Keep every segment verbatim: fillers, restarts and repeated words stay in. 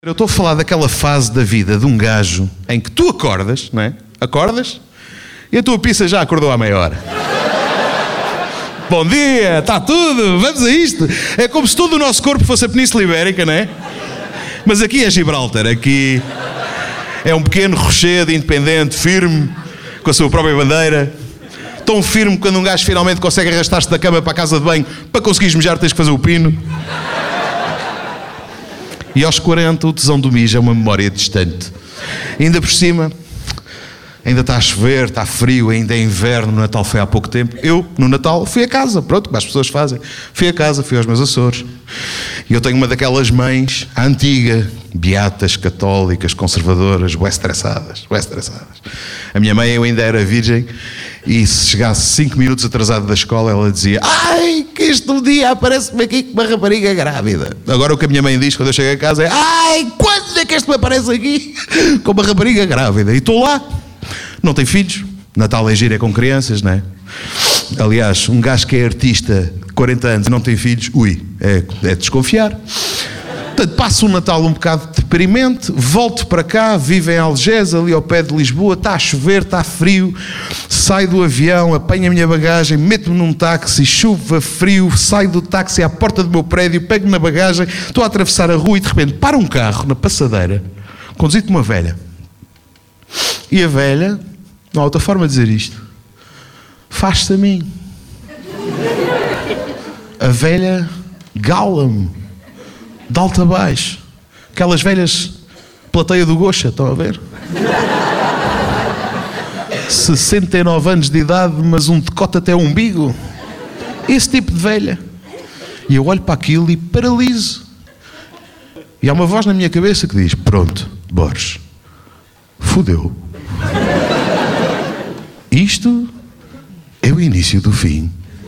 Eu estou a falar daquela fase da vida de um gajo em que tu acordas, não é? Acordas e a tua pizza já acordou há meia hora. Bom dia, está tudo, vamos a isto. É como se todo o nosso corpo fosse a Península Ibérica, não é? Mas aqui é Gibraltar, aqui é um pequeno rochedo independente, firme, com a sua própria bandeira. Tão firme que quando um gajo finalmente consegue arrastar-se da cama para a casa de banho, para conseguires mijar tens que fazer o pino. E aos quarenta o tesão do mijo é uma memória distante. Ainda por cima, ainda está a chover, está frio, ainda é inverno, o Natal foi há pouco tempo. Eu, no Natal, fui a casa, pronto, como as pessoas fazem. Fui a casa, fui aos meus Açores. E eu tenho uma daquelas mães, a antiga, beatas, católicas, conservadoras, bué estressadas, bué estressadas. A minha mãe, eu ainda era virgem, e se chegasse cinco minutos atrasado da escola, ela dizia: ai, que este um dia aparece-me aqui com uma rapariga grávida. Agora o que a minha mãe diz quando eu chego a casa é: ai, quando é que este me aparece aqui com uma rapariga grávida? E estou lá, não tem filhos, Natal é giro, é com crianças, não é? Aliás, um gajo que é artista, quarenta anos e não tem filhos, ui, é, é desconfiar. Portanto, passo um Natal um bocado deprimente, volto para cá, vivo em Algés, ali ao pé de Lisboa, está a chover, está frio, saio do avião, apanho a minha bagagem, meto-me num táxi, chuva, frio, saio do táxi à porta do meu prédio, pego na bagagem, estou a atravessar a rua e de repente para um carro na passadeira, conduzido por uma velha. E a velha, não há outra forma de dizer isto, faz-se a mim. A velha gala-me de alto a baixo. Aquelas velhas plateia do Gocha, estão a ver? sessenta e nove anos de idade, mas um decote até o umbigo. Esse tipo de velha. E eu olho para aquilo e paraliso. E há uma voz na minha cabeça que diz: pronto, Borges, fodeu. Isto é o início do fim.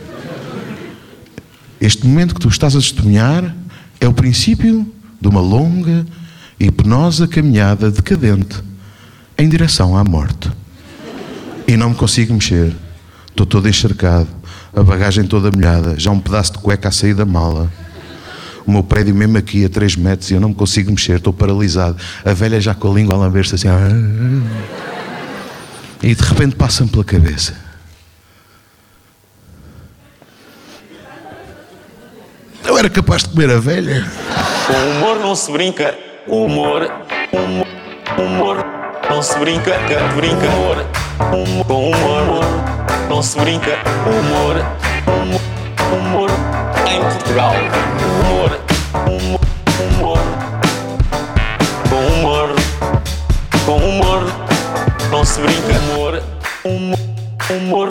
Este momento que tu estás a testemunhar é o princípio de uma longa e penosa caminhada decadente em direção à morte. E não me consigo mexer. Estou todo encharcado, a bagagem toda molhada, já um pedaço de cueca a sair da mala. O meu prédio mesmo aqui a três metros e eu não me consigo mexer, estou paralisado. A velha já com a língua a lamber-se assim. E de repente passa-me pela cabeça: eu era capaz de comer a velha. Com o humor não se brinca. O humor, humor, humor não se brinca, que brinca. Humor, humor, com humor não se brinca. Humor, humor, humor em Portugal. Humor, humor, humor. Com humor, com humor não se brinca. Humor, humor, humor.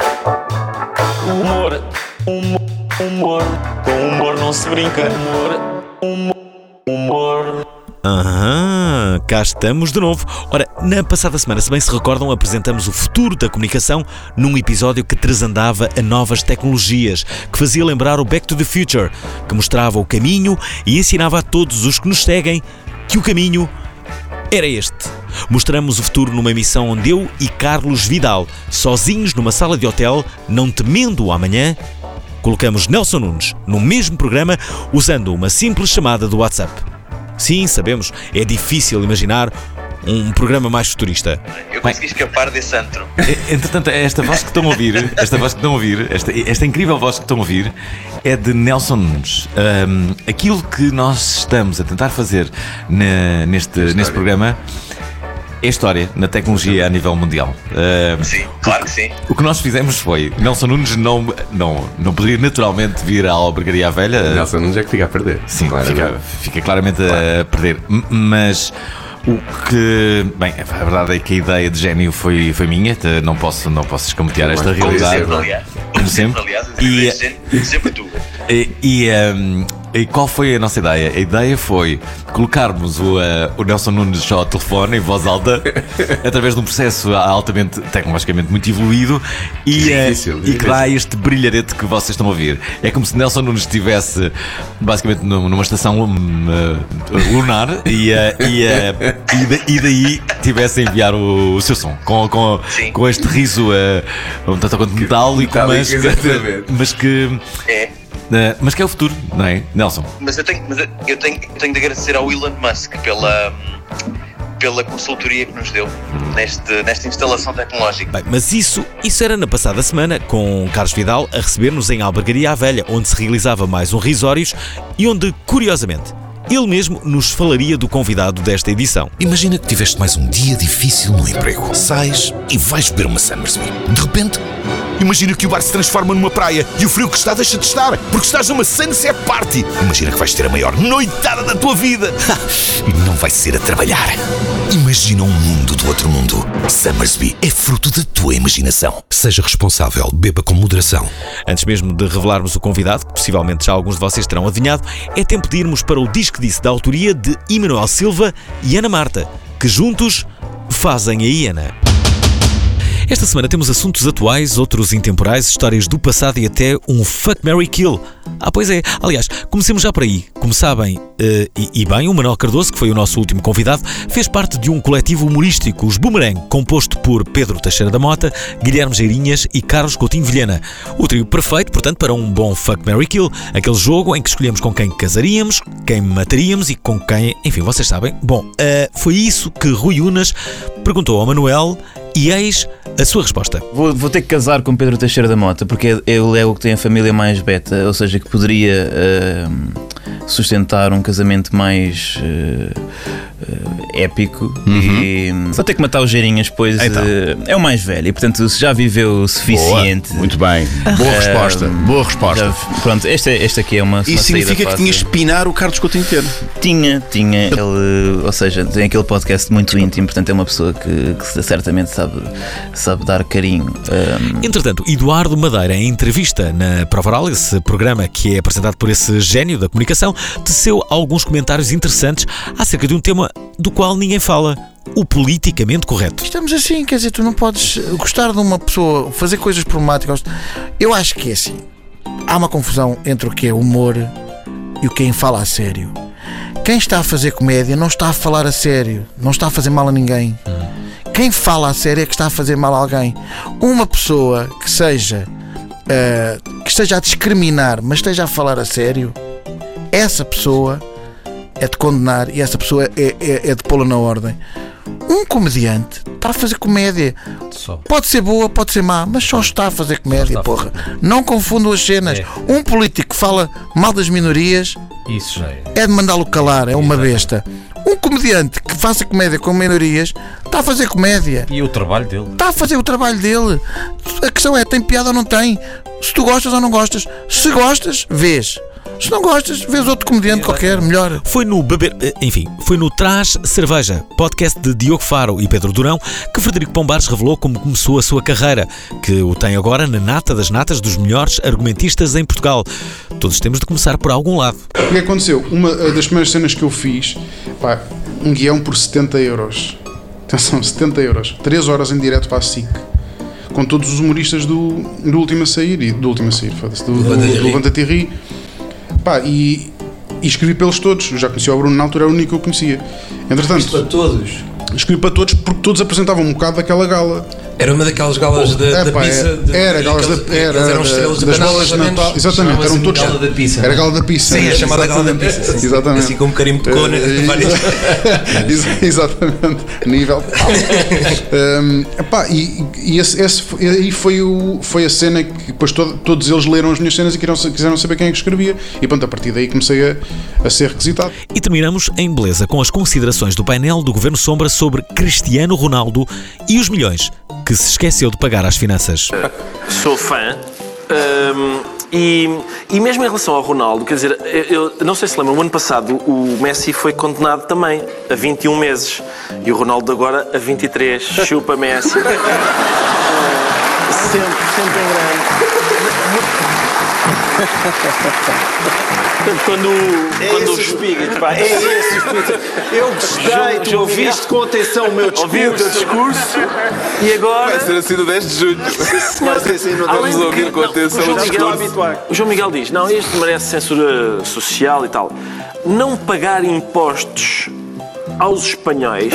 Humor, humor, humor. Com humor não se brinca. Humor, humor, humor. Aham, cá estamos de novo. Ora, na passada semana, se bem se recordam, apresentamos o futuro da comunicação num episódio que transandava a novas tecnologias, que fazia lembrar o Back to the Future, que mostrava o caminho e ensinava a todos os que nos seguem que o caminho era este. Mostramos o futuro numa emissão onde eu e Carlos Vidal, sozinhos numa sala de hotel, não temendo o amanhã, colocamos Nelson Nunes no mesmo programa usando uma simples chamada do WhatsApp. Sim, sabemos, é difícil imaginar um programa mais futurista. Eu consegui escapar desse antro. Entretanto, esta voz que estão a ouvir, esta voz que estão a ouvir, esta, esta incrível voz que estão a ouvir é de Nelson Nunes. Um, aquilo que nós estamos a tentar fazer na, neste, neste programa é história na tecnologia a nível mundial. Uh, sim, claro que sim. O que nós fizemos foi: Nelson Nunes não, não, não poderia naturalmente vir à Albergaria à Velha. Nelson Nunes é que fica a perder. Sim, claro, fica, fica claramente claro. a perder. Mas o que... Bem, a verdade é que a ideia de gênio foi, foi minha. Não posso, não posso escamotear esta realidade. Como sempre, aliás. Como sempre. Aliás, E, sempre tu. E, e, um, e qual foi a nossa ideia? A ideia foi colocarmos o, uh, o Nelson Nunes ao telefone em voz alta através de um processo altamente, tecnologicamente muito evoluído e, difícil, uh, e que dá este brilharete que vocês estão a ouvir. É como se Nelson Nunes estivesse basicamente numa estação uh, lunar e, uh, e, uh, e, da, e daí tivesse a enviar o, o seu som com, com, com este riso uh, um tanto quanto metálico, mas, exatamente. mas que é. Uh, mas que é o futuro, não é, Nelson? Mas eu tenho, mas eu tenho, eu tenho de agradecer ao Elon Musk pela, pela consultoria que nos deu neste, nesta instalação tecnológica. Bem, mas isso, isso era na passada semana, com Carlos Vidal a receber-nos em Albergaria à Velha, onde se realizava mais um Risórios e onde, curiosamente, ele mesmo nos falaria do convidado desta edição. Imagina que tiveste mais um dia difícil no emprego. Sais e vais beber uma Summersby. De repente, imagina que o bar se transforma numa praia e o frio que está deixa de estar, porque estás numa sunset party. Imagina que vais ter a maior noitada da tua vida. E não vai ser a trabalhar. Imagina um mundo do outro mundo. Summersby é fruto da tua imaginação. Seja responsável, beba com moderação. Antes mesmo de revelarmos o convidado, que possivelmente já alguns de vocês terão adivinhado, é tempo de irmos para o Disque Disse da autoria de Emanuel Silva e Ana Marta, que juntos fazem a Iena. Esta semana temos assuntos atuais, outros intemporais, histórias do passado e até um Fuck, Marry, Kill. Ah, pois é. Aliás, comecemos já por aí. Como sabem, uh, e, e bem, o Manuel Cardoso, que foi o nosso último convidado, fez parte de um coletivo humorístico, os Boomerang, composto por Pedro Teixeira da Mota, Guilherme Geirinhas e Carlos Coutinho Vilhena. O trio perfeito, portanto, para um bom Fuck, Marry, Kill, aquele jogo em que escolhemos com quem casaríamos, quem mataríamos e com quem... Enfim, vocês sabem. Bom, uh, foi isso que Rui Unas perguntou ao Manuel e eis a sua resposta. Vou, vou ter que casar com Pedro Teixeira da Mota, porque ele é o que tem a família mais beta, ou seja, que poderia uh, sustentar um casamento mais uh, uh, épico. Uhum. E vou ter que matar os Geirinhas, pois então. uh, é o mais velho e, portanto, já viveu o suficiente. Boa. Muito bem. Boa uh, resposta. Boa resposta. Já, pronto, esta, esta aqui é uma, e uma significa que tinhas de pinar o Carlos Coutinho Vilhena? Tinha, tinha. Ele, ou seja, tem aquele podcast muito íntimo, portanto, é uma pessoa que, que certamente sabe. sabe dar carinho. Um... Entretanto, Eduardo Madeira, em entrevista na Prova Oral, esse programa que é apresentado por esse gênio da comunicação, teceu alguns comentários interessantes acerca de um tema do qual ninguém fala: o politicamente correto. Estamos assim, quer dizer, tu não podes gostar de uma pessoa, fazer coisas problemáticas. Eu acho que é assim. Há uma confusão entre o que é humor e o que é fala a sério. Quem está a fazer comédia não está a falar a sério, não está a fazer mal a ninguém. Hum. Quem fala a sério é que está a fazer mal a alguém. Uma pessoa que seja uh, que esteja a discriminar, mas esteja a falar a sério, essa pessoa é de condenar e essa pessoa é, é, é de pô-la na ordem. Um comediante está a fazer comédia. Só. Pode ser boa, pode ser má, mas só está a fazer comédia, porra. Não confundam as cenas. É. Um político que fala mal das minorias, isso já é. É de mandá-lo calar, é uma besta. Um comediante que faça comédia com minorias está a fazer comédia. E o trabalho dele? Está a fazer o trabalho dele. A questão é, tem piada ou não tem? Se tu gostas ou não gostas. Se gostas, vês. Se não gostas, vês outro comediante qualquer, melhor. Foi no Beber... Enfim, foi no Traz Cerveja, podcast de Diogo Faro e Pedro Durão, que Frederico Pombares revelou como começou a sua carreira, que o tem agora na nata das natas dos melhores argumentistas em Portugal. Todos temos de começar por algum lado. O que aconteceu? Uma das primeiras cenas que eu fiz, pá, um guião por setenta euros. Atenção, setenta euros. três horas em direto para a S I C. Com todos os humoristas do, do Último a Sair, e do Último a Sair, foda-se, do, do, do Levanta-te e Ri. Pá, e, e escrevi pelos todos. Eu já conhecia o Bruno na altura, era o único que eu conhecia. Entretanto, para todos? Escrevi para todos porque todos apresentavam um bocado daquela gala. Era uma daquelas galas oh, da, é, da pá, pizza. Era, de, era galas da era, eram estrelas das galas de Natal. Exatamente, eram todos. Gala da pizza. Era a gala da pizza. Sim, é chamada gala da pizza. Sim, exatamente. Assim como carimbo de cona. Exatamente. Nível. um, epá, e e esse, esse aí foi, o, foi a cena que depois todo, todos eles leram as minhas cenas e quiseram, quiseram saber quem é que escrevia. E pronto, a partir daí comecei a, a ser requisitado. E terminamos em beleza com as considerações do painel do Governo Sombra sobre Cristiano Ronaldo e os milhões que se esqueceu de pagar às finanças. Sou fã um, e, e mesmo em relação ao Ronaldo, quer dizer, eu, eu não sei se lembram, no ano passado o Messi foi condenado também a vinte e um meses e o Ronaldo agora a vinte e três. Chupa Messi. sempre, sempre em grande. Quando, é quando esse o espírito, pá, é esse o espírito. Eu gostei, tu ouviste com atenção o meu discurso. Ouvi o teu discurso e agora. Vai ser assim no dez de junho. Vai ser assim, não estamos a ouvir com atenção o discurso. O João Miguel diz: não, isto merece censura social e tal. Não pagar impostos aos espanhóis.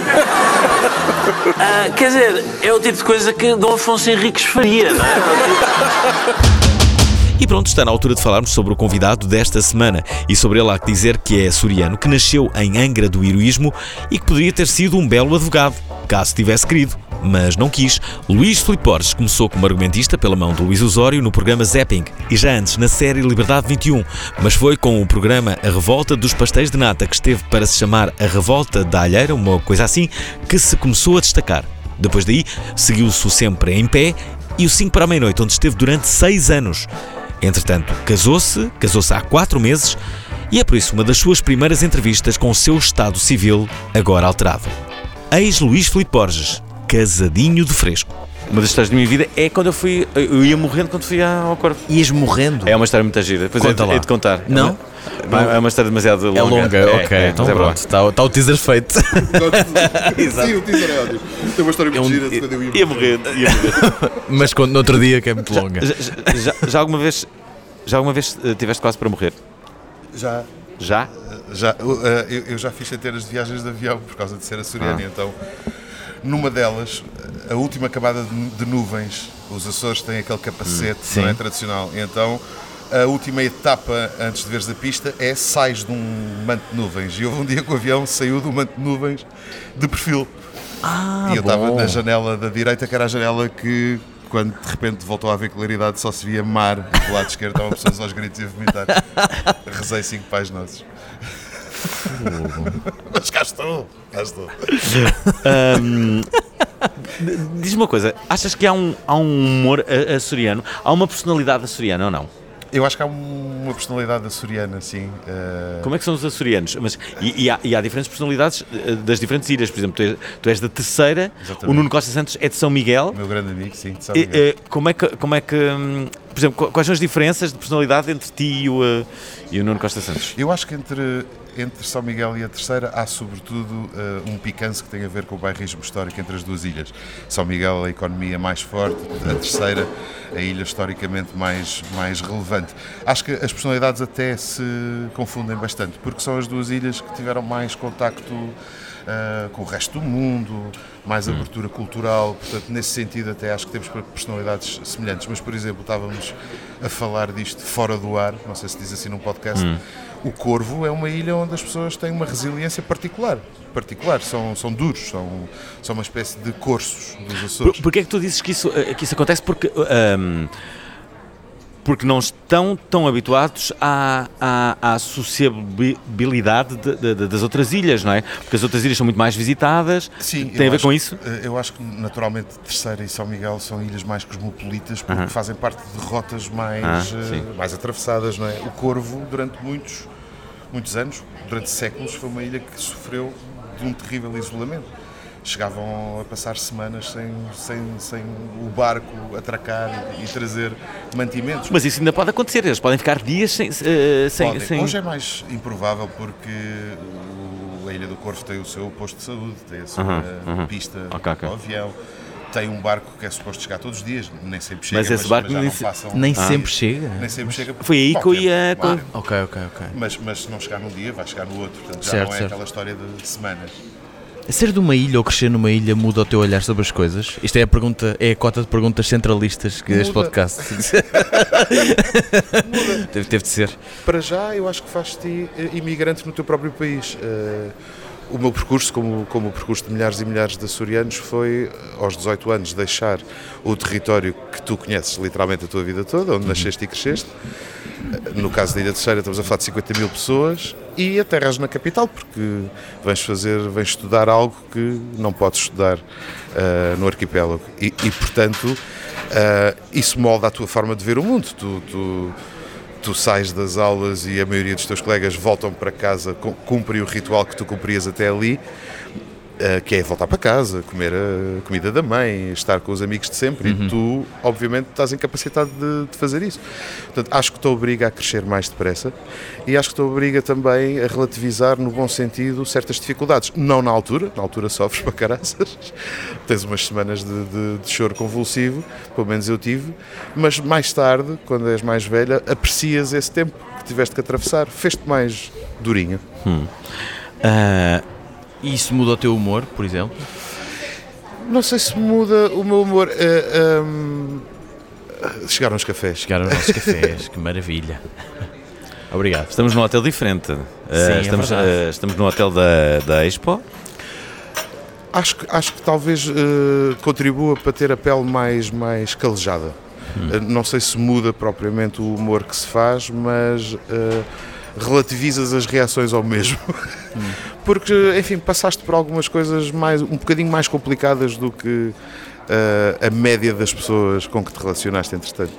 ah, quer dizer, é o tipo de coisa que Dom Afonso Henriques faria, não é? E pronto, está na altura de falarmos sobre o convidado desta semana. E sobre ele há que dizer que é açoriano, que nasceu em Angra do Heroísmo e que poderia ter sido um belo advogado, caso tivesse querido. Mas não quis. Luís Filipe Borges começou como argumentista pela mão de Luís Osório no programa Zapping e já antes na série Liberdade vinte e um, mas foi com o programa A Revolta dos Pastéis de Nata, que esteve para se chamar A Revolta da Alheira, uma coisa assim, que se começou a destacar. Depois daí, seguiu-se o Sempre em Pé e o cinco para a meia-noite, onde esteve durante seis anos. Entretanto, casou-se, casou-se há quatro meses e é por isso uma das suas primeiras entrevistas com o seu estado civil agora alterado. Eis Luís Filipe Borges, casadinho de fresco. Uma das histórias da minha vida é quando eu fui. Eu ia morrendo quando fui ao Corvo. Ias morrendo? É uma história muito gira. Depois Conta é, lá. é de contar. Não? É uma, é uma história demasiado longa. É longa, é, ok. É, então é pronto, está, está o teaser feito. Sim, o teaser é ótimo. Tem uma história muito É um- gira de quando eu ia Ia morrendo. Ia morrendo. Mas conto no outro dia que é muito longa. já, já, já alguma vez. Já alguma vez eh, tiveste quase para morrer? Já. Já? Já, eu, eu- eu já fiz centenas de viagens de avião por causa de ser açoriano, Ah. e então numa delas, a última camada de, de nuvens, os Açores têm aquele capacete, Hum, não é sim. tradicional, e então a última etapa antes de veres a pista é sais de um manto de nuvens, e houve um dia que o avião saiu do manto de nuvens de perfil, Ah, e eu estava bom. na janela da direita, que era a janela que, quando de repente voltou a haver claridade, só se via mar, e do lado esquerdo estavam pessoas aos gritos e a vomitar. Rezei cinco pais nossos. Mas cá estou, cá estou. Ahm, Diz-me uma coisa, achas que há um, há um humor a- açoriano? Há uma personalidade açoriana ou não? Eu acho que há uma personalidade açoriana, sim. eh, Como é que são os açorianos? Mas, e, e há, e há diferentes personalidades eh, das diferentes ilhas. Por exemplo, tu és, tu és da Terceira, Exatamente. o Nuno Costa Santos é de São Miguel. Meu grande amigo, sim, de São E, Miguel. eh, como é que, como é que hum, por exemplo, qu- quais são as diferenças de personalidade entre ti e o, eh, e o Nuno Costa Santos? Eu acho que entre, entre São Miguel e a Terceira há sobretudo eh, um picância que tem a ver com o bairrismo histórico entre as duas ilhas. São Miguel, a economia mais forte, a Terceira, a ilha historicamente mais, mais relevante. Acho que as personalidades até se confundem bastante, porque são as duas ilhas que tiveram mais contacto Uh, com o resto do mundo, mais abertura cultural, portanto, nesse sentido até acho que temos personalidades semelhantes, mas, por exemplo, estávamos a falar disto fora do ar, não sei se diz assim num podcast, Hum. o Corvo é uma ilha onde as pessoas têm uma resiliência particular, particular, são, são duros, são, são uma espécie de corsos dos Por, Açores. porquê é que tu dizes que isso, eh, que isso acontece? Porque, hum, porque não estão tão habituados à, à, à sociabilidade de- de- de- das outras ilhas, não é? Porque as outras ilhas são muito mais visitadas. Sim, Tem eu a ver acho com que- isso? eh, Eu acho que naturalmente Terceira e São Miguel são ilhas mais cosmopolitas porque Aham. fazem parte de rotas mais, Ah, eh, sim. mais atravessadas, não é? O Corvo, durante muitos, muitos anos, durante séculos, foi uma ilha que sofreu de um terrível isolamento. Chegavam a passar semanas sem, sem, sem o barco atracar e, e trazer mantimentos. Mas isso ainda pode acontecer, eles podem ficar dias sem. eh, sem, Podem. sem... Hoje é mais improvável porque o- a Ilha do Corvo tem o seu posto de saúde, tem a sua Aham, aham. pista Ok, ok. ao avião, tem um barco que é suposto chegar todos os dias, nem sempre chega, Mas esse barco já nem não se- passam nem dias. sempre chega? Nem sempre chega. Foi aí que eu ia- Claro. Ok, ok, ok. Mas, mas se não chegar num dia, vai chegar no outro. Portanto, já Certo, não é certo. aquela história de semanas. Ser de uma ilha ou crescer numa ilha muda o teu olhar sobre as coisas? Isto é a pergunta, é a cota de perguntas centralistas que este Muda. podcast teve, teve de ser. Para já, eu acho que faz-te eh, imigrante no teu próprio país. Eh, o meu percurso, como, como o percurso de milhares e milhares de açorianos, foi, eh, aos dezoito anos, deixar o território que tu conheces literalmente a tua vida toda, onde nasceste e cresceste. Eh, No caso da Ilha Terceira, estamos a falar de cinquenta mil pessoas e aterras na capital, porque vens fazer, vens estudar algo que não podes estudar eh, no arquipélago. E, e portanto, eh, isso molda a tua forma de ver o mundo. Tu, tu, tu sais das aulas e a maioria dos teus colegas voltam para casa, cu- cumprem o ritual que tu cumprias até ali, eh, que é voltar para casa, comer a comida da mãe, estar com os amigos de sempre, e tu, obviamente, estás incapacitado de, de fazer isso. Portanto, acho que te obriga a crescer mais depressa e acho que te obriga também a relativizar, no bom sentido, certas dificuldades. Não na altura, na altura sofres para caraças, tens umas semanas de, de, de choro convulsivo, pelo menos eu tive, mas mais tarde, quando és mais velha, aprecias esse tempo que tiveste que atravessar, fez-te mais durinha. Hum. Ah, isso muda o teu humor, por exemplo? Não sei se muda o meu humor. eh, hum, Chegaram os cafés. Chegaram os nossos cafés, que maravilha. Obrigado. Estamos num hotel diferente. Uh, Sim, estamos, é uh, estamos no hotel da, da Expo. Acho que, acho que talvez uh, contribua para ter a pele mais, mais calejada. Hum. Uh, não sei se muda propriamente o humor que se faz, mas uh, relativizas as reações ao mesmo. Hum. Porque, enfim, passaste por algumas coisas mais, um bocadinho mais complicadas do que uh, a média das pessoas com que te relacionaste, entretanto.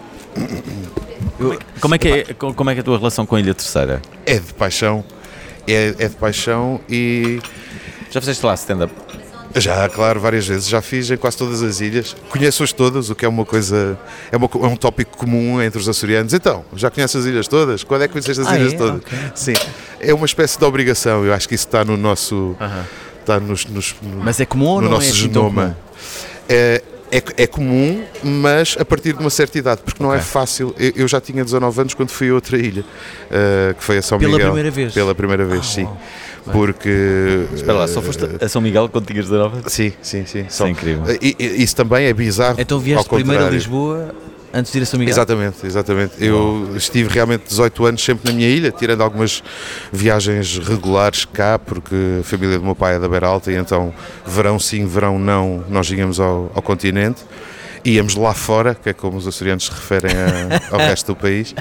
Como é, que é, como é que é a tua relação com a Ilha Terceira? É de paixão. É, é de paixão e... Já fizeste lá stand-up? Já, claro, várias vezes. Já fiz em quase todas as ilhas. Conheço-as todas, o que é uma coisa... É, uma, é um tópico comum entre os açorianos. Então, já conheces as ilhas todas? Quando é que conheceste as ah, ilhas é? todas? Okay. Sim. É uma espécie de obrigação. Eu acho que isso está no nosso... Uh-huh. Está nos, nos, no, mas é comum ou no não nosso é assim genoma. Comum? É, é, é comum, mas a partir de uma certa idade, porque não okay. é fácil. Eu, eu já tinha dezanove anos quando fui a outra ilha, uh, que foi a São Pela Miguel. Pela primeira vez? Pela primeira vez, oh, sim. Wow. Porque... Espera lá, só foste a São Miguel quando tinhas dezanove anos? Sim, sim, sim. Isso é incrível. E, e, isso também é bizarro. Então vieste primeiro a Lisboa antes de ir a São Miguel? Exatamente, exatamente. Eu wow. estive realmente dezoito anos sempre na minha ilha, tirando algumas viagens regulares cá, porque a família do meu pai é da Beira Alta e então verão sim, verão não, nós íamos ao, ao continente. Íamos lá fora, que é como os açorianos se referem a, ao resto do país.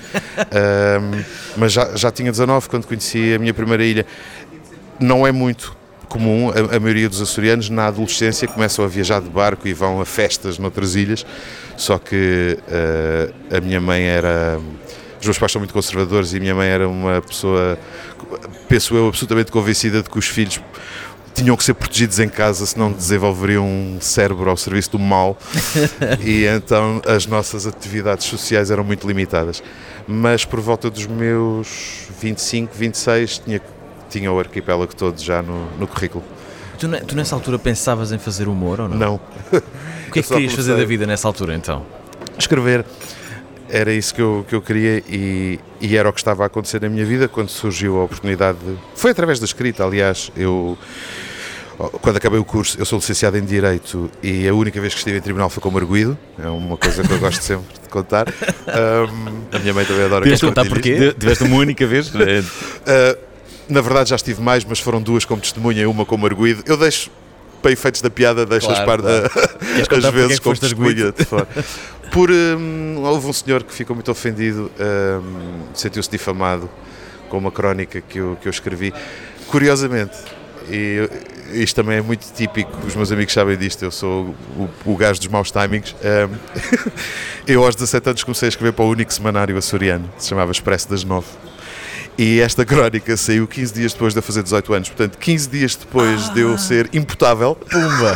Um, mas já, já tinha dezanove quando conheci a minha primeira ilha. Não é muito comum, a, a maioria dos açorianos na adolescência começam a viajar de barco e vão a festas noutras ilhas, só que uh, a minha mãe era... Os meus pais são muito conservadores e a minha mãe era uma pessoa, penso eu, absolutamente convencida de que os filhos tinham que ser protegidos em casa, senão desenvolveriam um cérebro ao serviço do mal e então as nossas atividades sociais eram muito limitadas. Mas por volta dos meus vinte e cinco, vinte e seis tinha, tinha o arquipélago todo já no, no currículo. Tu, tu nessa altura pensavas em fazer humor ou não? Não. O que é que querias fazer da vida nessa altura então? Escrever. Era isso que eu, que eu queria e, e era o que estava a acontecer na minha vida quando surgiu a oportunidade de... Foi através da escrita, aliás, eu... Quando acabei o curso, eu sou licenciado em Direito e a única vez que estive em tribunal foi como arguido. É uma coisa que eu gosto sempre de contar. Um, a minha mãe também adora. Queres contar porquê? Tiveste uma única vez? uh, na verdade já estive mais, mas foram duas como testemunha e uma como arguido. Eu deixo, para efeitos da piada, deixo claro, as, par... claro. as vezes como testemunha de fora. Por, um, houve um senhor que ficou muito ofendido, um, sentiu-se difamado com uma crónica que eu, que eu escrevi. Curiosamente, e isto também é muito típico, os meus amigos sabem disto, eu sou o, o gajo dos maus timings. Um, eu aos dezassete anos comecei a escrever para o único semanário açoriano, se chamava Expresso das Nove. E esta crónica saiu quinze dias depois de eu fazer dezoito anos. Portanto, quinze dias depois ah. de eu ser imputável. Pumba!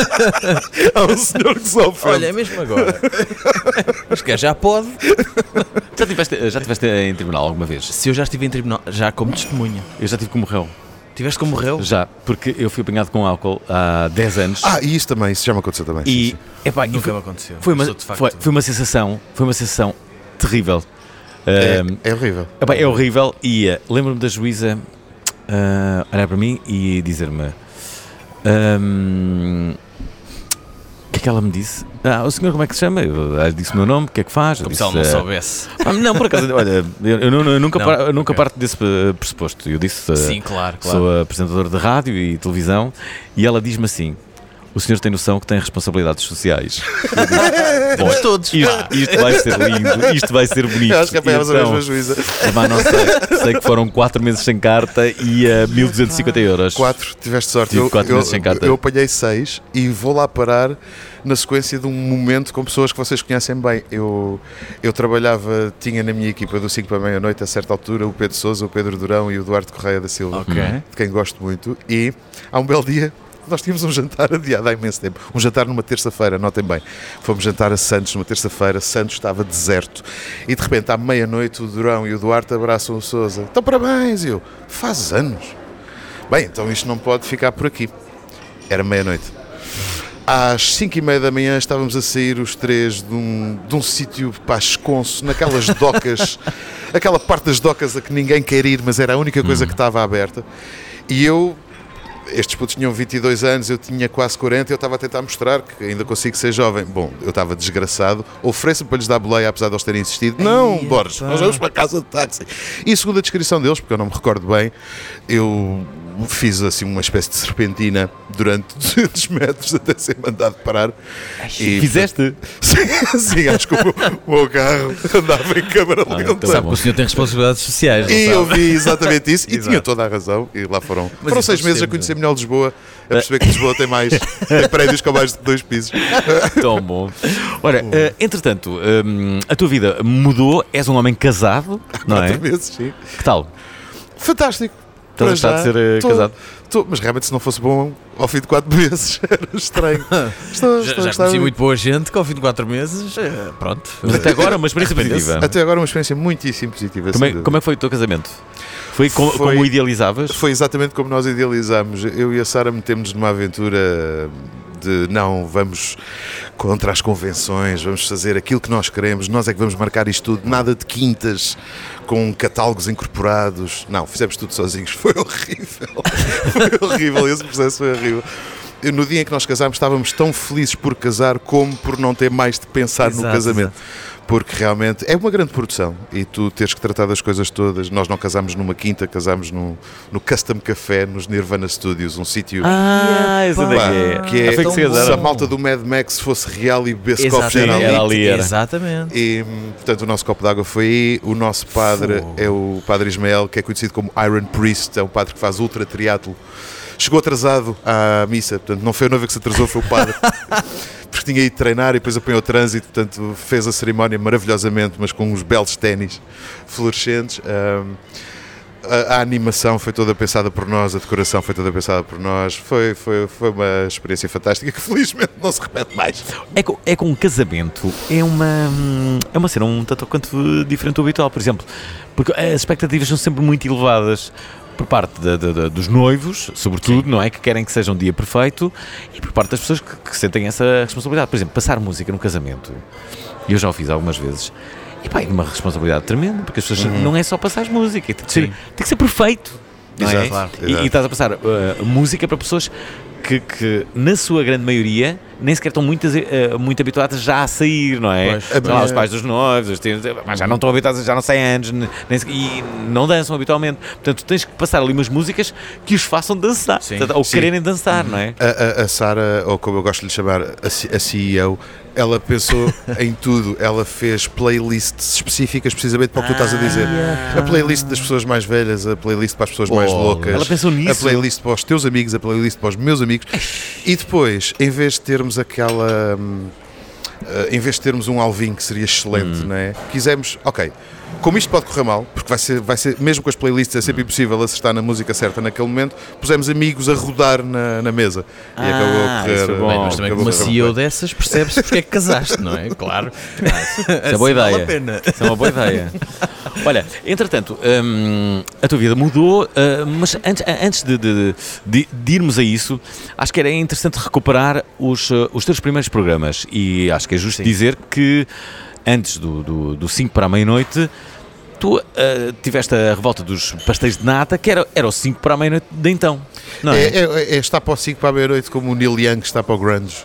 Há um senhor que se ofende. Olha, é mesmo agora. Mas que já pode. Já tiveste, já tiveste em tribunal alguma vez? Se eu já estive em tribunal, já como testemunha. Eu já tive como réu. Tiveste como réu? Já, porque eu fui apanhado com álcool há dez anos. Ah, e isso também, isso já me aconteceu também. E, epá, Nunca foi, me aconteceu. Foi uma, foi, foi uma sensação, foi uma sensação terrível. É, é horrível. Epá, é horrível e uh, lembro-me da juíza uh, olhar para mim e dizer-me um, o que é que ela me disse? Ah, o senhor como é que se chama? Eu, ela disse o meu nome, o que é que faz? Como eu se ela disse, não uh, soubesse. Ah, não, por acaso, olha, eu, eu, eu nunca, não, par, eu nunca okay. parto desse pressuposto. Eu disse, uh, sim, claro, claro. Sou apresentador de rádio e televisão e ela diz-me assim: o senhor tem noção que tem responsabilidades sociais? Bom, todos. Isto, isto vai ser lindo, isto vai ser bonito. Eu acho que apanhámos então, a mesma juíza. Mas não sei, sei que foram quatro meses sem carta e uh, mil duzentos e cinquenta euros. quatro, tiveste sorte. Tive eu, quatro eu, meses sem carta. Eu apanhei seis e vou lá parar na sequência de um momento com pessoas que vocês conhecem bem. Eu, eu trabalhava, tinha na minha equipa do cinco para a meia-noite, a certa altura, o Pedro Sousa, o Pedro Durão e o Eduardo Correia da Silva, okay. de quem gosto muito. E há um belo dia nós tínhamos um jantar adiado há imenso tempo. Um jantar numa terça-feira, notem bem. Fomos jantar a Santos numa terça-feira, Santos estava deserto. E de repente, à meia-noite, o Durão e o Duarte abraçam o Sousa. Então, parabéns! E eu, faz anos. Bem, então isto não pode ficar por aqui. Era meia-noite. Às cinco e meia da manhã estávamos a sair os três de um, de um sítio para esconso, naquelas docas, aquela parte das docas a que ninguém quer ir, mas era a única coisa hum. que estava aberta. E eu... estes putos tinham vinte e dois anos, eu tinha quase quarenta e eu estava a tentar mostrar que ainda consigo ser jovem. Bom, eu estava desgraçado, ofereço-me para lhes dar boleia, apesar de eles terem insistido. Não, Ai, Borges, pá. nós vamos para a casa de táxi. E segundo a descrição deles, porque eu não me recordo bem, eu fiz assim uma espécie de serpentina durante duzentos metros até ser mandado parar. E, Fizeste? Sim, sim, acho que o meu, o meu carro andava em câmara Ah, lenta. então Sabe que o senhor tem responsabilidades sociais, não E sabe? eu vi exatamente isso e Exato. tinha toda a razão. E lá foram, Mas foram isso seis nós meses a temos, conhecer é. melhor Lisboa, a perceber que Lisboa tem mais tem prédios com mais de dois pisos. Tão bom. Ora, eh, entretanto, hum, a tua vida mudou, és um homem casado, não é? Quatro meses, sim. Que tal? Fantástico. Estás a Para gostar já, de ser eh, tô- casado? tô- mas realmente, se não fosse bom, ao fim de quatro meses, era estranho. Estou, Já, estou a já gostar conheci muito. muito boa gente que ao fim de quatro meses, eh, pronto. Mas até agora, uma experiência positiva. Até agora, uma experiência muitíssimo positiva. Como é, sem dúvida. como é que foi o teu casamento? Foi, com- Foi- como idealizavas? Foi exatamente como nós idealizámos. Eu e a Sara metemos-nos numa aventura de não, vamos contra as convenções, vamos fazer aquilo que nós queremos, nós é que vamos marcar isto tudo, nada de quintas com catálogos incorporados. Não, fizemos tudo sozinhos. Foi horrível. Foi horrível, esse processo foi horrível. Eu, no dia em que nós casámos, estávamos tão felizes por casar como por não ter mais de pensar no Exato, casamento. Porque realmente é uma grande produção e tu tens que tratar das coisas todas. Nós não casámos numa quinta, casámos no, no Custom Café, nos Nirvana Studios, um sítio Ah, esse onde é pá, que é? que é Ah, foi que se se a casaram. malta do Mad Max fosse real e bebesse copos Exatamente. era ali. Era ali, era. Exatamente. E, portanto, o nosso copo d'água foi aí. O nosso padre é o Padre Ismael, que é conhecido como Iron Priest, é um padre que faz ultra triatlo. Chegou atrasado à missa, portanto, não foi a noiva que se atrasou, foi o padre. Porque tinha ido treinar e depois apanhou o trânsito, portanto, fez a cerimónia maravilhosamente, mas com uns belos ténis fluorescentes. Um, a, a animação foi toda pensada por nós, a decoração foi toda pensada por nós. Foi, foi, foi uma experiência fantástica que felizmente não se repete mais. É com, é com um casamento, é uma, é uma cena um tanto quanto diferente do habitual, por exemplo, porque as expectativas são sempre muito elevadas por parte da- da- da- dos noivos, sobretudo, não é? Que querem que seja um dia perfeito, e por parte das pessoas que, que sentem essa responsabilidade. Por exemplo, passar música no casamento, e eu já o fiz algumas vezes, e pá, é uma responsabilidade tremenda, porque as pessoas não é só passar música, tem que ser, tem que ser perfeito. Não é? Exato, claro, E, exato. e estás a passar uh, música para pessoas que, que, na sua grande maioria, nem sequer estão muito, uh, muito habituadas já a sair, não é? Pois. Sei lá, os pais dos noivos, os tios, mas já não estão habituados, já não sei anos, nem sequer- e não dançam habitualmente. Portanto, tens que passar ali umas músicas que os façam dançar, Sim. portanto, ou Sim. quererem dançar, não é? A, a, a Sara, ou como eu gosto de lhe chamar, a, C- a C E O, ela pensou em tudo. Ela fez playlists específicas precisamente para o que tu estás a dizer. A playlist das pessoas mais velhas, a playlist para as pessoas mais Oh, loucas, ela pensou nisso? a playlist para os teus amigos, a playlist para os meus amigos. E depois, em vez de termos aquela... hum, Uh, em vez de termos um alvinho que seria excelente, não é? Quisemos, ok, como isto pode correr mal, porque vai ser, vai ser mesmo com as playlists é sempre impossível acertar na música certa naquele momento, pusemos amigos a rodar na, na mesa. E Ah, acabou a correr. isso foi bom. Bem, mas também com acabou uma a correr C E O bem. dessas percebe-se porque é que casaste, não é? Claro. Isso é boa Assim ideia. vale a pena. Isso é uma boa ideia. Olha, entretanto, hum, a tua vida mudou, hum, mas antes, antes de, de- de- de irmos a isso, acho que era interessante recuperar os, uh, os teus primeiros programas. E acho que é justo dizer que antes do cinco para a meia-noite, tu uh, tiveste a revolta dos pastéis de nata, que era, era o cinco para a meia-noite de então. Não é? É, é, é está para o cinco para a meia-noite como o Neil Young está para o grunge.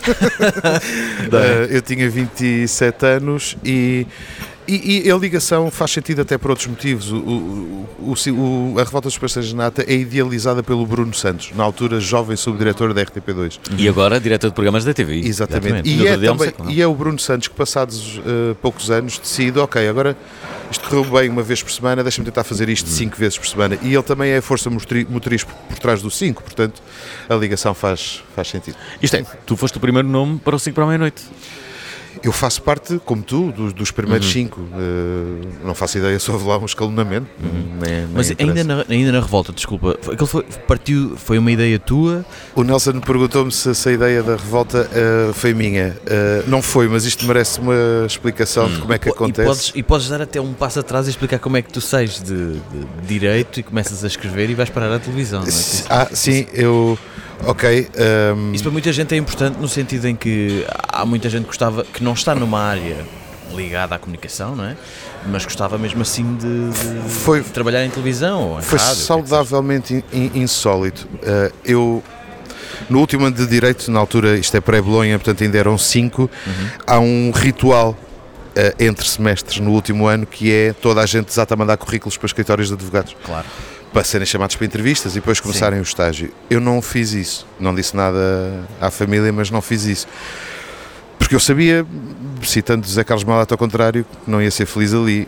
Uh, eu tinha vinte e sete anos e, e, e a ligação faz sentido até por outros motivos. O, o, o, o- a Revolta dos Pastéis de Nata é idealizada pelo Bruno Santos, na altura jovem subdiretor da R T P dois. E agora, diretor de programas da T V I. Exatamente. E No é, outro dia também, almocei com ele. e é o Bruno Santos que, passados uh, poucos anos, decide: ok, agora isto correu bem uma vez por semana, deixa-me tentar fazer isto cinco vezes por semana. E ele também é a força motri- motriz por, por trás do cinco, portanto a ligação faz, faz sentido. Isto é, tu foste o primeiro nome para o cinco para a meia-noite. Eu faço parte, como tu, dos, dos primeiros Uhum. cinco. Uh, não faço ideia se houve lá um escalonamento. Nem- nem Mas ainda interessa. na, ainda na revolta, desculpa, foi- aquilo foi, partiu, foi uma ideia tua? O Nelson perguntou-me se, se a ideia da revolta uh, foi minha. Uh, não foi, mas isto merece uma explicação de como é que E acontece. podes, e podes dar até um passo atrás e explicar como é que tu sais de, de direito e começas a escrever e vais parar à televisão, não é? S- Ah, sim, eu. Ok. um, Isso para muita gente é importante no sentido em que há muita gente que gostava, que não está numa área ligado à comunicação, não é? Mas gostava mesmo assim de, de, Foi- de trabalhar em televisão ou em Foi rádio. saudavelmente in- in- insólito. Uh, eu, no último ano de Direito, na altura, isto é pré-Bolonha, portanto ainda eram cinco, há um ritual uh, entre semestres no último ano que é toda a gente desata a mandar currículos para escritórios de advogados. Claro. Para serem chamados para entrevistas e depois começarem o estágio. Eu não fiz isso. Não disse nada à família, mas não fiz isso. Porque eu sabia, citando José Carlos Malato ao contrário, que não ia ser feliz ali.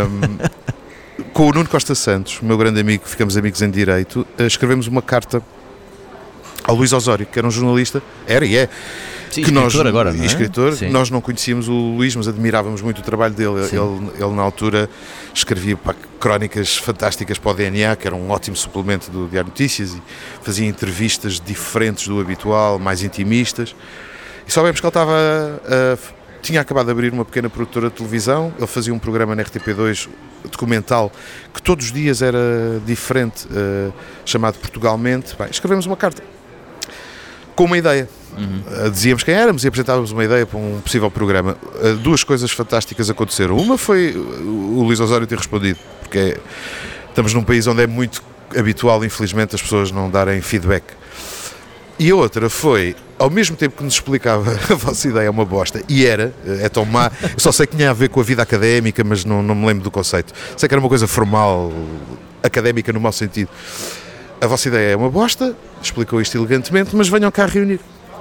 Um, com o Nuno Costa Santos, o meu grande amigo, ficamos amigos em Direito, uh, escrevemos uma carta ao Luís Osório, que era um jornalista, era e é, Sim, que escritor nós, agora, não é? escritor, Sim. nós não conhecíamos o Luís, mas admirávamos muito o trabalho dele. Sim. Ele, ele, na altura, escrevia pá, crónicas fantásticas para o D N A, que era um ótimo suplemento do Diário Notícias, e fazia entrevistas diferentes do habitual, mais intimistas. E soubemos que ele estava a, a, tinha acabado de abrir uma pequena produtora de televisão, ele fazia um programa na R T P dois documental, que todos os dias era diferente, uh, chamado Portugalmente. Bem, escrevemos uma carta com uma ideia. Uhum. Uh, dizíamos quem éramos e apresentávamos uma ideia para um possível programa. Uh, duas coisas fantásticas aconteceram. Uma foi o Luís Osório ter respondido, porque estamos num país onde é muito habitual, infelizmente, as pessoas não darem feedback. E a outra foi, ao mesmo tempo que nos explicava a vossa ideia é uma bosta, e era, é tão má, eu só sei que tinha a ver com a vida académica, mas não, não me lembro do conceito. Sei que era uma coisa formal, académica no mau sentido. A vossa ideia é uma bosta, explicou isto elegantemente, mas venham cá reunir.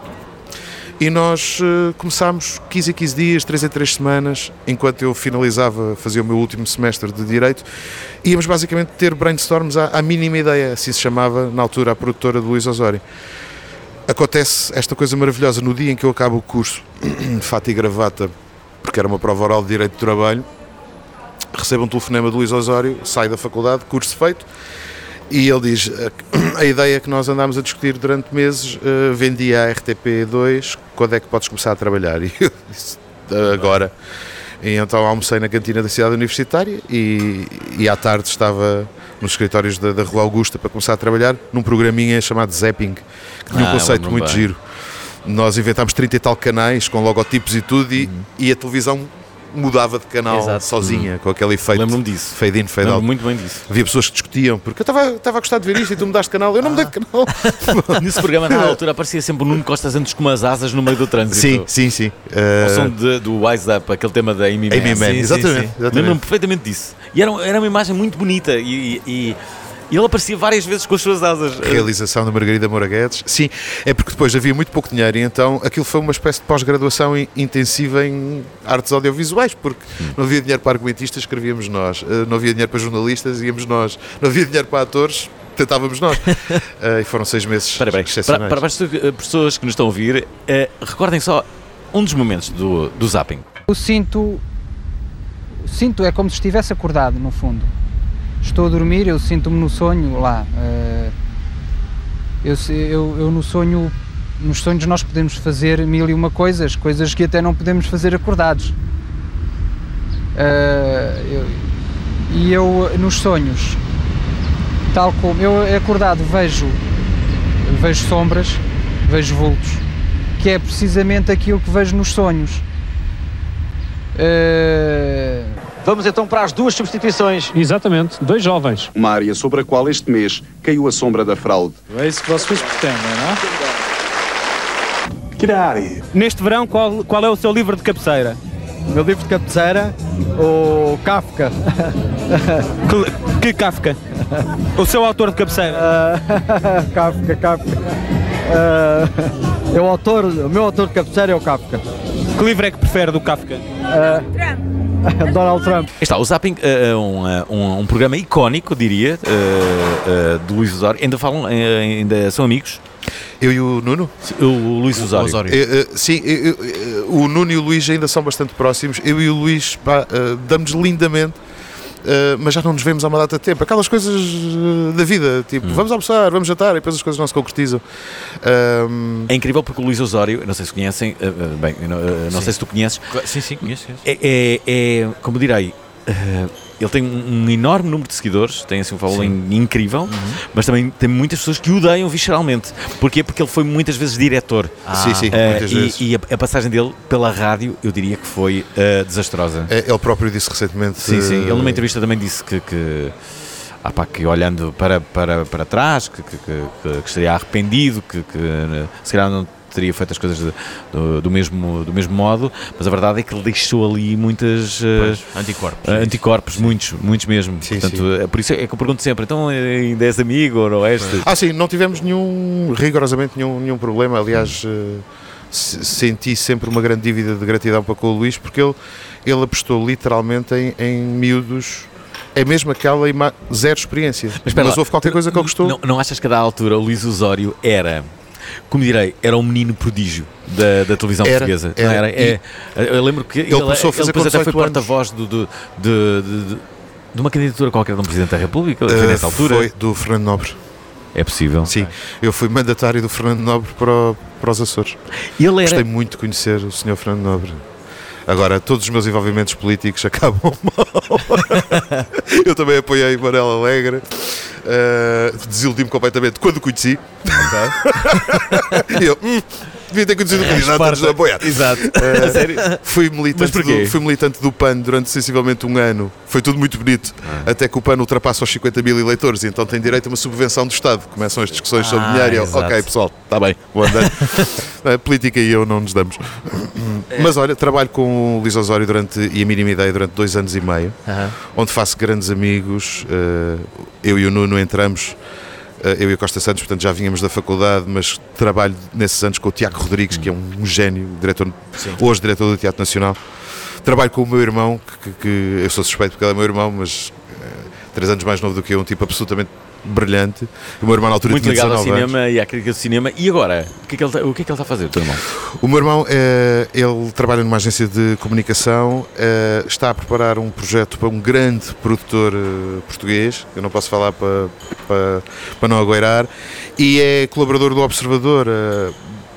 E nós uh, começámos quinze a quinze dias, três em três semanas, enquanto eu finalizava, fazia o meu último semestre de Direito, íamos basicamente ter brainstorms à, à mínima ideia, assim se chamava na altura a produtora de Luís Osório. Acontece esta coisa maravilhosa, no dia em que eu acabo o curso, de fato e gravata, porque era uma prova oral de Direito do Trabalho, recebo um telefonema de Luís Osório, saio da faculdade, curso feito, e ele diz, a ideia que nós andámos a discutir durante meses, uh, vendia à R T P dois, quando é que podes começar a trabalhar? E eu disse, agora. E então almocei na cantina da cidade universitária e, e à tarde estava nos escritórios da, da Rua Augusta para começar a trabalhar num programinha chamado Zapping, que tinha ah, um conceito muito bem. Giro. Nós inventámos trinta e tal canais com logotipos e tudo e, uhum. e a televisão mudava de canal Exato. sozinha, uhum. com aquele efeito. Lembro-me disso. Fade in, fade Lembro out. muito bem disso. Havia pessoas que discutiam, porque eu estava, estava a gostar de ver isto e tu mudaste de canal. Eu não ah. mudei de canal. Nesse programa, na altura, aparecia sempre o Nuno Costa Santos com umas asas no meio do trânsito. Sim, sim, sim. Uh... O som de, do Wise Up, aquele tema da Amy Mann. Amy Mann, sim, exatamente. Sim, sim. exatamente. Lembro-me perfeitamente disso. E era, era uma imagem muito bonita e... e... E ele aparecia várias vezes com as suas asas. Realização da Margarida Moura Guedes. Sim, é porque depois havia muito pouco dinheiro e então aquilo foi uma espécie de pós-graduação intensiva em artes audiovisuais, porque hum. não havia dinheiro para argumentistas, escrevíamos nós. Não havia dinheiro para jornalistas, íamos nós. Não havia dinheiro para atores, tentávamos nós. uh, e foram seis meses Parabéns. excepcionais. Para, para as pessoas que nos estão a ouvir, uh, recordem só um dos momentos do, do Zapping. Eu sinto, sinto, é como se estivesse acordado, no fundo. Estou a dormir, eu sinto-me no sonho lá. Eu, eu, eu no sonho, nos sonhos nós podemos fazer mil e uma coisas, coisas que até não podemos fazer acordados. Eu, e eu nos sonhos, tal como eu acordado vejo, vejo sombras, vejo vultos, que é precisamente aquilo que vejo nos sonhos. Vamos então para as duas substituições. Exatamente, dois jovens. Uma área sobre a qual este mês caiu a sombra da fraude. É isso que vocês pretendem, não é? Que área? Neste verão, qual, qual é o seu livro de cabeceira? O meu livro de cabeceira, o Kafka. que, que Kafka? O seu autor de cabeceira? Uh, Kafka, Kafka. Uh, é o, autor, o meu autor de cabeceira é o Kafka. Que livro é que prefere do Kafka? Uh, Donald Trump. Está o Zapping é uh, um, uh, um, um programa icónico, diria, uh, uh, do Luís Osório. Ainda falam, uh, ainda são amigos? Eu e o Nuno? O, o Luís Osório. Osório. Uh, uh, sim, eu, uh, o Nuno e o Luís ainda são bastante próximos. Eu e o Luís pá, uh, damos lindamente, uh, mas já não nos vemos há uma data de tempo. Aquelas coisas uh, da vida, tipo, hum. vamos almoçar, vamos jantar, e depois as coisas não se concretizam. Um... É incrível porque o Luís Osório, não sei se conhecem, uh, bem, não, uh, não sei se tu conheces. Sim, sim, conheço. conheço. É, é, é, como direi, uh, ele tem um enorme número de seguidores, tem assim um following incrível, uhum. mas também tem muitas pessoas que o odeiam visceralmente. Porquê? Porque ele foi muitas vezes diretor. Ah, sim, sim, uh, muitas e, vezes. E a, a passagem dele pela rádio, eu diria que foi uh, desastrosa. É, ele próprio disse recentemente... Sim, sim. Ele numa entrevista também disse que... que Ah, pá, que olhando para, para, para trás, que, que, que, que estaria arrependido, que, que se calhar não teria feito as coisas de, do, do, mesmo, do mesmo modo, mas a verdade é que ele deixou ali muitas pois, uh, anticorpos, uh, anticorpos muitos, muitos mesmo. Sim, Portanto, sim. É por isso é que eu pergunto sempre, então ainda és amigo ou não és? Ah, sim, não tivemos nenhum, rigorosamente nenhum, nenhum problema, aliás, uh, senti sempre uma grande dívida de gratidão para com o Luís, porque ele, ele apostou literalmente em, em miúdos. É mesmo aquela ima- zero experiência. Mas, mas houve qualquer coisa que ele gostou. Não, não achas que a da altura o Luís Osório era, como direi, era um menino prodígio da, da televisão era, portuguesa? Era, não era? É, eu lembro que ele, ele começou a fazer ele depois até foi anos. porta-voz do, do, de, de, de, de uma candidatura qualquer de um Presidente da República, uh, foi nessa altura? Foi do Fernando Nobre. É possível? Sim, eu fui mandatário do Fernando Nobre para, o, para os Açores. Ele era... Gostei muito de conhecer o senhor Fernando Nobre. Agora, todos os meus envolvimentos políticos acabam mal. Eu também apoiei Manela Alegre. Uh, desiludi-me completamente quando o conheci. Okay. E eu, hum, devia ter conhecido o candidato antes de apoiar. Exato. Uh, Sério? Fui militante, do, fui militante do P A N durante sensivelmente um ano. Foi tudo muito bonito. Ah. Até que o P A N ultrapassa os cinquenta mil eleitores e então tem direito a uma subvenção do Estado. Começam as discussões ah, sobre dinheiro e eu, ok, pessoal, está bem, vou andando. A política e eu não nos damos. Mas olha, trabalho com o Luís Osório durante, e a Mínima Ideia durante dois anos e meio, uh-huh. onde faço grandes amigos. Uh, eu e o Nuno entramos, uh, eu e a Costa Santos, portanto já vínhamos da faculdade, mas trabalho nesses anos com o Tiago Rodrigues, que é um, um gênio, diretor, hoje diretor do Teatro Nacional. Trabalho com o meu irmão, que, que, que eu sou suspeito porque ele é meu irmão, mas uh, três anos mais novo do que eu, um tipo absolutamente brilhante. O meu irmão na altura muito tinha ligado ao dezanove cinema anos. E à crítica do cinema. E agora? O que é que ele, o que é que ele está a fazer, o teu irmão? O meu irmão, é, ele trabalha numa agência de comunicação, é, está a preparar um projeto para um grande produtor uh, português, eu não posso falar para, para, para não agoirar, e é colaborador do Observador. Uh,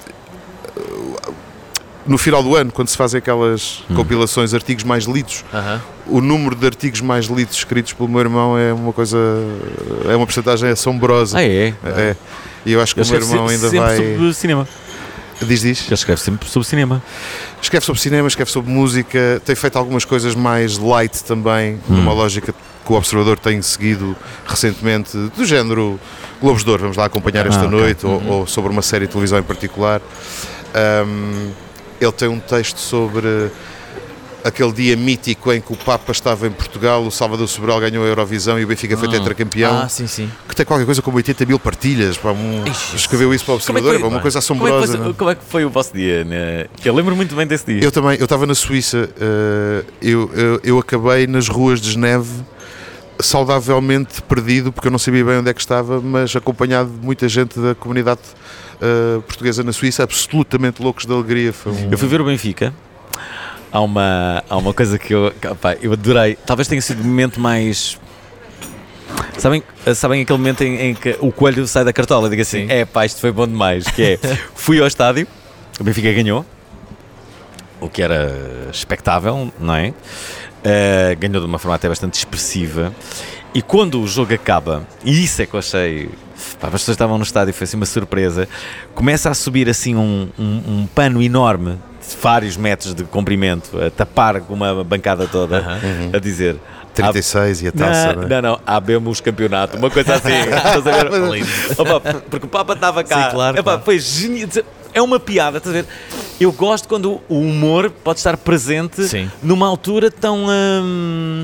no final do ano, quando se fazem aquelas hum. compilações, artigos mais lidos, uh-huh. o número de artigos mais lidos escritos pelo meu irmão é uma coisa, é uma porcentagem assombrosa. Ah, é? É. E eu acho que ele o meu irmão ainda vai... sobre cinema. Diz, diz. Ele escreve sempre sobre cinema. Escreve sobre cinema, escreve sobre música, tem feito algumas coisas mais light também, hum. numa lógica que o Observador tem seguido recentemente, do género Globos de Ouro, vamos lá acompanhar esta ah, noite, okay. ou, uhum. ou sobre uma série de televisão em particular. Um, ele tem um texto sobre aquele dia mítico em que o Papa estava em Portugal, o Salvador Sobral ganhou a Eurovisão e o Benfica foi tetracampeão. Ah, sim, sim. Que tem qualquer coisa como oitenta mil partilhas. Pá, um, escreveu isso para o Observador, é, uma coisa assombrosa. Como é, que, como é que foi o vosso dia? Né? Eu lembro muito bem desse dia. Eu também, eu estava na Suíça, uh, eu, eu, eu acabei nas ruas de Geneve, saudavelmente perdido, porque eu não sabia bem onde é que estava, mas acompanhado de muita gente da comunidade uh, portuguesa na Suíça, absolutamente loucos de alegria. Foi um... Eu fui ver o Benfica. Há uma, há uma coisa que eu, opa, eu adorei. Talvez tenha sido o momento mais... Sabem, sabem aquele momento em, em que o coelho sai da cartola e diga assim, é pá, isto foi bom demais. Que é, fui ao estádio, o Benfica ganhou, o que era expectável, não é? Uh, ganhou de uma forma até bastante expressiva. E quando o jogo acaba, e isso é que eu achei... Pá, as pessoas estavam no estádio, foi assim uma surpresa. Começa a subir assim um, um, um pano enorme, de vários metros de comprimento, a tapar uma bancada toda, uh-huh. a dizer... trinta e seis e a taça, não, não, não, não, abemos campeonato, uma coisa assim. Estás a ver? Opa, porque o Papa estava cá. Sim, claro, Opa, claro. Foi genial. É uma piada, estás a ver? Eu gosto quando o humor pode estar presente Sim. numa altura tão. Hum,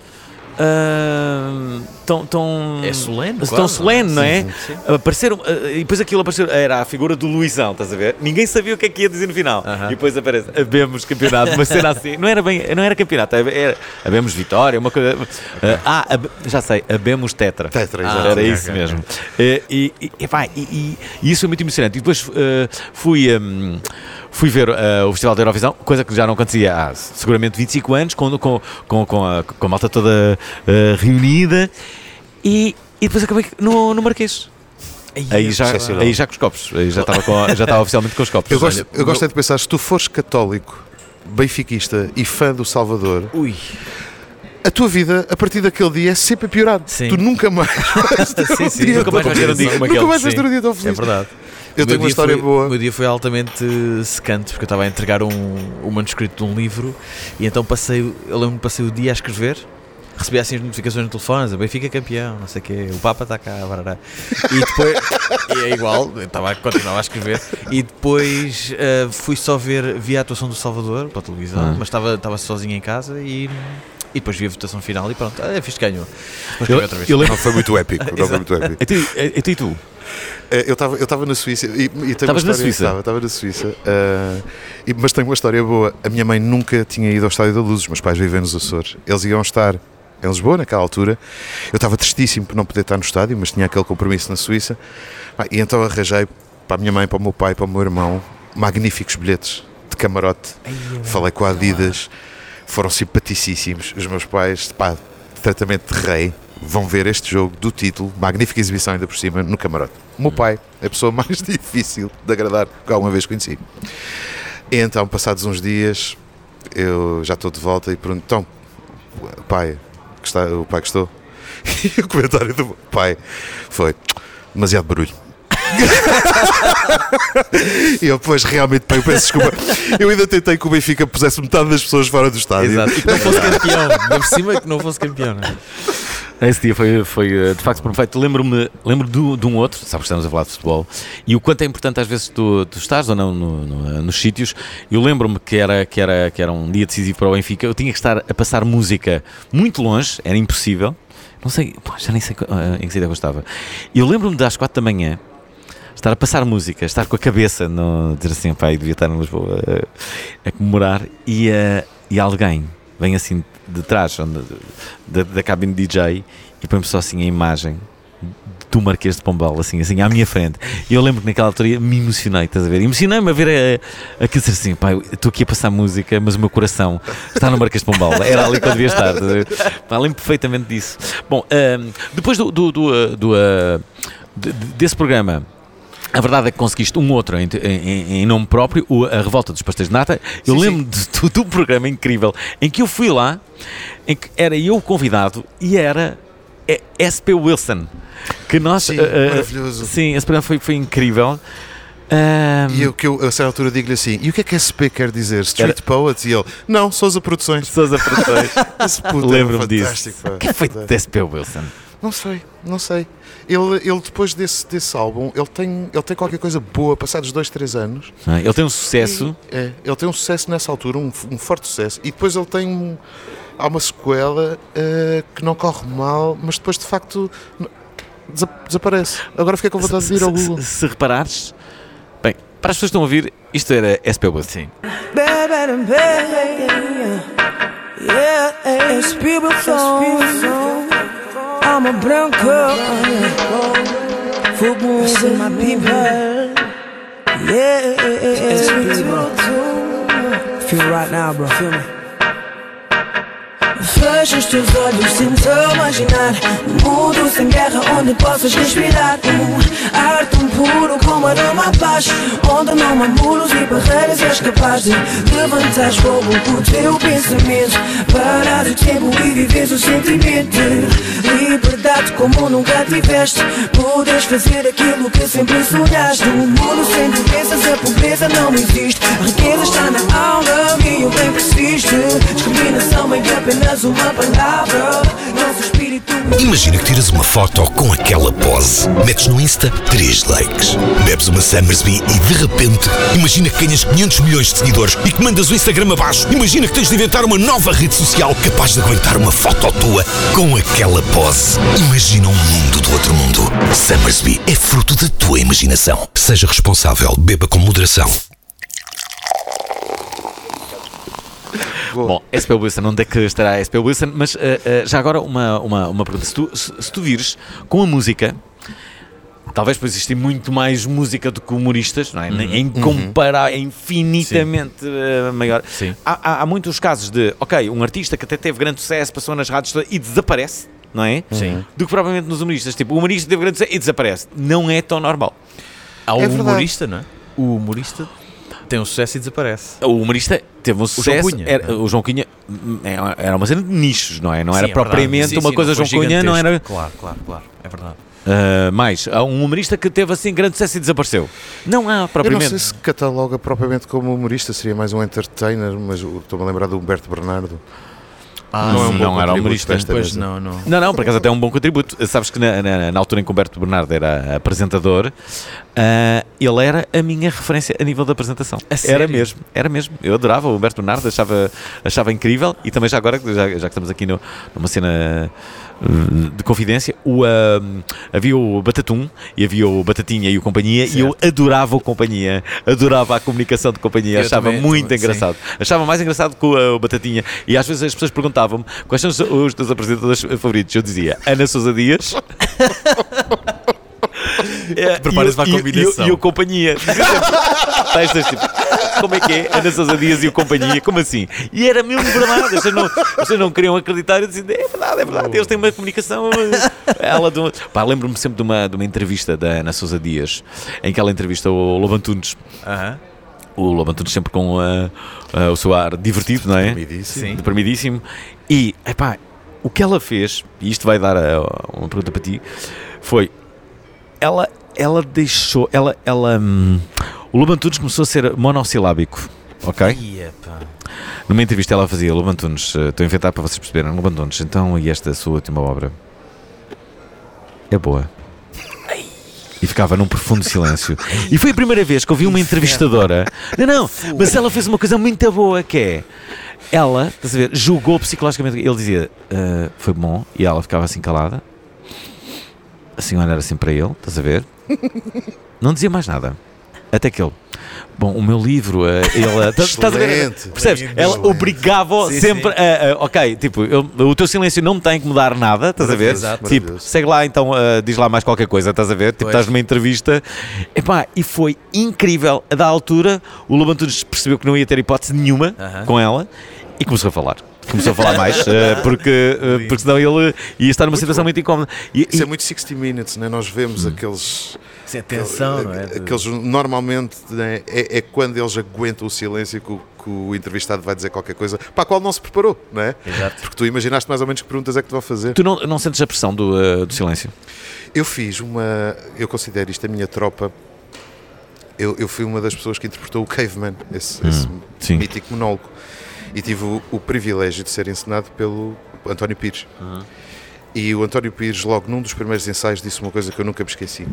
hum, tão, tão. É solene, Tão claro, solene, não é? Sim, sim. Apareceram, e depois aquilo apareceu, era a figura do Luizão, estás a ver? Ninguém sabia o que é que ia dizer no final. Uh-huh. E depois aparece, abemos campeonato, uma cena assim. Não era bem, não era campeonato, era abemos vitória, uma coisa. Uh, ah, ab, já sei, abemos tetra. Tetra, ah, Era isso okay, mesmo. Okay. Uh, e, e, epá, e, e, e isso é muito emocionante. E depois uh, fui. Um, Fui ver uh, o Festival da Eurovisão, coisa que já não acontecia há seguramente vinte e cinco anos, com, com, com, com, a, com a malta toda uh, reunida, e, e depois acabei no, no Marquês. Aí já, aí já com os copos, aí já estava, com, já estava oficialmente com os copos. Eu gosto, eu gosto é de pensar, se tu fores católico, benfiquista e fã do Salvador, Ui. a tua vida, a partir daquele dia, é sempre a piorar. Sim. Tu nunca mais vais ter sim, um sim, dia nunca mais tão vais ter um dia feliz. como Nunca aquele. mais vais ter um Sim. dia tão feliz. É verdade. Eu O tenho meu uma dia história foi- boa. O meu dia foi altamente secante porque eu estava a entregar um, um manuscrito de um livro e então passei, eu lembro-me que passei o dia a escrever, recebi assim as notificações no telefone, a Benfica campeão, não sei o quê, o Papa está cá, barará. E depois, e é igual, eu estava a continuar a escrever e depois uh, fui só ver, vi a atuação do Salvador para a televisão, Ah. mas estava, estava sozinho em casa e. E depois vi a votação final e pronto, ah, fiz que ganhou. Depois Eu- ganhei outra vez. eu lembro- Não foi muito épico. Não foi muito épico. E tu? E tu? E tu? Eh, Eu estava eu estava na Suíça e, e tenho uma Estavas na história- Suíça? Estava, estava na Suíça. eh, e- mas tenho uma história boa. A minha mãe nunca tinha ido ao Estádio da Luz. Os meus pais vivem nos Açores. Eles iam estar em Lisboa naquela altura. Eu estava tristíssimo por não poder estar no estádio, mas tinha aquele compromisso na Suíça. Ah, E então arranjei para a minha mãe, para o meu pai, para o meu irmão, magníficos bilhetes de camarote. Falei com a Adidas. Foram simpaticíssimos. Os meus pais, pá, tratamento de rei, vão ver este jogo do título, magnífica exibição ainda por cima, no camarote. O meu pai é a pessoa mais difícil de agradar que alguma vez conheci. E então, passados uns dias, eu já estou de volta e pergunto, então, pai, que está, o pai gostou? E o comentário do meu pai foi, demasiado barulho. E eu, pois, realmente, pai, eu peço desculpa. Eu ainda tentei que o Benfica pusesse metade das pessoas fora do estádio. Exato. E que não fosse campeão. Ainda por cima que não fosse campeão, não é? Esse dia foi, foi eh, de facto perfeito. Lembro-me lembro de, de um outro, sabes que estamos a falar de futebol, e o quanto é importante às vezes tu, tu estás ou não no, no, nos sítios. Eu lembro-me que era, que, era, que era um dia decisivo para o Benfica. Eu tinha que estar a passar música muito longe, era impossível. Não sei, pô, já nem sei uh, em que sítio eu estava. Eu lembro-me de às quatro da manhã estar a passar música, estar com a cabeça, no, dizer assim, pai, devia estar em Lisboa uh, a comemorar, e, uh, e alguém vem assim de trás onde, da, da cabine de D J e põe-me só assim a imagem do Marquês de Pombal, assim, assim, à minha frente. E eu lembro que naquela altura me emocionei, estás a ver? Emocionei-me a ver a, a, a dizer assim, pai, estou aqui a passar música, mas o meu coração está no Marquês de Pombal. Era ali que eu devia estar. Estás a ver? Pá, lembro perfeitamente disso. Bom, um, depois do, do, do, do uh, de, desse programa, a verdade é que conseguiste um outro em, em, em nome próprio, o, a Revolta dos Pastéis de Nata. Eu Sim, lembro de, de, de um programa incrível em que eu fui lá, em que era eu o convidado e era é, S P Wilson. Que nós, Sim, uh, uh, maravilhoso. Sim, esse programa foi, foi incrível. Um, E eu, que eu, a certa altura, digo-lhe assim: e o que é que S P quer dizer? Street Poets? E ele: não, Sousa Produções. Sousa Produções. Esse puto Lembro-me era disso. fantástico, pá. O que foi de S P Wilson? Não sei, não sei. Ele, ele depois desse, desse álbum, ele tem, ele tem qualquer coisa boa, passados dois, três anos. Ah, ele tem um sucesso. E, é, ele tem um sucesso nessa altura, um, um forte sucesso. E depois ele tem um, há uma sequela uh, que não corre mal, mas depois de facto desa- desaparece. Agora fiquei com vontade de ir ao Google. Se, se, se reparares, bem, para as pessoas que estão a ouvir, isto era S P Wilson. Sim. Yeah, it's people phone. I'm a Bronco. Football's in my people. Yeah, it's people. Feel right now, bro. Feel me. Fecha os teus olhos, tenta imaginar um mundo sem guerra onde possas respirar. Um ar tão puro como aroma à paz, onde não há muros e barreiras. És capaz de levantar fogo o teu pensamento, parar o tempo e viver o sentimento. Liberdade como nunca tiveste, podes fazer aquilo que sempre sonhaste. Um mundo sem doenças, a pobreza não existe. A riqueza está na alma e o bem persiste. Discriminação é apenas uma palavra. Nosso espírito. Imagina que tiras uma foto com aquela pose, metes no Insta três likes, bebes uma Summersby e de repente, imagina que ganhas quinhentos milhões de seguidores e que mandas o Instagram abaixo. Imagina que tens de inventar uma nova rede social capaz de aguentar uma foto tua com aquela pose. Imagina um mundo do outro mundo. Summersby é fruto da tua imaginação. Seja responsável, beba com moderação. Bom, S P Wilson, onde é que estará S P Wilson? Mas uh, uh, já agora uma, uma, uma pergunta. Se tu, se, se tu vires com a música, talvez por existir muito mais música do que humoristas, não é? Uhum. Em comparar, é infinitamente uh, maior. Sim. Há, há, há muitos casos de, ok, um artista que até teve grande sucesso, passou nas rádios e desaparece, não é? Sim. Do que propriamente nos humoristas. Tipo, o humorista teve grande sucesso e desaparece. Não é tão normal. Há um É verdade. humorista, não é? O humorista Tem um sucesso e desaparece. O humorista teve um sucesso. João Cunha. Era, o João Cunha era uma cena de nichos, não é? Não Sim, era é propriamente sim, uma sim, coisa não foi João Cunha, não era. gigantesco. Claro, claro, claro. É verdade. Uh, mais, há um humorista que teve assim grande sucesso e desapareceu. Não há propriamente. Eu não sei se cataloga propriamente como humorista, seria mais um entertainer, mas estou-me a lembrar do Humberto Bernardo. Ah, não, é um não bom era contributo humorista. para esta Pois mesa. não, não. Não, não, por acaso até é um bom contributo. Sabes que na, na, na altura em que o Humberto Bernardo era apresentador, uh, ele era a minha referência a nível de apresentação. A sério? Era mesmo, era mesmo. Eu adorava o Humberto Bernardo, achava, achava incrível. E também já agora, já, já que estamos aqui no, numa cena de confidência, o, uh, havia o Batatum e havia o Batatinha e o Companhia, certo. E eu adorava o Companhia, adorava a comunicação de Companhia, eu achava também, muito também, engraçado. Sim. Achava mais engraçado que o, o Batatinha. E às vezes as pessoas perguntavam-me quais são os, os teus apresentadores favoritos. Eu dizia Ana Sousa Dias. É, Prepare-se para a combinação. E, e, e o Companhia. Textas tipo, como é que é? Ana Sousa Dias e o Companhia, como assim? E era mesmo verdade, vocês não, vocês não queriam acreditar. Eu dizia, é verdade, é verdade, eles têm uma comunicação. Ela de uma... Pá, lembro-me sempre de uma, de uma entrevista da Ana Sousa Dias, em que ela entrevista o Lobo Antunes. Aham. O Lobo Antunes sempre com uh, uh, o seu ar divertido, não é? Deprimidíssimo. Deprimidíssimo. E, epá, o que ela fez, e isto vai dar a, a uma pergunta para ti, foi, ela, ela deixou, ela, ela, hum, o Lobo Antunes começou a ser monossilábico, ok? Ia, pá. Numa entrevista ela fazia, Lobo Antunes, uh, estou a inventar para vocês perceberem, Lobo Antunes, então, e esta sua última obra? É boa. E ficava num profundo silêncio. E foi a primeira vez que ouvi uma entrevistadora. Não, não, mas ela fez uma coisa muito boa, que é, ela, estás a ver, julgou psicologicamente. Ele dizia, uh, foi bom, e ela ficava assim calada, assim a olhar assim para ele, estás a ver? Não dizia mais nada. Até que ele, bom, o meu livro, uh, ele, estás a ver? Percebes? Excelente. Ela obrigava Sim, sempre sim. a, a, ok, tipo, eu, o teu silêncio não me tem que mudar nada, estás a ver? Exato, Tipo, maravilhoso. segue lá então, uh, diz lá mais qualquer coisa, estás a ver? Tipo, Pois. estás numa entrevista. Epá, e foi incrível. A da altura, o Lobo Antunes percebeu que não ia ter hipótese nenhuma Aham. com ela e começou a falar. Começou a falar mais, uh, porque, uh, porque senão ele ia estar numa situação muito incómoda. E, Isso e- é muito sixty minutes, né? Nós vemos aqueles. Sem tensão, não é? Aqueles normalmente né, é, é quando eles aguentam o silêncio que o, que o entrevistado vai dizer qualquer coisa para a qual não se preparou, não é? Exato. Porque tu imaginaste mais ou menos que perguntas é que te vão fazer. Tu não, não sentes a pressão do, uh, do silêncio? Eu fiz uma. Eu considero isto a minha tropa. Eu, eu fui uma das pessoas que interpretou o Caveman, esse, Hum, esse sim. mítico monólogo. E tive o, o privilégio de ser encenado pelo António Pires. Uhum. E o António Pires, logo num dos primeiros ensaios, disse uma coisa que eu nunca me esqueci.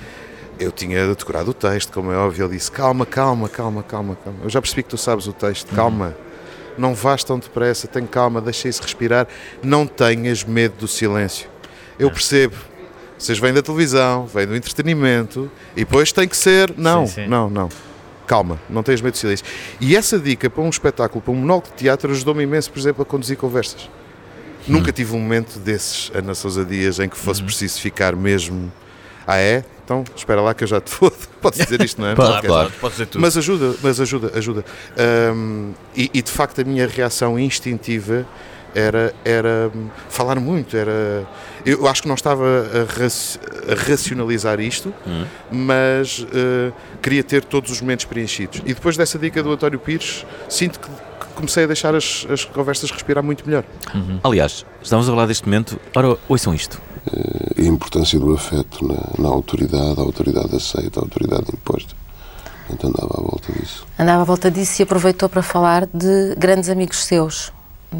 Eu tinha decorado o texto, como é óbvio. Ele disse: calma, calma, calma, calma, calma. Eu já percebi que tu sabes o texto, calma. Não vais tão depressa, tem calma, deixa isso respirar. Não tenhas medo do silêncio. Eu percebo. Vocês vêm da televisão, vêm do entretenimento e depois tem que ser. Não, Sim, sim. não, não. Calma, não tens medo do silêncio. E essa dica para um espetáculo, para um monólogo de teatro, ajudou-me imenso, por exemplo, a conduzir conversas. Nunca tive um momento desses, Ana Sousa Dias, em que fosse preciso ficar mesmo. Ah, é? Então, espera lá que eu já te vou. Podes dizer isto, não é? Claro, Porque- claro. Pode dizer tudo. Mas ajuda, mas ajuda, ajuda. Hum, e, e de facto a minha reação instintiva era, era hum, falar muito. Era, eu acho que não estava a, raci- a racionalizar isto, Hum. mas uh, queria ter todos os momentos preenchidos. E depois dessa dica do António Pires, sinto que, que comecei a deixar as, as conversas respirar muito melhor. Uhum. Aliás, estamos a falar deste momento. Ora, ouçam isto. A importância do afeto na, na autoridade, a autoridade aceita, a autoridade imposta. Então andava à volta disso. Andava à volta disso e aproveitou para falar de grandes amigos seus.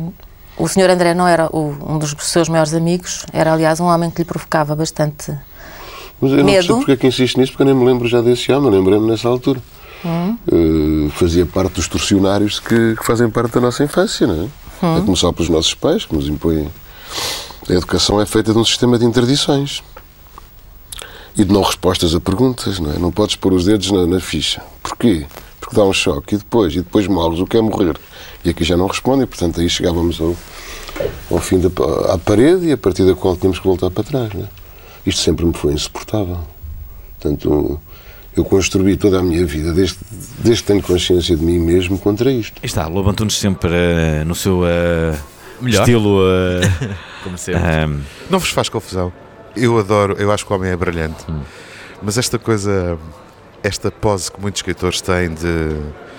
O senhor André não era o, um dos seus maiores amigos, era aliás um homem que lhe provocava bastante Mas eu não medo. percebo porque é que insiste nisso, porque eu nem me lembro já desse homem, lembrei-me nessa altura. Hum. Uh, fazia parte dos torcionários que, que fazem parte da nossa infância, não é? Hum. A começar pelos nossos pais, que nos impõem. A educação é feita de um sistema de interdições e de não respostas a perguntas, não é? Não podes pôr os dedos na, na ficha. Porquê? Porque dá um choque e depois, e depois morres, o que é morrer? E aqui já não responde, e portanto aí chegávamos ao, ao fim da à parede e a partir da qual tínhamos que voltar para trás, não é? Isto sempre me foi insuportável. Portanto, eu construí toda a minha vida, desde, desde que tenho consciência de mim mesmo, contra isto. Aí está, Lobo Antunes sempre uh, no seu uh, Melhor. estilo. Uh, Como sempre. um, Não vos faz confusão. Eu adoro, eu acho que o homem é brilhante. Hum. Mas esta coisa esta pose que muitos escritores têm de...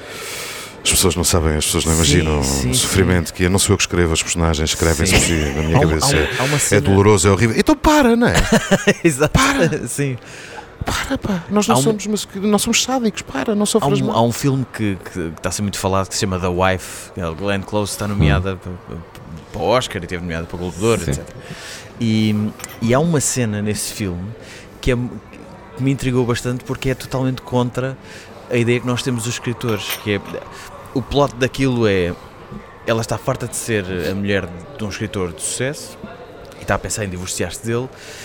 As pessoas não sabem, as pessoas não imaginam sim, sim, o sofrimento sim. que é. Não sou eu que escrevo, os personagens escrevem-se por si, na minha há cabeça. Um, há um, há cena... É doloroso, é horrível. Então para, não é? Exato. Para. Sim. Para, pá. Nós não, um... somos, não somos sádicos, para, não sofres há um, mal. Há um filme que, que, que está a ser muito falado que se chama The Wife. A Glenn Close está nomeada hum. para, para o Oscar e teve nomeada para o Globo de Ouro, etcétera. E, e há uma cena nesse filme que, é, que me intrigou bastante porque é totalmente contra a ideia que nós temos dos escritores, que é, o plot daquilo é, ela está farta de ser a mulher de um escritor de sucesso e está a pensar em divorciar-se dele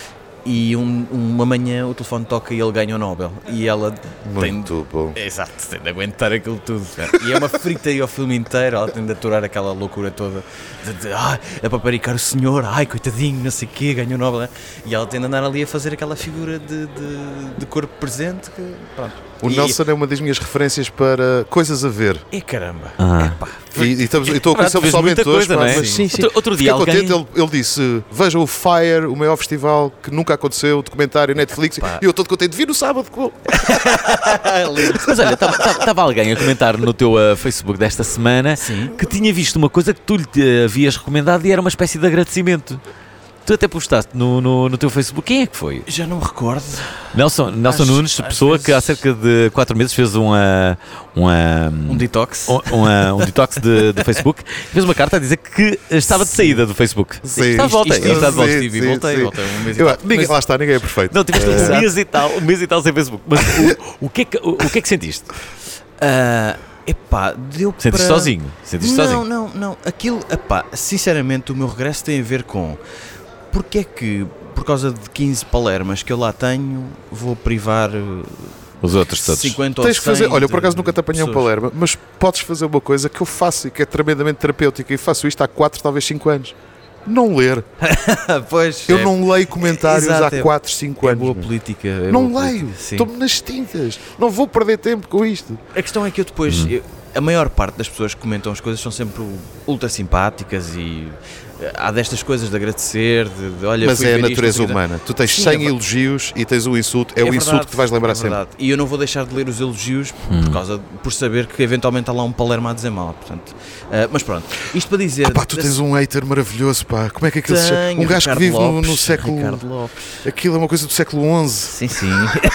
e um, uma manhã o telefone toca e ele ganha o Nobel e ela muito tem, bom. Exato, tem de aguentar aquilo tudo, cara. E é uma fritaria ao filme inteiro, ela tem de aturar aquela loucura toda de, de ah, é para paricar o senhor, ai coitadinho, não sei o quê, ganhou o Nobel, né? E ela tem de andar ali a fazer aquela figura de, de, de corpo presente que, pronto. O e, Nelson é uma das minhas referências para coisas a ver. E caramba. Ah. Epá. E, e, estamos, e estou a conhecer pessoalmente hoje. Coisa, pá, não é? Mas, sim, sim. Outro, outro dia alguém... contente, ele, ele disse, veja o Fire, o maior festival que nunca aconteceu, documentário Netflix, Pá. e eu estou contente, vi no sábado. Mas olha, estava alguém a comentar no teu uh, Facebook desta semana sim. que tinha visto uma coisa que tu lhe uh, havias recomendado e era uma espécie de agradecimento. Tu até postaste no, no, no teu Facebook. Quem é que foi? Já não me recordo. Nelson, Nelson Acho, Nunes, pessoa vezes... que há cerca de quatro meses fez uma, uma, um detox, um, uma, um detox de, de Facebook. Fez uma carta a dizer que estava de saída do Facebook. Sim. Está de volta. Isto, isto, está de volta. Sim, sim, voltei, sim. voltei um mês eu, e tal. ninguém, Mas... Lá está, ninguém é perfeito. Não, tiveste uh... um mês e tal, um mês e tal sem Facebook. Mas o, o, que, é que, o, o que é que sentiste? Uh, epá, deu Sentiste para... sozinho? Sentiste não, sozinho? não, não. Aquilo, epá, sinceramente, o meu regresso tem a ver com... Porque é que, por causa de quinze palermas que eu lá tenho, vou privar os outros todos? cinquenta Tens ou que fazer, olha, eu por de, acaso nunca te apanhei um palerma, mas podes fazer uma coisa que eu faço e que é tremendamente terapêutica e faço isto há quatro, talvez cinco anos. Não ler. Pois, eu é, não leio comentários exato, há quatro, cinco é anos. Boa política. É não boa leio. Estou-me nas tintas. Não vou perder tempo com isto. A questão é que eu depois... Hum. Eu, a maior parte das pessoas que comentam as coisas são sempre ultra simpáticas e há destas coisas de agradecer, de, de olha, mas fui é ver a natureza isto, humana. Tu tens sim, cem é elogios e tens um insulto. É, é o verdade, insulto que te vais lembrar é sempre. E eu não vou deixar de ler os elogios hum. por causa por saber que eventualmente há lá um Palermo a dizer mal. Portanto, uh, mas pronto, isto para dizer. Ah, pá, tu tens um hater maravilhoso, pá. Como é que aquele se chama? Um gajo Ricardo que vive Lopes, no, no século. Ricardo Lopes. Aquilo é uma coisa do século onze. Sim, sim.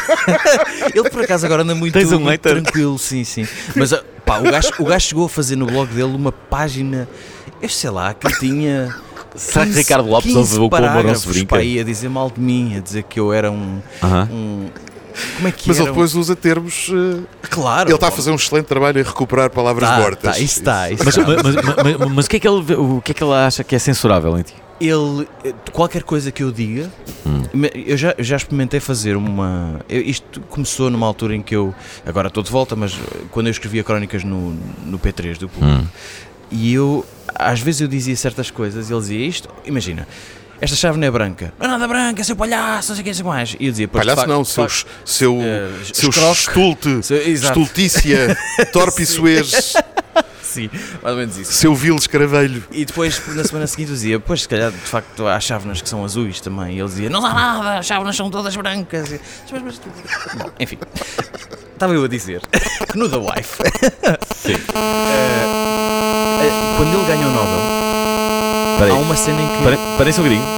Ele por acaso agora anda muito, tens um muito hater. tranquilo, sim, sim. Mas pá, o gajo, o gajo chegou a fazer no blog dele uma página, eu sei lá, que tinha. Será que Ricardo Lopes ouve o Como não se brinca? Pá, ia dizer mal de mim, a dizer que eu era um. Uh-huh. um como é que Mas era? ele depois usa termos. Uh, claro. Ele está a fazer um excelente trabalho em recuperar palavras tá, mortas. Tá, isso está. Isso mas, tá. mas, mas, mas, mas o, que é que ele, o que é que ele acha que é censurável em ti? Ele, qualquer coisa que eu diga, hum. eu, já, eu já experimentei fazer uma. Eu, isto começou numa altura em que eu. Agora estou de volta, mas quando eu escrevia crónicas no, no P três do Público, hum. e eu. Às vezes eu dizia certas coisas e ele dizia isto, imagina, esta chave não é branca, não é nada branca, seu palhaço, não sei o que, não sei mais. E eu dizia, palhaço facto, não, seu, facto, seu, uh, seu estulte, seu, estultícia, torpe e suez. Sim, mais ou menos isso. Seu vil escravelho. E depois, na semana seguinte, eu dizia, pois se calhar de facto há chávenas que são azuis também. E ele dizia, não há nada, as chávenas são todas brancas. E, mas, mas, bom, enfim, estava eu a dizer que no The Wife, Sim. Uh, quando ele ganha o Nobel, Parei. há uma cena em que... Parei, parei só um bocadinho.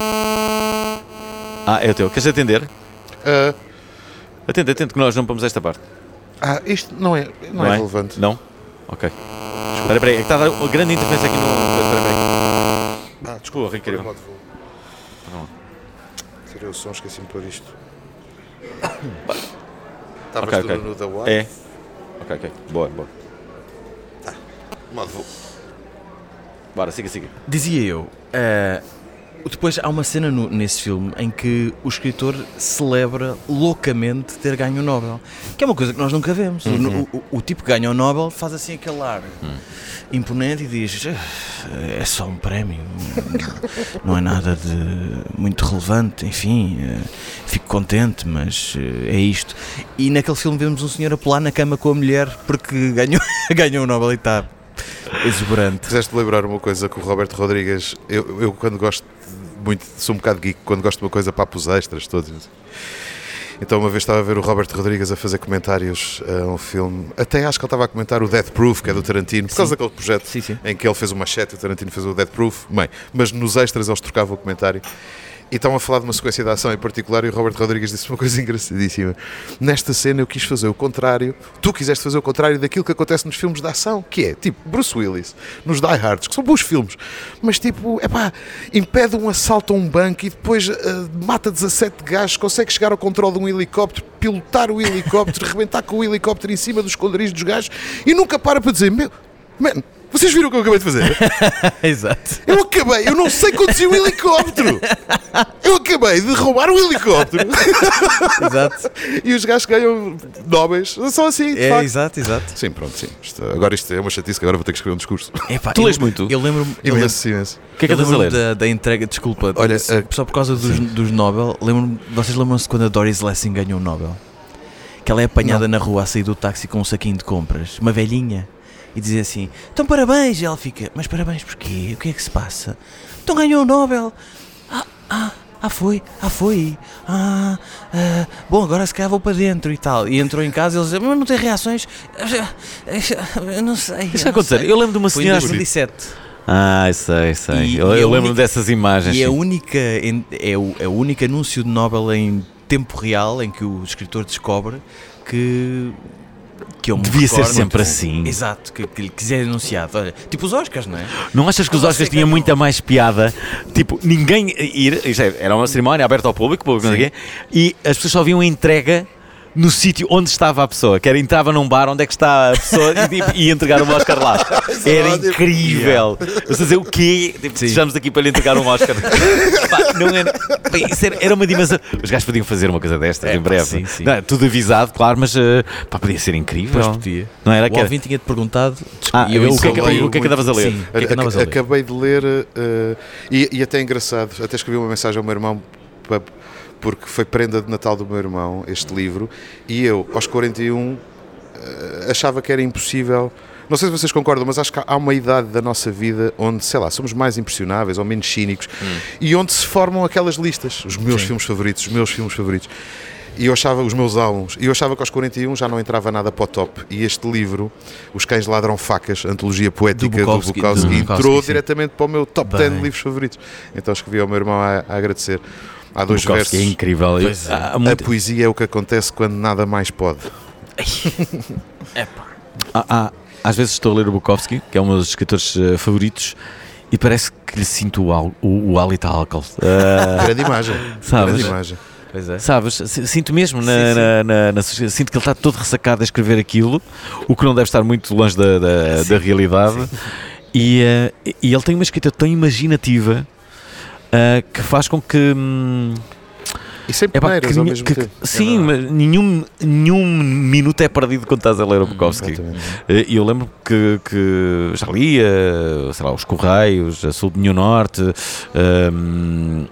Ah, é o teu. Queres atender? Uh... Atende, atende, que nós não vamos a esta parte. Ah, isto não é, não não é, é relevante. Não? Ok. Espera, espera aí, é que está a dar uma grande interferência aqui no... Espera, espera aí. Ah, desculpa, Ricardo. Não. Tirei o som, esqueci-me de pôr isto. Estavas okay, tudo okay. no The Wife? É. Ok, ok. Boa, boa. Tá. Modo voo. Bora, siga, siga. Dizia eu, uh, depois há uma cena no, nesse filme em que o escritor celebra loucamente ter ganho o Nobel, que é uma coisa que nós nunca vemos. Uhum. O, o, o tipo que ganha o Nobel faz assim aquele ar uhum. imponente e diz, é só um prémio, não é nada de muito relevante, enfim, uh, fico contente, mas uh, é isto. E naquele filme vemos um senhor a pular na cama com a mulher porque ganhou, ganhou o Nobel e está exuberante. Quiseste lembrar uma coisa com o Roberto Rodrigues. Eu, eu quando gosto muito, sou um bocado geek, quando gosto de uma coisa, papo os extras todos. Então uma vez estava a ver o Robert Rodrigues a fazer comentários a um filme, até acho que ele estava a comentar o Death Proof, que é do Tarantino, por causa sim. daquele projeto sim, sim. em que ele fez o Machete e o Tarantino fez o Death Proof, bem, mas nos extras eles trocavam o comentário. E estavam a falar de uma sequência de ação em particular e o Robert Rodrigues disse uma coisa engraçadíssima. Nesta cena eu quis fazer o contrário, tu quiseste fazer o contrário daquilo que acontece nos filmes de ação, que é, tipo, Bruce Willis, nos Die Hards, que são bons filmes, mas tipo, epá, impede um assalto a um banco e depois uh, mata dezassete gajos, consegue chegar ao controle de um helicóptero, pilotar o helicóptero, rebentar com o helicóptero em cima dos esconderijos dos gajos e nunca para para dizer, meu, man, vocês viram o que eu acabei de fazer? Exato. Eu acabei, eu não sei conduzir um helicóptero. Eu acabei de roubar um helicóptero. Exato. E os gajos ganham nobres. São assim, de é, facto. Exato, exato. Sim, pronto, sim. Isto, agora isto é uma chatice que agora vou ter que escrever um discurso. Epá, tu eu, lês muito? Eu lembro-me. Imenso, imenso. O que é que andas a ler? Da, da entrega, desculpa. Olha, só por causa dos, dos Nobel, lembro-me, vocês lembram-se quando a Doris Lessing ganhou o Nobel? Que ela é apanhada não. na rua a sair do táxi com um saquinho de compras. Uma velhinha. E dizia assim, então parabéns, e ela fica, mas parabéns porquê? O que é que se passa? Então ganhou o Nobel. Ah, ah, ah foi, ah foi. Ah, ah, bom, agora se calhar vou para dentro e tal. E entrou em casa e ele dizia, mas não tem reações? Eu não sei. Isso vai acontecer. Eu lembro de uma senhora... Foi em dois mil e sete. Ah, sei, sei. E, eu e eu lembro única, dessas imagens. E sim. a única, é o, é o único anúncio de Nobel em tempo real em que o escritor descobre que... Que eu devia ser recordo, sempre tipo, assim. Exato, que, que lhe quiser anunciado. Olha, tipo os Oscars, não é? Não achas que os Oscars tinham muita mais piada? Tipo, ninguém ir. Era uma cerimónia aberta ao público, público não sei quê, e as pessoas só viam a entrega no sítio onde estava a pessoa. Que era, entrava num bar onde é que está a pessoa e ia entregar um Oscar lá. Era incrível. Ou seja, o quê? Tipo, estamos aqui para lhe entregar um Oscar. Pá, não era, bem, isso era, era uma dimensão. Os gajos podiam fazer uma coisa destas é, em breve. Sim, sim. Não, tudo avisado, claro, mas uh, pá, podia ser incrível. Pois podia. Não era o Alvin tinha-te perguntado. Ah, eu, o, que é que, o que é que andavas a ler? Sim, o que é que andavas a ler? Acabei de ler uh, e, e até é engraçado. Até escrevi uma mensagem ao meu irmão para. Porque foi prenda de Natal do meu irmão, este livro, e eu, aos quarenta e um, achava que era impossível. Não sei se vocês concordam, mas acho que há uma idade da nossa vida onde, sei lá, somos mais impressionáveis ou menos cínicos hum. e onde se formam aquelas listas, os meus Sim. filmes favoritos, os meus filmes favoritos. E eu achava, os meus álbuns, e eu achava que aos quarenta e um já não entrava nada para o top. E este livro, Os Cães Ladram Facas, antologia poética do Bukowski, do Bukowski, do Bukowski entrou sim. diretamente para o meu top dez livros favoritos. Então escrevi ao meu irmão a, a agradecer. Há dois versos. É incrível. É. Há muito... A poesia é o que acontece quando nada mais pode. Epá. há, há, às vezes estou a ler o Bukowski, que é um dos meus escritores uh, favoritos, e parece que lhe sinto o, al, o, o hálito a álcool. Uh, Grande imagem. Sabes? Grande imagem. Pois é. Sabes? Sinto mesmo, na, sim, sim. Na, na, na, sinto que ele está todo ressacado a escrever aquilo, o que não deve estar muito longe da, da, da realidade. E, uh, e ele tem uma escrita tão imaginativa. Uh, que faz com que hum, e sem peneiras ao mesmo que, tempo. Sim, é mas nenhum, nenhum minuto é perdido quando estás a ler o Bukowski. E eu lembro que, que já lia, sei lá, Os Correios, A Sul do New Norte, hum,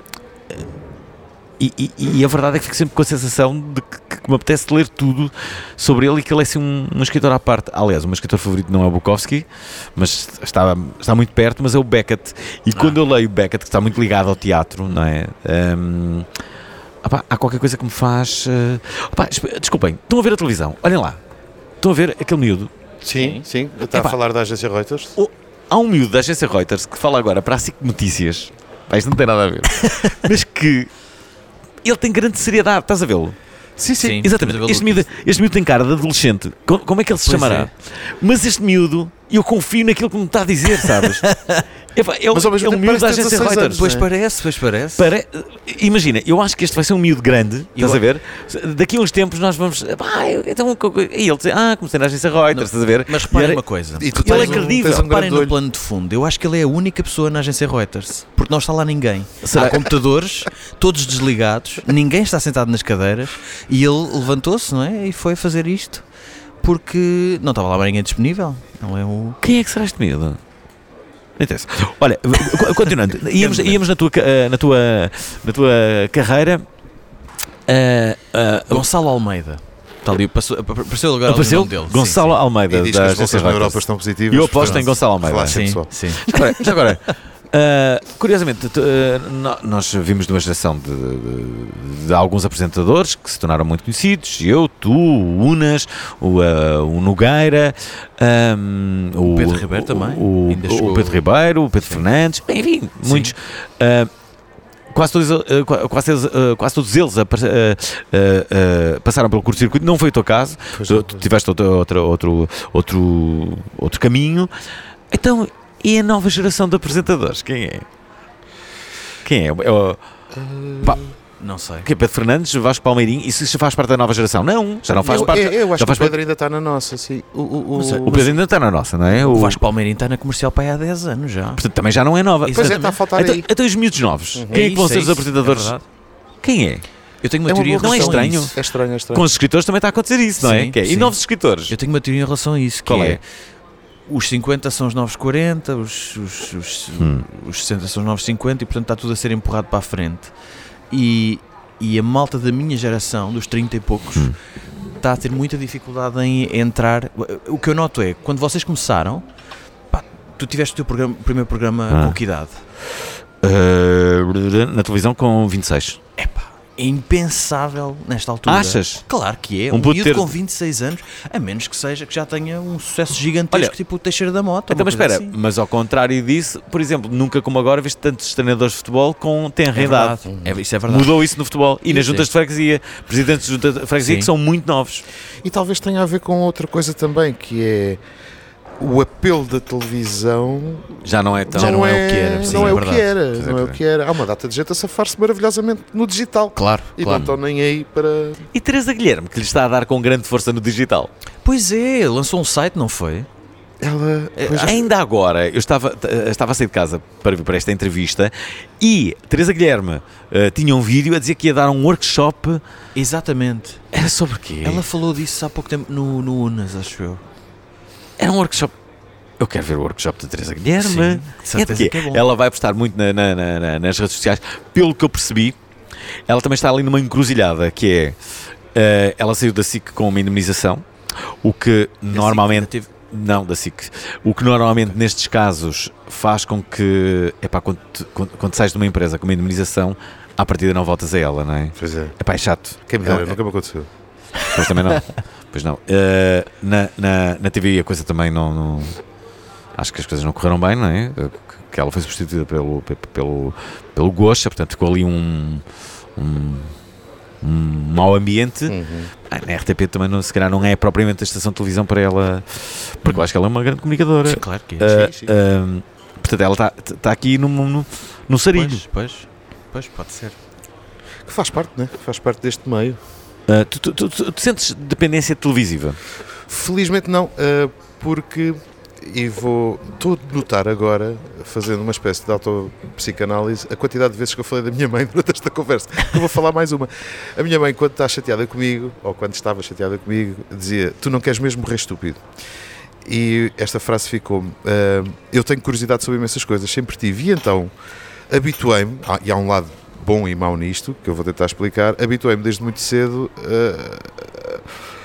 e, e, e a verdade é que fico sempre com a sensação de que, que me apetece ler tudo sobre ele e que ele é assim um, um escritor à parte. Aliás, o meu escritor favorito não é o Bukowski, mas está, está muito perto, mas é o Beckett. E ah. quando eu leio Beckett, que está muito ligado ao teatro, não é? Um, opá, há qualquer coisa que me faz... Uh, opá, desculpem, estão a ver a televisão? Olhem lá. Estão a ver aquele miúdo? Sim, sim. Está a falar da agência Reuters? O, há um miúdo da agência Reuters que fala agora para a SIC Notícias. Pá, isto não tem nada a ver. Mas que... ele tem grande seriedade, estás a vê-lo? Sim, sim. sim exatamente. Este miúdo, este miúdo tem cara de adolescente. Como é que ele se pois chamará? É. Mas este miúdo, eu confio naquilo que me está a dizer, sabes? Epá, é, mas ao mesmo é um tempo miúdo da agência Reuters. Anos, pois é? parece, pois parece. Pare... Imagina, eu acho que este vai ser um miúdo grande, eu... estás a ver? Daqui a uns tempos nós vamos. Ah, então, e ele diz, ah, comecei na agência Reuters, não, estás a ver? Mas reparem era... uma coisa. E tu ele é um, credível. Um reparem no plano de fundo. Eu acho que ele é a única pessoa na agência Reuters. Porque não está lá ninguém. Será? Há computadores, todos desligados, ninguém está sentado nas cadeiras e ele levantou-se, não é? E foi fazer isto porque não estava lá ninguém disponível. Não é o... Quem é que será este miúdo? Olha, continuando, íamos, íamos na, tua, na, tua, na tua carreira. Uh, uh, Gonçalo Almeida. Está ali, passou, apareceu agora apareceu o nome dele. Gonçalo sim, sim. Almeida. E diz que as bolsas na Europa estão positivas. Eu aposto em Gonçalo Almeida. Sim, sim. Agora, agora Uh, curiosamente, t- uh, no- nós vimos de uma geração de, de- de alguns apresentadores que se tornaram muito conhecidos. Eu, tu, o Unas, o, uh, o Nogueira, um, o, O Pedro Ribeiro também, o, ainda o, chegou. o Pedro Ribeiro, o Pedro Fernandes, bem, enfim, Sim. muitos. Uh, Quase todos, uh, qua- quase, eles, uh, quase todos eles uh, uh, uh, passaram pelo curto-circuito. Não foi o teu caso. Tu, tu tiveste outro, outro, outro, outro, outro caminho. Então, e a nova geração de apresentadores? Quem é? Quem é? é o, pá, Não sei. que é Pedro Fernandes, Vasco Palmeirinho? Isso já faz parte da nova geração? Não, já não faz eu, parte. eu, eu acho já que o faz Pedro parte- ainda está na nossa, sim. O, o, o, Mas, O Pedro ainda está na nossa, não é? O Vasco Palmeirinho está na comercial para aí há dez anos já. Portanto, também já não é nova. Pois é, está a faltar então, aí. então os miúdos novos, Uhum. quem é É que vão isso, ser é os isso, apresentadores? é verdade. Quem é? Eu tenho uma É uma teoria em boa Não é relação a estranho? isso. É estranho, é estranho. Com os escritores também está a acontecer isso, não é? Sim, Que é? E sim. novos escritores? Eu tenho uma teoria em relação a isso, que Qual é, é? os cinquenta são os novos quarenta, os, os, os, Hum. os sessenta são os novos cinquenta e portanto está tudo a ser empurrado para a frente. E, e a malta da minha geração, dos trinta e poucos, Hum. está a ter muita dificuldade em entrar. O que eu noto é, quando vocês começaram, pá, tu tiveste o teu programa- primeiro programa Ah. com que idade? Uh, na televisão com vinte e seis. É impensável nesta altura. Achas? Claro que é. Um Um, puto miúdo ter- com vinte e seis anos, a menos que seja que já tenha um sucesso gigantesco, Olha, tipo o Teixeira da Mota. Então, uma mas coisa espera, assim. mas ao contrário disso, por exemplo, nunca como agora viste tantos treinadores de futebol com tenra É idade. verdade. É, isso é verdade. Mudou isso no futebol. E nas Sim. juntas de freguesia, presidentes de junta de freguesia Sim. que são muito novos. E talvez tenha a ver com outra coisa também, que é o apelo da televisão. Já não é tão. Já não é o que era, sim, não é, é o que verdade. era, Pois é, não é o pois é. que era. Há uma data de gente a safar-se maravilhosamente no digital. Claro, E claro. não estão nem aí para. E Teresa Guilherme, que lhe está a dar com grande força no digital. Pois é, lançou um site, não foi? Ela. Eh, Ainda agora, eu estava, eh, estava a sair de casa para vir para esta entrevista e Teresa Guilherme eh, tinha um vídeo a dizer que ia dar um workshop. Exatamente. Era sobre quê? Ela falou disso há pouco tempo no, no Unas, acho eu. Era um workshop. Eu quero ver o workshop da Teresa Guilherme. Sim, de certeza É de quê? que é bom. Ela vai postar muito na- na- na- na- nas redes sociais. Pelo que eu percebi, ela também está ali numa encruzilhada, que é eh, ela saiu da S I C com uma indemnização, o que normalmente. teve- Não, da S I C. O que normalmente nestes casos faz com que, epá, quando, tu- quando, quando sais de uma empresa com uma indemnização, à partida não voltas a ela, não é? Pois é. Epá, é chato. Quem me dera, É- nunca me aconteceu. Pois também não. Pois não. Eh, na, na, na T V a coisa também não, não- acho que as coisas não correram bem, não é? Que, que ela foi substituída pelo, pe- pelo, pelo Gosha, portanto ficou ali um, um, um mau ambiente. Ah, na R T P também, não, se calhar, não é propriamente a estação de televisão para ela, porque eu acho que ela é uma grande comunicadora. Sim, claro que é. Ah, Sim, sim. ah, portanto, ela está está aqui num, num, num sarilho. Pois, pois, pois, pode ser. Que faz parte, né? Faz parte deste meio. Ah, tu, tu, tu, tu, tu sentes dependência televisiva? Felizmente não, uh, porque, e vou, estou a notar agora, fazendo uma espécie de autopsicanálise, a quantidade de vezes que eu falei da minha mãe durante esta conversa. Eu vou falar mais uma. A minha mãe, quando está chateada comigo, ou quando estava chateada comigo, dizia: tu não queres mesmo morrer estúpido. E esta frase ficou-me. Uh, eu tenho curiosidade sobre imensas coisas, sempre tive. E então, habituei-me, ah, e há um lado bom e mau nisto, que eu vou tentar explicar, habituei-me desde muito cedo uh,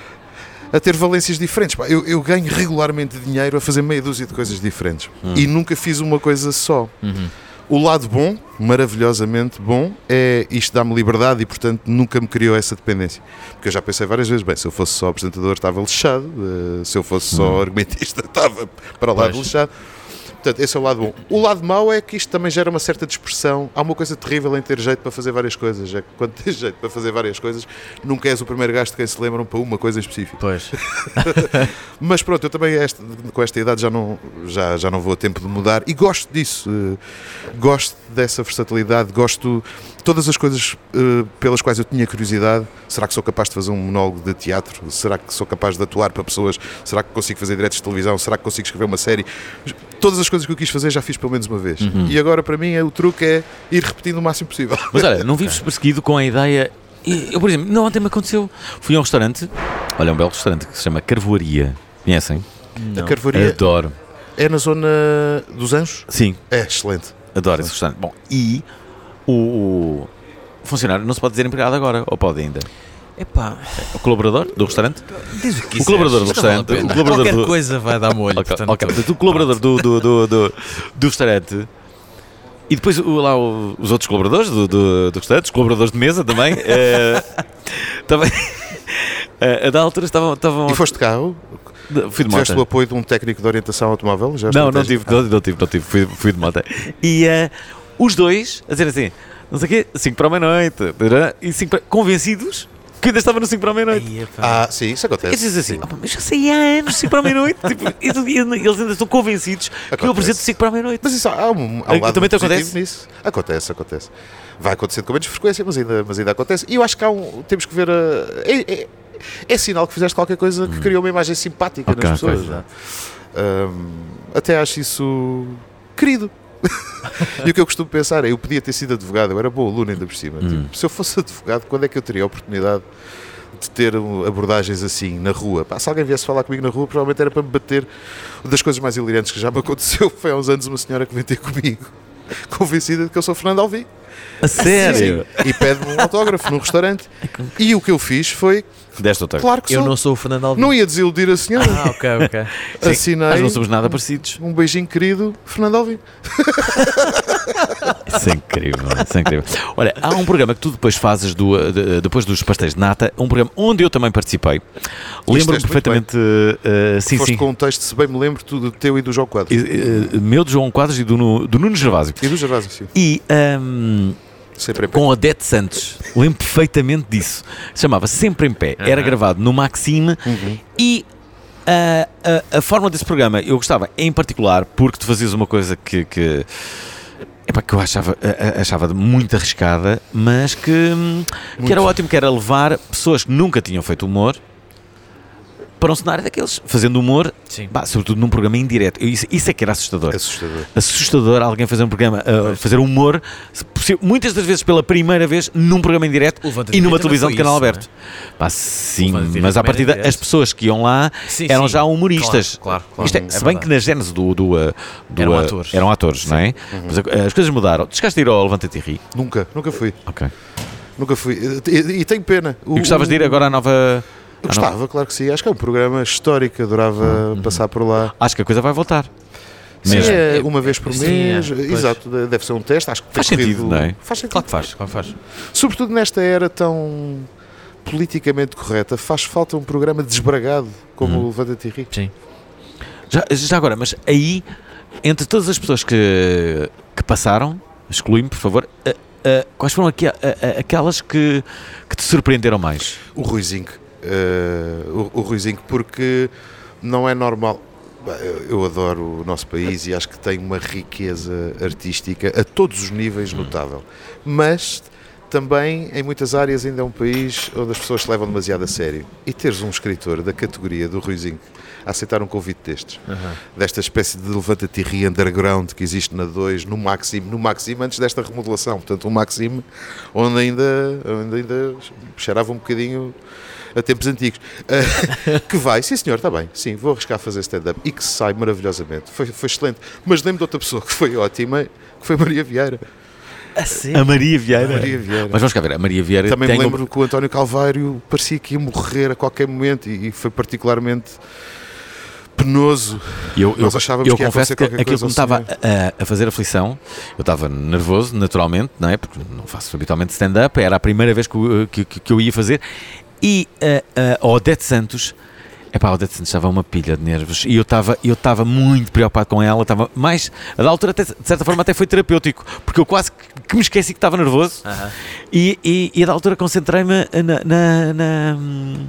a ter valências diferentes. Pá, eu, eu ganho regularmente dinheiro a fazer meia dúzia de coisas diferentes. Hum. E nunca fiz uma coisa só. Uhum. O lado bom, maravilhosamente bom, é isto dá-me liberdade e, portanto, nunca me criou essa dependência. Porque eu já pensei várias vezes, bem, se eu fosse só apresentador estava lixado, uh, se eu fosse só Hum. argumentista estava para lá de Pois. lixado. Portanto, esse é o lado bom. O lado mau é que isto também gera uma certa dispersão. Há uma coisa terrível em ter jeito para fazer várias coisas. É que quando tens jeito para fazer várias coisas, nunca és o primeiro gajo de quem se lembram para uma coisa específica. Pois. Mas pronto, eu também esta, com esta idade já não, já, já não vou a tempo de mudar e gosto disso. Uh, gosto dessa versatilidade, gosto todas as coisas uh, pelas quais eu tinha curiosidade. Será que sou capaz de fazer um monólogo de teatro? Será que sou capaz de atuar para pessoas? Será que consigo fazer diretos de televisão? Será que consigo escrever uma série? Todas as coisas que eu quis fazer já fiz pelo menos uma vez. Uhum. E agora para mim é, o truque é ir repetindo o máximo possível. Mas olha, não vives perseguido com a ideia. e Eu, por exemplo, não, ontem me aconteceu. Fui a um restaurante, olha, um belo restaurante que se chama Carvoaria. Conhecem? A Carvoaria Adoro. é na zona dos Anjos? Sim. É excelente. Adoro esse restaurante. Bom, e o, o funcionário não se pode dizer empregado agora, ou pode ainda? Epá. O colaborador do restaurante? Diz o que O colaborador do quiseres, restaurante. não vale a O pena. colaborador Qualquer do... coisa vai dar molho. Ok, portanto. ok. Portanto, o colaborador do, do, do, do, do restaurante E depois o, lá o, os outros colaboradores do, do, do restaurante, os colaboradores de mesa também, uh, também uh, a da altura estavam, estavam... E foste de carro? Fui de moto. Tiveste o apoio de um técnico de orientação automóvel? Já não, não tive, não, não tive, não tive, fui, fui de moto. E uh, os dois, a dizer assim, não sei o quê, cinco para a meia-noite, e cinco para... convencidos que ainda estava no cinco para a meia-noite. Ah, sim, isso acontece. E dizes assim, mas já sei há anos, cinco para a meia-noite, tipo, eles ainda estão convencidos acontece. Que eu apresento cinco para a meia-noite. Mas isso há um, há um lado também te positivo acontece? Nisso. Acontece, acontece. Vai acontecer com menos frequência, mas ainda, mas ainda acontece. E eu acho que há um, temos que ver a... É, é, é sinal que fizeste qualquer coisa que criou uma imagem simpática okay, nas pessoas. Okay. Um, até acho isso querido. E o que eu costumo pensar é, eu podia ter sido advogado, eu era bom aluno ainda por cima. Hum. Tipo, se eu fosse advogado, quando é que eu teria a oportunidade de ter abordagens assim na rua? Pá, se alguém viesse falar comigo na rua, provavelmente era para me bater. Uma das coisas mais hilariantes que já me aconteceu foi há uns anos uma senhora que veio ter comigo, convencida de que eu sou Fernando Alvim. A sério? Sim, e pede-me um autógrafo num restaurante. E o que eu fiz foi... Deste autógrafo. Claro que eu sou. não sou o Fernando Alvim. Não ia desiludir a senhora. Ah, ok, ok. Assinei. Mas não somos nada parecidos. Um beijinho querido, Fernando Alvim. Isso é incrível, isso é incrível. Olha, há um programa que tu depois fazes do, de, depois dos pastéis de nata, um programa onde eu também participei. Lembro-me perfeitamente. Uh, sim, Foste sim. com um texto, se bem me lembro, do teu e do João Quadros. Uh, meu, do João Quadros e do, do Nuno Gervásio. E do Gervásio, sim. E. Um, com a Odete Santos, lembro perfeitamente disso. Chamava Sempre em Pé, uhum. Era gravado no Maxime uhum. E a, a, a forma desse programa eu gostava em particular porque tu fazias uma coisa que, que, epá, que eu achava, achava muito arriscada, mas que, muito. que era ótimo, que era levar pessoas que nunca tinham feito humor para um cenário daqueles, fazendo humor, bah, sobretudo num programa indireto. Isso, isso é que era assustador. Assustador. Assustador alguém fazer um programa, uh, fazer humor, muitas das vezes pela primeira vez, num programa indireto e numa televisão de canal isso, aberto. É? Bah, sim, mas à partida as pessoas que iam lá sim, eram sim. já humoristas. Claro, claro, claro. Isto é, é se bem que na gênese do, do, do, do eram uh, atores, eram atores não é? Uhum. Mas as coisas mudaram. Chegaste a ir ao Levanta-te e Ri? Nunca, nunca fui. Ok. Nunca fui. E, e tenho pena. O, e gostavas de ir agora à nova... Eu gostava, ah, claro que sim. Acho que é um programa histórico, adorava uhum. passar por lá. Acho que a coisa vai voltar. Sim, é uma vez por mês. Sim, é. Exato, deve ser um teste. Acho que faz sentido, não é? Faz sentido. Claro que faz, claro que faz. Sobretudo nesta era tão politicamente correta, faz falta um programa desbragado como hum. o Levanta-te e Ri. Sim. Já, já agora, mas aí, entre todas as pessoas que, que passaram, exclui-me, por favor, uh, uh, quais foram aqui, uh, uh, aquelas que, que te surpreenderam mais? O Ruizinho. Uh, o, o Ruizinho, porque não é normal. Eu adoro o nosso país e acho que tem uma riqueza artística a todos os níveis notável, mas também em muitas áreas ainda é um país onde as pessoas se levam demasiado a sério, e teres um escritor da categoria do Ruizinho a aceitar um convite destes, uhum. desta espécie de Levanta-te e Ri underground que existe na dois, no Maxime, no Maxime antes desta remodelação, portanto um Maxime onde ainda, onde ainda cheirava um bocadinho a tempos antigos, uh, que vai, sim senhor, está bem, sim, vou arriscar a fazer stand-up, e que se sai maravilhosamente, foi, foi excelente, mas lembro de outra pessoa que foi ótima, que foi Maria Vieira. A Maria Vieira. A Maria Vieira. Mas vamos cá ver, a Maria Vieira também tem me lembro um... que o António Calvário parecia que ia morrer a qualquer momento, e, e foi particularmente penoso. Eu, eu, Nós achávamos eu que ia confesso que aquilo que me estava a, a fazer aflição, eu estava nervoso, naturalmente, não é? Porque não faço habitualmente stand-up, era a primeira vez que, que, que eu ia fazer, e uh, uh, a Odete Santos, epá, a Odete Santos estava uma pilha de nervos, e eu estava eu estava muito preocupado com ela, estava mais, a da altura até, de certa forma até foi terapêutico, porque eu quase que me esqueci que estava nervoso, uh-huh. e, e, e a da altura concentrei-me na... na, na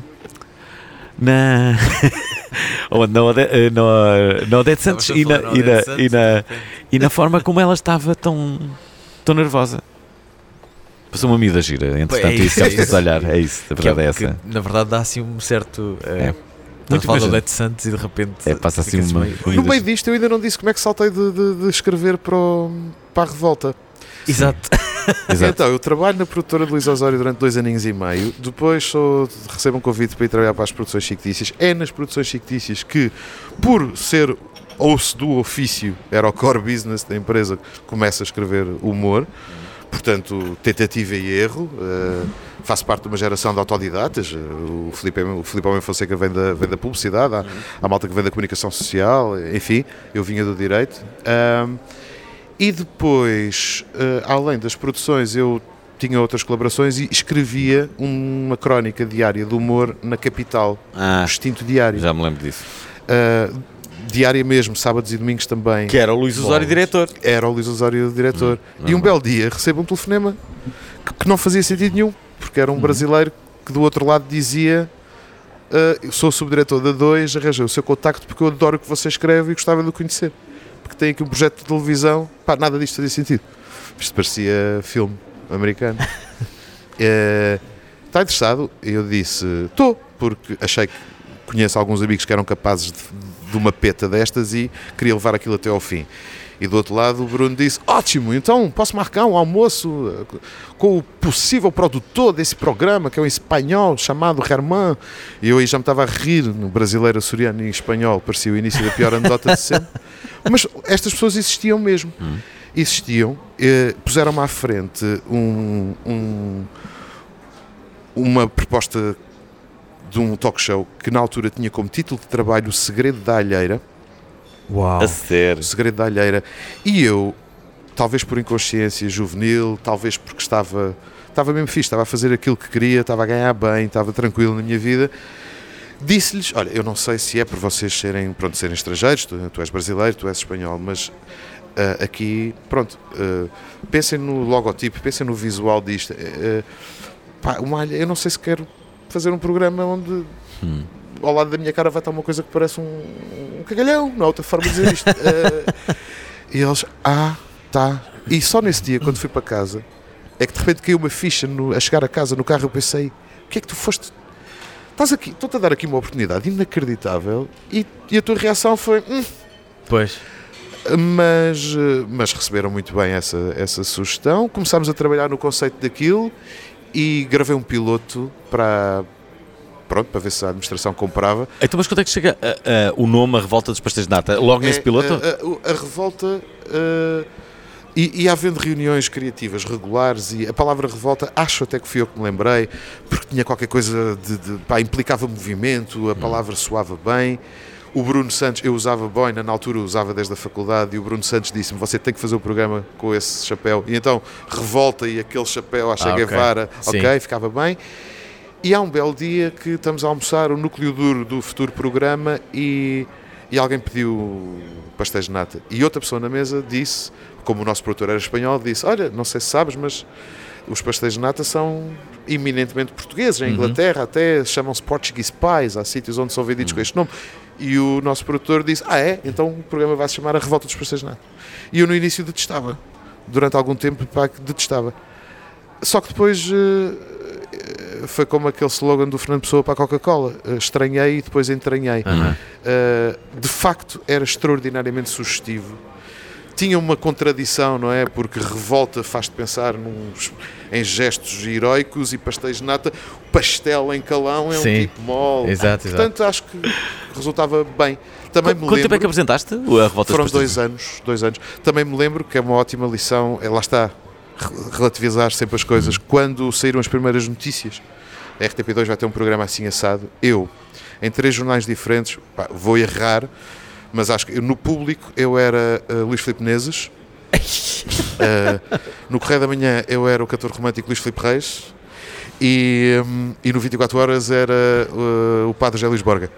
na na Odete Santos e na, e, na, e, na, e na forma como ela estava tão, tão nervosa. Passou uma miúda gira, entretanto, é isso, isso, é isso. Olhar, é isso, a verdade que, é essa. Que, na verdade dá assim um certo... Uh, é. Muito falar de Odete Santos e de repente... É, passa assim uma... Meio... No meio disto eu ainda não disse como é que saltei de, de, de escrever para, o, para a revolta. Exato. Exato. Então, eu trabalho na produtora de Luís Osório durante dois aninhos e meio, depois sou, recebo um convite para ir trabalhar para as produções fictícias. É nas produções fictícias que, por ser osso do ofício, era o core business da empresa, que começa a escrever humor. Portanto, tentativa e erro. Uh, faço parte de uma geração de autodidatas. O Filipe, o Filipe Homem Fonseca vem da, vem da publicidade, há, há malta que vem da comunicação social, enfim, eu vinha do direito. Uh, E depois, uh, além das produções, eu tinha outras colaborações e escrevia uma crónica diária de humor na Capital, ah, o Extinto Diário. Já me lembro disso. Uh, diária mesmo, sábados e domingos também. Que era o Luís Osório Bom, diretor. Era o Luís Osório diretor. Hum, e um belo dia recebo um telefonema que, que não fazia sentido nenhum, porque era um hum. brasileiro que do outro lado dizia uh, eu sou o subdiretor da dois, arranjei o seu contacto porque eu adoro o que você escreve e gostava de o conhecer. Porque tem aqui um projeto de televisão, pá, nada disto fazia sentido. Isto parecia filme americano. uh, está interessado? Eu disse, estou, porque achei que conheço alguns amigos que eram capazes de, de uma peta destas e queria levar aquilo até ao fim. E do outro lado o Bruno disse, ótimo, então posso marcar um almoço com o possível produtor desse programa, que é um espanhol chamado Germán. E eu aí já me estava a rir no brasileiro, açoriano e espanhol, parecia o início da pior anedota de sempre. Mas estas pessoas existiam mesmo. Hum. Existiam, eh, puseram-me à frente um, um, uma proposta de um talk show que na altura tinha como título de trabalho O Segredo da Alheira. Uau. A sério? O Segredo da Alheira. E eu, talvez por inconsciência juvenil, talvez porque estava, estava mesmo fixe, estava a fazer aquilo que queria, estava a ganhar bem, estava tranquilo na minha vida, disse-lhes, olha, eu não sei se é por vocês serem, pronto, serem estrangeiros, tu, tu és brasileiro, tu és espanhol, mas uh, aqui, pronto, uh, pensem no logotipo, pensem no visual disto. Uh, pá, uma alheira, eu não sei se quero fazer um programa onde hum. ao lado da minha cara vai estar uma coisa que parece um, um cagalhão, não há outra forma de dizer isto. uh, e eles, ah, tá. E só nesse dia, quando fui para casa, é que de repente caiu uma ficha no, a chegar a casa no carro. Eu pensei, o que é que tu foste? Estás aqui, estou-te a dar aqui uma oportunidade inacreditável e, e a tua reação foi, hum. Pois. Mas, mas receberam muito bem essa, essa sugestão. Começámos a trabalhar no conceito daquilo. E gravei um piloto para, pronto, para ver se a administração comprava. Então, mas quando é que chega uh, uh, o nome A Revolta dos Pastéis de Nata? Logo é, nesse piloto? Uh, a, a revolta... Uh, e, e havendo reuniões criativas regulares, e a palavra revolta, acho até que fui eu que me lembrei, porque tinha qualquer coisa de... de pá, implicava movimento, a palavra hum. soava bem. O Bruno Santos, eu usava boina, na altura usava desde a faculdade, e o Bruno Santos disse-me, você tem que fazer o programa com esse chapéu. E então, revolta e aquele chapéu à Che Guevara, ah, ok, okay ficava bem. E há um belo dia que estamos a almoçar o núcleo duro do futuro programa e, e alguém pediu pastéis de nata. E outra pessoa na mesa disse, como o nosso produtor era espanhol, disse, olha, não sei se sabes, mas os pastéis de nata são eminentemente portugueses. Em Inglaterra, uhum, até chamam-se Portuguese Pies, há sítios onde são vendidos uhum. com este nome. E o nosso produtor disse, ah é? Então o programa vai se chamar A Revolta dos Pastéis de Nata. E eu no início detestava. Durante algum tempo, pá, detestava. Só que depois uh, foi como aquele slogan do Fernando Pessoa para a Coca-Cola. Uh, estranhei e depois entranhei. Uhum. Uh, de facto, era extraordinariamente sugestivo. Tinha uma contradição, não é? Porque revolta faz-te pensar nos, em gestos heroicos e pastéis de nata. O pastel em calão é Sim. um tipo mole. Exato, Portanto, exato. acho que resultava bem. Também Qu- me quanto lembro, tempo é que apresentaste a Revolta Foram dos dois anos, dois anos. Também me lembro que é uma ótima lição, é, lá está, relativizar sempre as coisas. Uhum. Quando saíram as primeiras notícias, a R T P dois vai ter um programa assim assado, eu, em três jornais diferentes, pá, vou errar, mas acho que eu, no Público eu era uh, Luís Filipe Menezes, uh, no Correio da Manhã eu era o cantor romântico Luís Filipe Reis e, um, e no vinte e quatro horas era uh, o Padre José Luís Borga.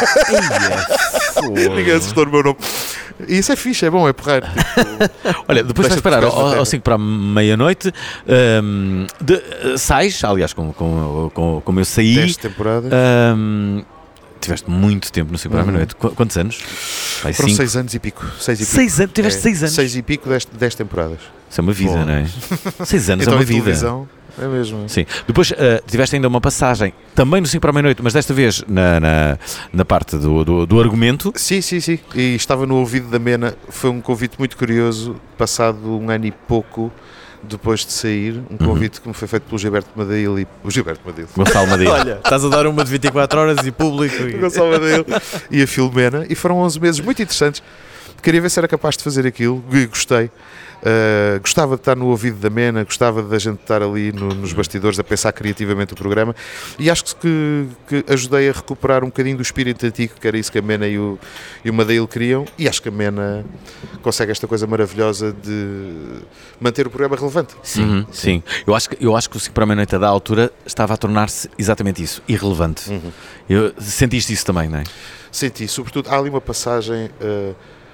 Ninguém assustou no meu nome. E isso é fixe, é bom, é porreiro. Tipo, olha, depois vais parar ao cinco para a meia-noite, um, de, sais, aliás, como, como, como, como eu saí. dez temporadas. Um, Tiveste muito tempo no cinco para a meia-noite. Qu- quantos anos? Vai, Foram cinco. seis anos e pico. Seis, e pico. seis anos? Tiveste é, seis anos? Seis e pico, dez, dez temporadas. Isso é uma vida, Bom. não é? Seis anos então, é uma a vida. Televisão, é mesmo. Sim. Depois uh, tiveste ainda uma passagem, também no cinco para a meia-noite, mas desta vez na, na, na parte do, do, do argumento. Sim, sim, sim. E estava no ouvido da Mena. Foi um convite muito curioso, passado um ano e pouco depois de sair, um convite uhum. que me foi feito pelo Gilberto Madeil e o Gilberto Madeil. Gonçalo Madeil. Olha, estás a dar uma de vinte e quatro horas e público. E... Gonçalo Madeil e a Filomena, e foram onze meses muito interessantes. queria ver se era capaz de fazer aquilo, e gostei. Uh, gostava de estar no ouvido da Mena, gostava da gente estar ali no, nos bastidores a pensar criativamente o programa, e acho que, que ajudei a recuperar um bocadinho do espírito antigo, que era isso que a Mena e o, e o Madeil queriam, e acho que a Mena consegue esta coisa maravilhosa de manter o programa relevante. Sim, uhum, sim. Eu acho, que, eu acho que o cinco para a meia-noite da altura estava a tornar-se exatamente isso, irrelevante. Uhum. Eu, sentiste isso também, não é? Senti, sobretudo, há ali uma passagem... Uh,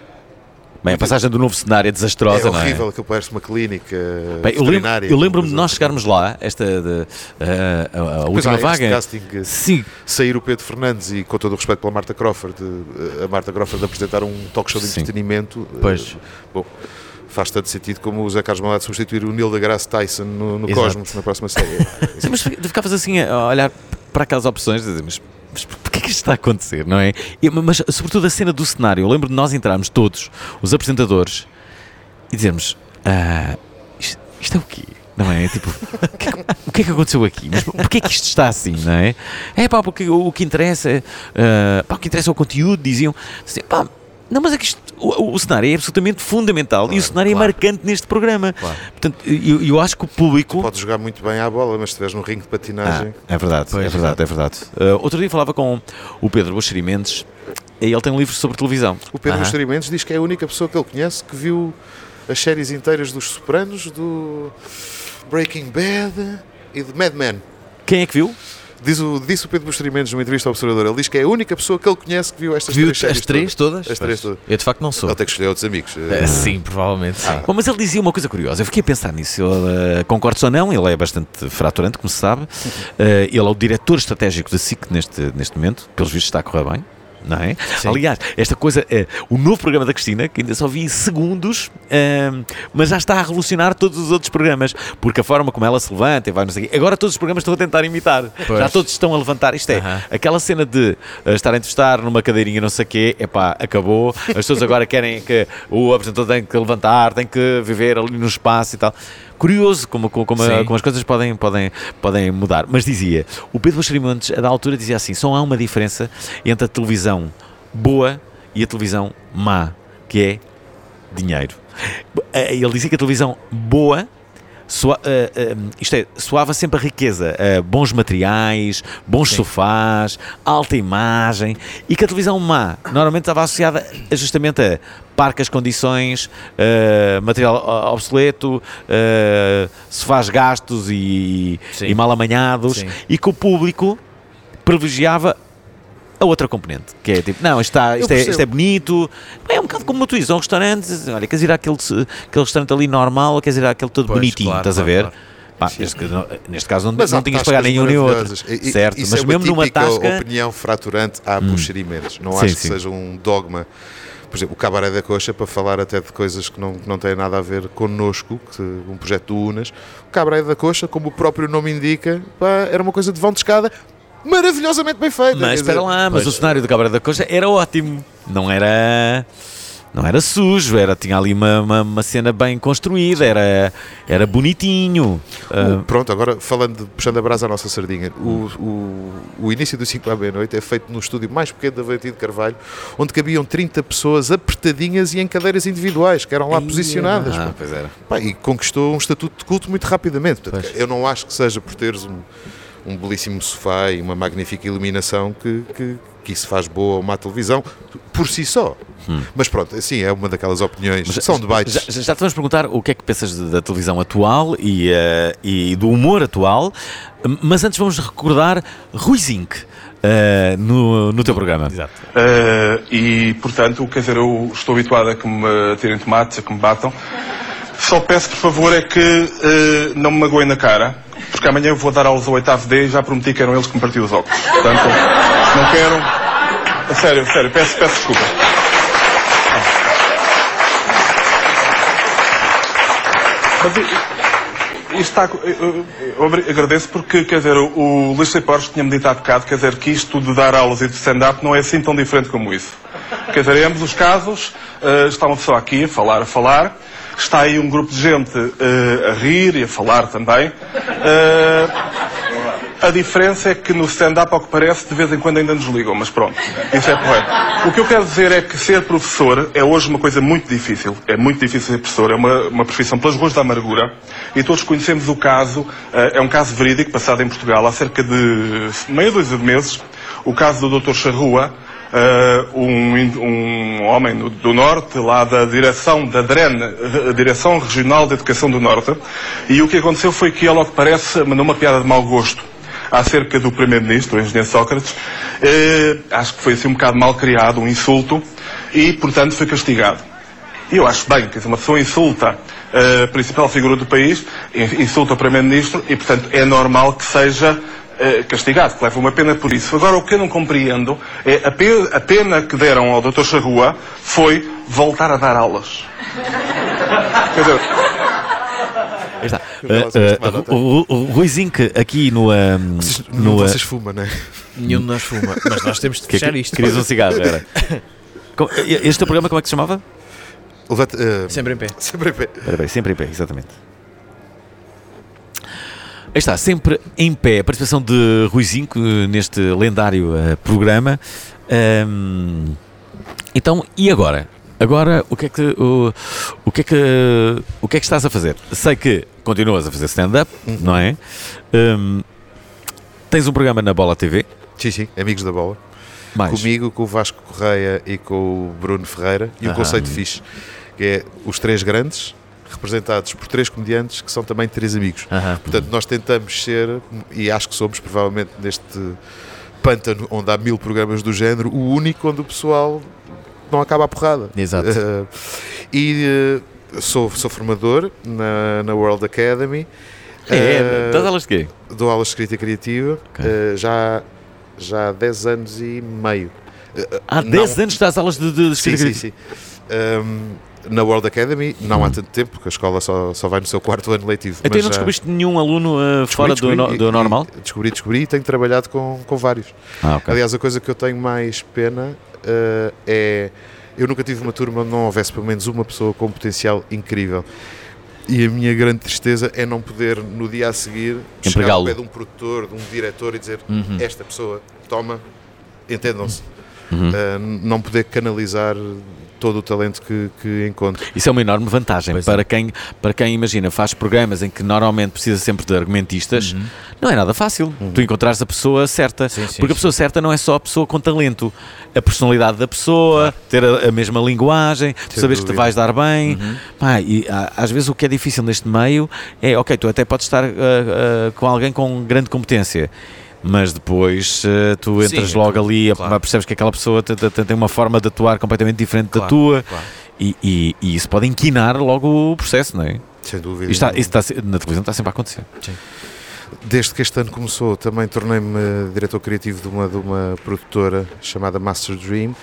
Bem, a passagem do novo cenário é desastrosa, é horrível, não é? Aquilo que parece uma clínica Bem, veterinária. Eu lembro-me de nós chegarmos lá, esta de, uh, a, a última há vaga. Casting, Sim. Sair o Pedro Fernandes e, com todo o respeito pela Marta Crawford, a Marta Crawford apresentar um talk show de Sim. entretenimento. Pois. Uh, bom, faz tanto sentido como o Zé Carlos Malado substituir o Neil deGrasse Tyson no, no Cosmos na próxima série. Sim, mas tu ficavas assim a olhar para aquelas opções e dizer, mas mas porquê que isto está a acontecer, não é? E, mas sobretudo a cena do cenário. Eu lembro de nós entrarmos todos, os apresentadores, e dizermos, ah, isto, isto é o quê? Não é? Tipo, o que é, que, o que é que aconteceu aqui? Mas porquê é que isto está assim, não é? É pá, porque o, o que interessa uh, pá, o que interessa é o conteúdo, diziam assim, pá, não, mas é que isto, o, o cenário é absolutamente fundamental, claro, e o cenário claro. é marcante neste programa. Claro. Portanto, eu, eu acho que o público... Tu podes jogar muito bem à bola, mas se estiveres num ringue de patinagem... Ah, é verdade, pois, é verdade, é verdade. Uh, outro dia falava com o Pedro Buxeri Mendes, e ele tem um livro sobre televisão. O Pedro uh-huh. Buxeri Mendes diz que é a única pessoa que ele conhece que viu as séries inteiras dos Sopranos, do Breaking Bad e de Mad Men. Quem é que viu? Diz o, disse o Pedro Buxeri Mendes numa entrevista ao Observador. Ele diz que é a única pessoa que ele conhece que viu estas viu três séries as três todas? todas? As três todas. Eu de facto não sou. Ele tem que escolher outros amigos. É, sim, provavelmente sim. Ah. Bom, mas ele dizia uma coisa curiosa. Eu fiquei a pensar nisso. Ele, uh, concordo ou não, ele é bastante fraturante, como se sabe. Uh, ele é o diretor estratégico da S I C neste, neste momento. Pelos vistos está a correr bem. Não é? Aliás, esta coisa, é, o novo programa da Cristina, que ainda só vi segundos, é, mas já está a revolucionar todos os outros programas, porque a forma como ela se levanta e vai, não sei o quê. Agora todos os programas estão a tentar imitar, pois. Já todos estão a levantar. Isto é, uh-huh. aquela cena de uh, estar a entrevistar numa cadeirinha, não sei o quê, epá, acabou. As pessoas agora querem que o apresentador tem que levantar, tem que viver ali no espaço e tal. Curioso como, como, como, a, como as coisas podem, podem, podem mudar. Mas dizia, o Pedro Buxeri Mendes, da altura, dizia assim, só há uma diferença entre a televisão boa e a televisão má, que é dinheiro. Ele dizia que a televisão boa soa, uh, uh, isto é, soava sempre a riqueza, uh, bons materiais, bons Sim. sofás, alta imagem, e que a televisão má normalmente estava associada justamente a parcas condições, uh, material obsoleto, uh, sofás gastos e, e mal amanhados, Sim. e que o público privilegiava a outra componente, que é tipo, não, isto, está, isto, é, isto é bonito, é um bocado como tu dizes, um restaurante, olha, queres ir àquele, aquele restaurante ali normal ou queres ir àquele todo pois, bonitinho, claro, estás claro, a ver? Claro. Pá, neste, neste caso não, não tinhas de pagar nenhum nem outro, e, certo, isso mas é mesmo numa tasca... opinião fraturante à hum. Buxeri Mendes, não sim, acho sim. que seja um dogma. Por exemplo, o Cabaré da Coxa, para falar até de coisas que não, que não têm nada a ver connosco, que, um projeto do Unas, o Cabaré da Coxa, como o próprio nome indica, pá, era uma coisa de vão de escada maravilhosamente bem feita. Mas espera dizer, lá, mas pois. O cenário do Cabaré da Coxa era ótimo, não era... Não era sujo, era, tinha ali uma, uma, uma cena bem construída, era, era bonitinho. Uh, pronto, agora falando, de, puxando a brasa à nossa sardinha, o, o, o início do cinco à meia-noite é feito no estúdio mais pequeno da Avenida de Carvalho, onde cabiam trinta pessoas apertadinhas e em cadeiras individuais, que eram lá Ia, posicionadas. Ah, pois era. Pá, e conquistou um estatuto de culto muito rapidamente. Portanto, eu não acho que seja por teres um, um belíssimo sofá e uma magnífica iluminação que, que, que isso faz boa uma televisão por si só. Hum. Mas pronto, assim, é uma daquelas opiniões, Mas, são debates. Já, já te vamos perguntar o que é que pensas da televisão atual e, uh, e do humor atual, mas antes vamos recordar Rui Zinc uh, no, no teu programa. Exato. Uh, e, portanto, quer dizer, eu estou habituado a que me tirem tomates, a que me batam. Só peço, por favor, é que uh, não me magoem na cara, porque amanhã eu vou dar aulas ao oitavo D e já prometi que eram eles que me partiam os óculos. Portanto, não quero... A sério, a sério, peço, peço desculpa. Mas isto está, eu, eu agradeço porque, quer dizer, o Luís C. Porres tinha-me dito há bocado, quer dizer, que isto de dar aulas e de stand-up não é assim tão diferente como isso. Quer dizer, em ambos os casos, uh, está uma pessoa aqui a falar, a falar, está aí um grupo de gente uh, a rir e a falar também. Uh, A diferença é que no stand-up, ao que parece, de vez em quando ainda nos ligam, mas pronto, isso é porreiro. O que eu quero dizer é que ser professor é hoje uma coisa muito difícil. É muito difícil ser professor, é uma, uma profissão pelas ruas da amargura. E todos conhecemos o caso, uh, é um caso verídico, passado em Portugal há cerca de meia dúzia de meses, o caso do doutor Charrua, uh, um, um homem do, do Norte, lá da direção da D R E N, Direção Regional de Educação do Norte, e o que aconteceu foi que ele, ao que parece, mandou uma piada de mau gosto acerca do Primeiro-Ministro, o engenheiro Sócrates. Uh, acho que foi assim um bocado mal criado, um insulto, e, portanto, foi castigado. E eu acho bem, quer dizer, uma pessoa insulta a principal figura do país, insulta o Primeiro-Ministro, e, portanto, é normal que seja uh, castigado, que leva uma pena por isso. Agora, o que eu não compreendo é a, pe a pena que deram ao doutor Charrua foi voltar a dar aulas. Quer dizer... Está. Uh, uh, o, o, o Rui Zinc aqui no... Um, vocês, no vocês fumam, não é? Nenhum de nós fuma, mas nós temos de fechar que, isto. Querias um cigarro, era. Este é o programa, como é que se chamava? Levante, uh, sempre em pé. Sempre em pé. Bem, sempre em pé, exatamente. Aí está, sempre em pé, a participação de Rui Zinc neste lendário uh, programa. Um, então, e agora? Agora, o que é que o, o que é que o que é que estás a fazer? Sei que continuas a fazer stand-up, uhum. não é? Um, tens um programa na Bola T V? Sim, sim, Amigos da Bola. Mais. Comigo, com o Vasco Correia e com o Bruno Ferreira. E o Aham. conceito fixe, que é os três grandes, representados por três comediantes que são também três amigos. Aham. Portanto, nós tentamos ser, e acho que somos provavelmente neste pântano onde há mil programas do género, o único onde o pessoal não acaba a porrada. Exato. Uh, e uh, sou, sou formador na, na World Academy. É, uh, dás aulas de quê? Dou aulas de escrita criativa, Okay. uh, já, já há dez anos e meio. Uh, Há dez anos dás aulas de, de, de sim, escrita sim, sim. Um, na World Academy, não hum. há tanto tempo, porque a escola só, só vai no seu quarto ano letivo. Então não descobriste já... nenhum aluno uh, fora descobri, do, do normal? Descobri, descobri e tenho trabalhado com, com vários. Ah, okay. Aliás, a coisa que eu tenho mais pena uh, é... Eu nunca tive uma turma onde não houvesse pelo menos uma pessoa com um potencial incrível. E a minha grande tristeza é não poder, no dia a seguir, chegar ao pé de um produtor, de um diretor e dizer uhum. esta pessoa, toma, entendam-se. Uhum. Uh, não poder canalizar todo o talento que, que encontro. Isso é uma enorme vantagem para quem, para quem, imagina, faz programas em que normalmente precisa sempre de argumentistas. Uhum. Não é nada fácil. Uhum. Tu encontrares a pessoa certa. Sim, sim, porque a pessoa sim. certa não é só a pessoa com talento. A personalidade da pessoa, claro. ter a, a mesma linguagem, tu sabes que te vais dar bem. Uhum. Pá, e às vezes o que é difícil neste meio é, ok, tu até podes estar uh, uh, com alguém com grande competência, mas depois uh, tu entras Sim, logo tu, ali, claro. percebes que aquela pessoa te, te, te, tem uma forma de atuar completamente diferente claro, da tua claro. E, e, e isso pode inquinar logo o processo, não é? Sem dúvida. Está, isso está, na televisão está sempre a acontecer. Sim. Desde que este ano começou, também tornei-me diretor criativo de uma, de uma produtora chamada Master Dream,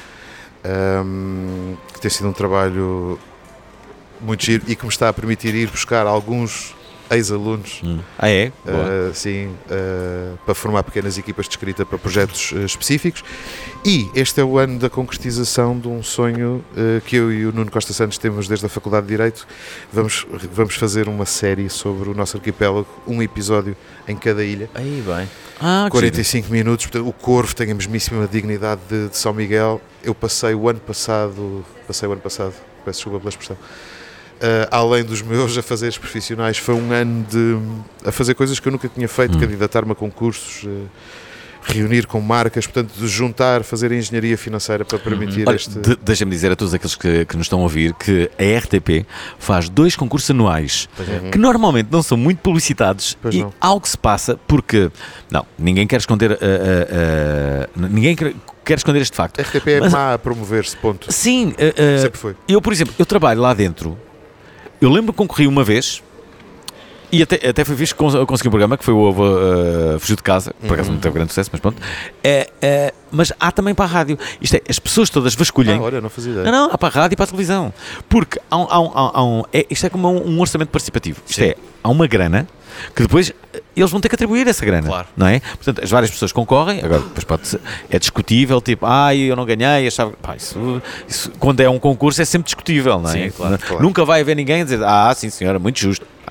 um, que tem sido um trabalho muito giro e que me está a permitir ir buscar alguns ex-alunos. Hum. Ah, é? Uh, sim, uh, para formar pequenas equipas de escrita para projetos uh, específicos. E este é o ano da concretização de um sonho uh, que eu e o Nuno Costa Santos temos desde a Faculdade de Direito. Vamos, vamos fazer uma série sobre o nosso arquipélago, um episódio em cada ilha. Aí bem. Ah, quarenta e cinco minutos, portanto, o Corvo tem a mesmíssima dignidade de, de São Miguel. Eu passei o ano passado, passei o ano passado, peço desculpa pela expressão, Uh, além dos meus afazeres profissionais, foi um ano de a fazer coisas que eu nunca tinha feito, hum. candidatar-me a concursos, uh, reunir com marcas, portanto, de juntar, fazer engenharia financeira para permitir Olha, este... De, deixa-me dizer a todos aqueles que, que nos estão a ouvir que a R T P faz dois concursos anuais é. que normalmente não são muito publicitados pois e não. algo se passa porque, não, ninguém quer esconder, uh, uh, uh, ninguém quer, quer esconder este facto. A R T P é Mas, má a promover-se, ponto. Sim. Uh, uh, Sempre foi. Eu, por exemplo, eu trabalho lá dentro. Eu lembro que concorri uma vez e até, até foi visto que consegui um programa que foi o Ovo uh, Fugiu de Casa, por acaso uhum. não teve grande sucesso, mas pronto. É, é, mas há também para a rádio. Isto é, as pessoas todas vasculhem. Ah, olha, não fazia ideia. Não, não, há para a rádio e para a televisão. Porque há um, há um, há um, é, isto é como um, um orçamento participativo. Isto Sim. é, há uma grana que depois eles vão ter que atribuir essa grana, claro. não é? Portanto, as várias pessoas concorrem, agora depois pode ser, é discutível, tipo, ah, eu não ganhei, achava, pá, isso, isso, quando é um concurso é sempre discutível, não é? Sim, claro, claro. Nunca vai haver ninguém a dizer, ah, sim senhora, muito justo.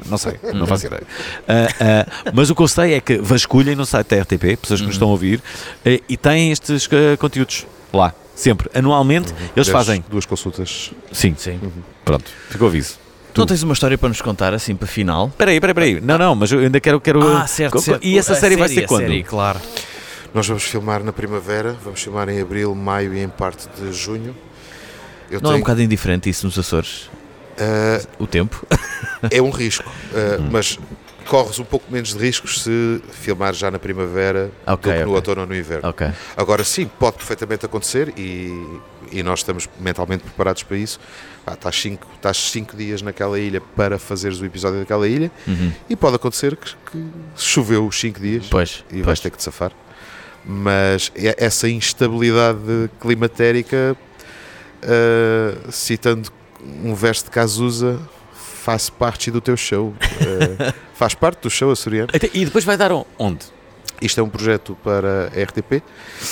Não sei, não faço ideia. Uh, uh, mas o que eu sei é que vasculhem no site da R T P, pessoas que nos estão a ouvir, uh, e têm estes uh, conteúdos lá, sempre. Anualmente, uhum. eles Dez, fazem... Duas consultas. Sim, sim. Uhum. Pronto, ficou aviso. Tu não tens uma história para nos contar, assim, para final? Espera aí, espera aí. Não, não, mas eu ainda quero... quero ah, certo, certo. E essa série, série vai ser quando? Série, claro. Nós vamos filmar na primavera, vamos filmar em abril, maio e em parte de junho. Eu não tenho... é um bocado indiferente isso nos Açores? Uh, o tempo? É um risco, uh, hum. mas corres um pouco menos de riscos se filmar já na primavera okay, do que okay. no outono ou no inverno. Okay. Agora sim, pode perfeitamente acontecer e, e nós estamos mentalmente preparados para isso. Ah, estás, cinco, estás cinco dias naquela ilha para fazeres o episódio daquela ilha uhum. e pode acontecer que, que choveu os cinco dias pois, e pois. vais ter que te safar. Mas essa instabilidade climatérica, uh, citando um verso de Cazuza, faz parte do teu show. Uh, faz parte do show açoriano. E depois vai dar onde? Isto é um projeto para a R T P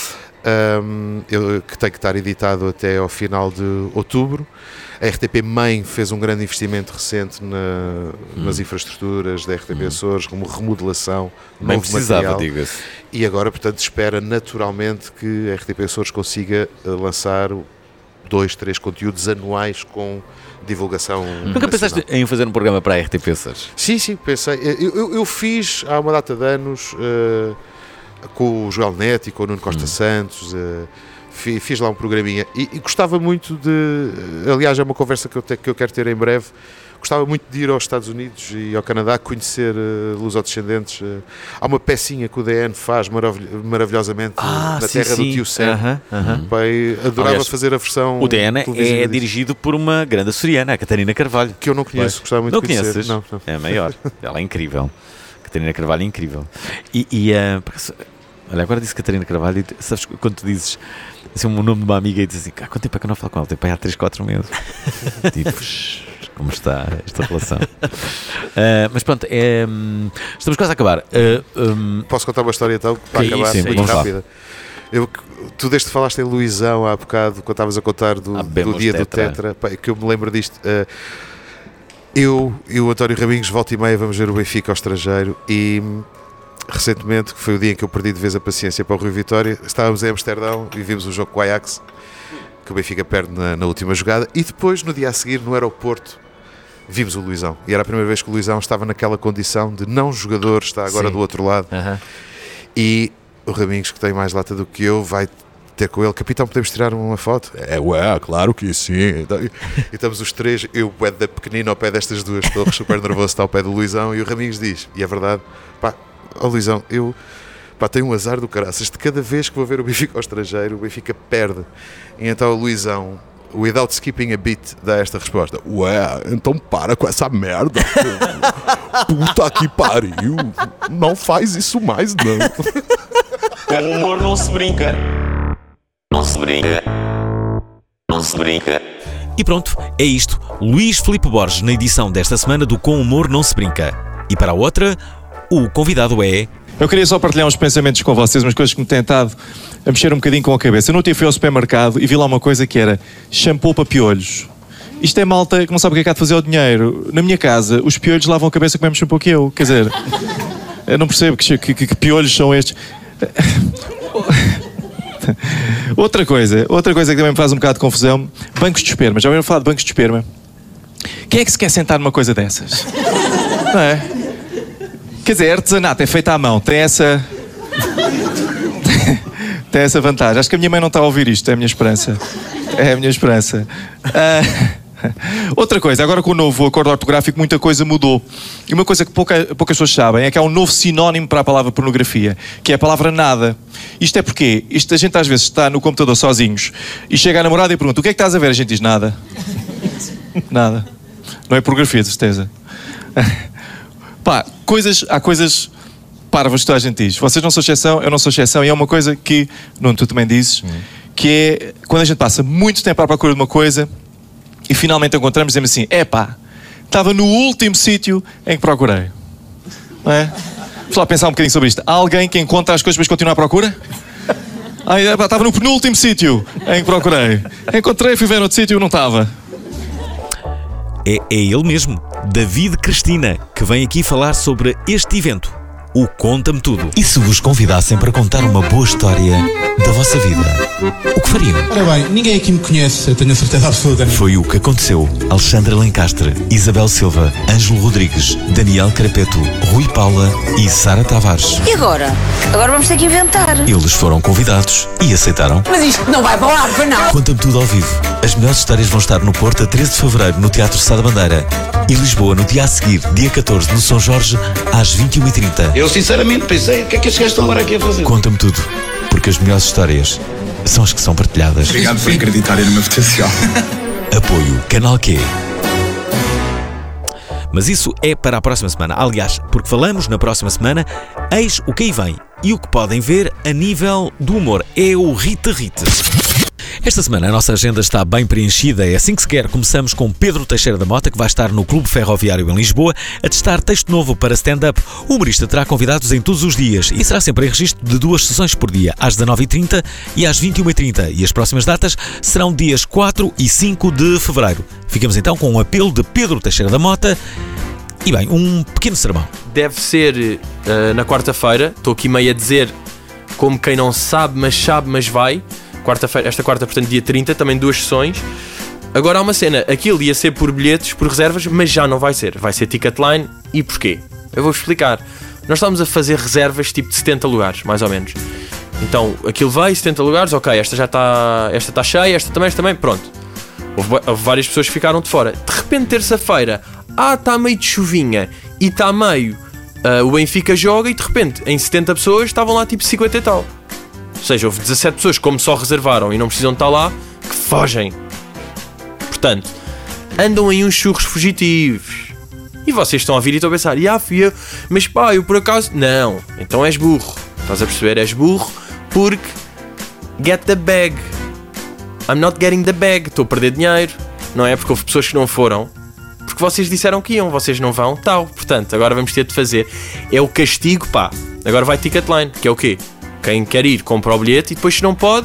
um, eu, que tem que estar editado até ao final de outubro. A R T P Mãe fez um grande investimento recente na, hum. nas infraestruturas da R T P Açores, como remodelação, Bem novo precisava, material. diga-se. E agora, portanto, espera naturalmente que a R T P Açores consiga lançar dois, três conteúdos anuais com divulgação. Nunca nacional. Pensaste em fazer um programa para a R T P Açores? Sim, sim, pensei. Eu, eu, eu fiz há uma data de anos uh, com o Joel Neto e com o Nuno Costa hum. Santos. Uh, fiz, fiz lá um programinha e, e gostava muito de. Aliás, é uma conversa que eu, te, que eu quero ter em breve. Gostava muito de ir aos Estados Unidos e ao Canadá conhecer uh, lusodescendentes. Uh, há uma pecinha que o D N faz maravilh- maravilhosamente ah, na sim, terra sim. do tio Sam. Uh-huh, uh-huh. Pai, adorava Aliás, fazer a versão. O D N é dirigido por uma grande açoriana, a Catarina Carvalho. Que eu não conheço, Pois. gostava muito não de conhecer. Conheces? Não, não. É a maior. Ela é incrível. Catarina Carvalho é incrível. E, e uh, olha, agora disse Catarina Carvalho, e sabes quando tu dizes assim, o nome de uma amiga e dizes assim, ah, quanto tempo é que eu não falo com ela? Tem para aí há três, quatro meses. Tipo. Como está esta relação? uh, mas pronto, é, um, estamos quase a acabar. Uh, um, Posso contar uma história então para acabar sim, muito rápida? Eu, tu desde que falaste em Luizão há bocado, quando estavas a contar do, do dia tetra. do Tetra, pá, que eu me lembro disto. Uh, eu e o António Raminhos, volta e meia, vamos ver o Benfica ao estrangeiro e recentemente, que foi o dia em que eu perdi de vez a paciência para o Rio Vitória, estávamos em Amsterdão e vimos o jogo com o Ajax, que o Benfica perde na, na última jogada, e depois, no dia a seguir, no aeroporto, vimos o Luizão. E era a primeira vez que o Luizão estava naquela condição de não jogador, está agora Sim. do outro lado. Uh-huh. E o Raminhos, que tem mais lata do que eu, vai ter com ele: capitão, podemos tirar uma foto? É, ué, claro que sim. E estamos os três, eu é da pequenina ao pé destas duas torres, super nervoso, está ao pé do Luizão, e o Raminhos diz, e é verdade, pá, ó Luizão, eu pá, tenho um azar do caraças, de cada vez que vou ver o Benfica ao estrangeiro, o Benfica perde. E então o Luizão, without skipping a beat, dá esta resposta: ué, então para com essa merda. Puta que pariu. Não faz isso mais, não. Com o humor não se brinca. Não se brinca. Não se brinca. E pronto, é isto. Luís Filipe Borges na edição desta semana do Com Humor Não Se Brinca. E para a outra, o convidado é... Eu queria só partilhar uns pensamentos com vocês, umas coisas que me têm estado a mexer um bocadinho com a cabeça. Eu não fui ao supermercado e vi lá uma coisa que era shampoo para piolhos. Isto é malta que não sabe o que é que há de fazer ao dinheiro. Na minha casa, os piolhos lavam a cabeça com o mesmo shampoo que eu. Quer dizer, eu não percebo que, que, que, que piolhos são estes. Outra coisa, outra coisa que também me faz um bocado de confusão: bancos de esperma. Já ouviram falar de bancos de esperma? Quem é que se quer sentar numa coisa dessas? Não é? Quer dizer, artesanato é feito à mão, tem essa... tem essa vantagem. Acho que a minha mãe não está a ouvir isto, é a minha esperança. É a minha esperança. Uh... Outra coisa, agora com o novo acordo ortográfico muita coisa mudou. E uma coisa que pouca, poucas pessoas sabem é que há um novo sinónimo para a palavra pornografia, que é a palavra nada. Isto é porque isto, a gente às vezes está no computador sozinhos e chega a namorada e pergunta: o que é que estás a ver? A gente diz nada. Nada. Não é pornografia, de certeza. Pá, coisas, há coisas parvas que toda a gente diz. Vocês não são exceção, eu não sou exceção, e é uma coisa que, Nuno, tu também dizes, hum. que é quando a gente passa muito tempo à procura de uma coisa e finalmente encontramos, dizemos assim: epá, estava no último sítio em que procurei. Não é? Vamos lá pensar um bocadinho sobre isto. Há alguém que encontra as coisas mas continua à procura? Ah, epá, estava no penúltimo sítio em que procurei. Encontrei, fui ver no outro sítio e não estava. É, é ele mesmo, David Cristina, que vem aqui falar sobre este evento, o Conta-me Tudo. E se vos convidassem para contar uma boa história da vossa vida, o que fariam? Ora bem, ninguém aqui me conhece, eu tenho a certeza absoluta. Foi o que aconteceu. Alexandra Lencastre, Isabel Silva, Ângelo Rodrigues, Daniel Carapeto, Rui Paula e Sara Tavares. E agora? Agora vamos ter que inventar. Eles foram convidados e aceitaram. Mas isto não vai para o ar, para não. Conta-me Tudo ao vivo. As melhores histórias vão estar no Porto a treze de fevereiro, no Teatro Sá da Bandeira, e Lisboa no dia a seguir, dia catorze, no São Jorge, às vinte e uma e trinta. Eu sinceramente pensei, o que é que estes gajos estão agora aqui a fazer? Conta-me Tudo, porque as melhores histórias são as que são partilhadas. Obrigado por acreditarem no meu potencial. Apoio Canal Q. Mas isso é para a próxima semana. Aliás, porque falamos na próxima semana, eis o que aí vem e o que podem ver a nível do humor. É o Rite Rite. Esta semana a nossa agenda está bem preenchida. É assim que se quer. Começamos com Pedro Teixeira da Mota, que vai estar no Clube Ferroviário em Lisboa a testar texto novo para stand-up. O humorista terá convidados em todos os dias e será sempre em registro de duas sessões por dia, às dezanove e trinta e às vinte e uma e trinta. E as próximas datas serão dias quatro e cinco de fevereiro. Ficamos então com um apelo de Pedro Teixeira da Mota. E bem, um pequeno sermão. Deve ser uh, na quarta-feira. Estou aqui meio a dizer como quem não sabe, mas sabe, mas vai. Quarta-feira, esta quarta, portanto, dia trinta, também duas sessões. Agora há uma cena, aquilo ia ser por bilhetes, por reservas, mas já não vai ser. Vai ser Ticketline. E porquê? Eu vou-vos explicar. Nós estamos a fazer reservas tipo de setenta lugares, mais ou menos. Então, aquilo veio, setenta lugares, ok, esta já está, esta está cheia, esta também, esta também, pronto. Houve, houve várias pessoas que ficaram de fora. De repente, terça-feira, ah, está meio de chuvinha e está meio, uh, o Benfica joga e de repente, em setenta pessoas, estavam lá tipo cinquenta e tal. Ou seja, houve dezassete pessoas, como só reservaram e não precisam estar lá, que fogem. Portanto, andam aí uns churros fugitivos. E vocês estão a vir e estão a pensar, ah, fui eu, mas pá, eu por acaso... Não, então és burro. Estás a perceber? És burro porque... Get the bag. I'm not getting the bag. Estou a perder dinheiro. Não é? Porque houve pessoas que não foram. Porque vocês disseram que iam, vocês não vão, tal. Portanto, agora vamos ter de fazer. É o castigo, pá. Agora vai Ticketline, que é o quê? Quem quer ir, compra o bilhete e depois se não pode...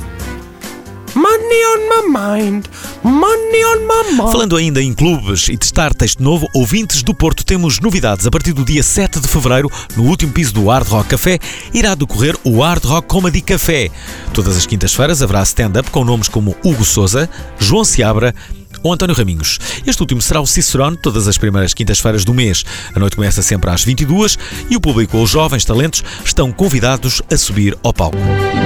Money on my mind, money on my mind. Falando ainda em clubes e testar texto novo, ouvintes do Porto, temos novidades. A partir do dia sete de fevereiro, no último piso do Hard Rock Café, irá decorrer o Hard Rock Comedy Café. Todas as quintas-feiras haverá stand-up com nomes como Hugo Sousa, João Seabra ou António Raminhos. Este último será o Cicerone todas as primeiras quintas-feiras do mês. A noite começa sempre às vinte e duas e o público ou os jovens talentos estão convidados a subir ao palco.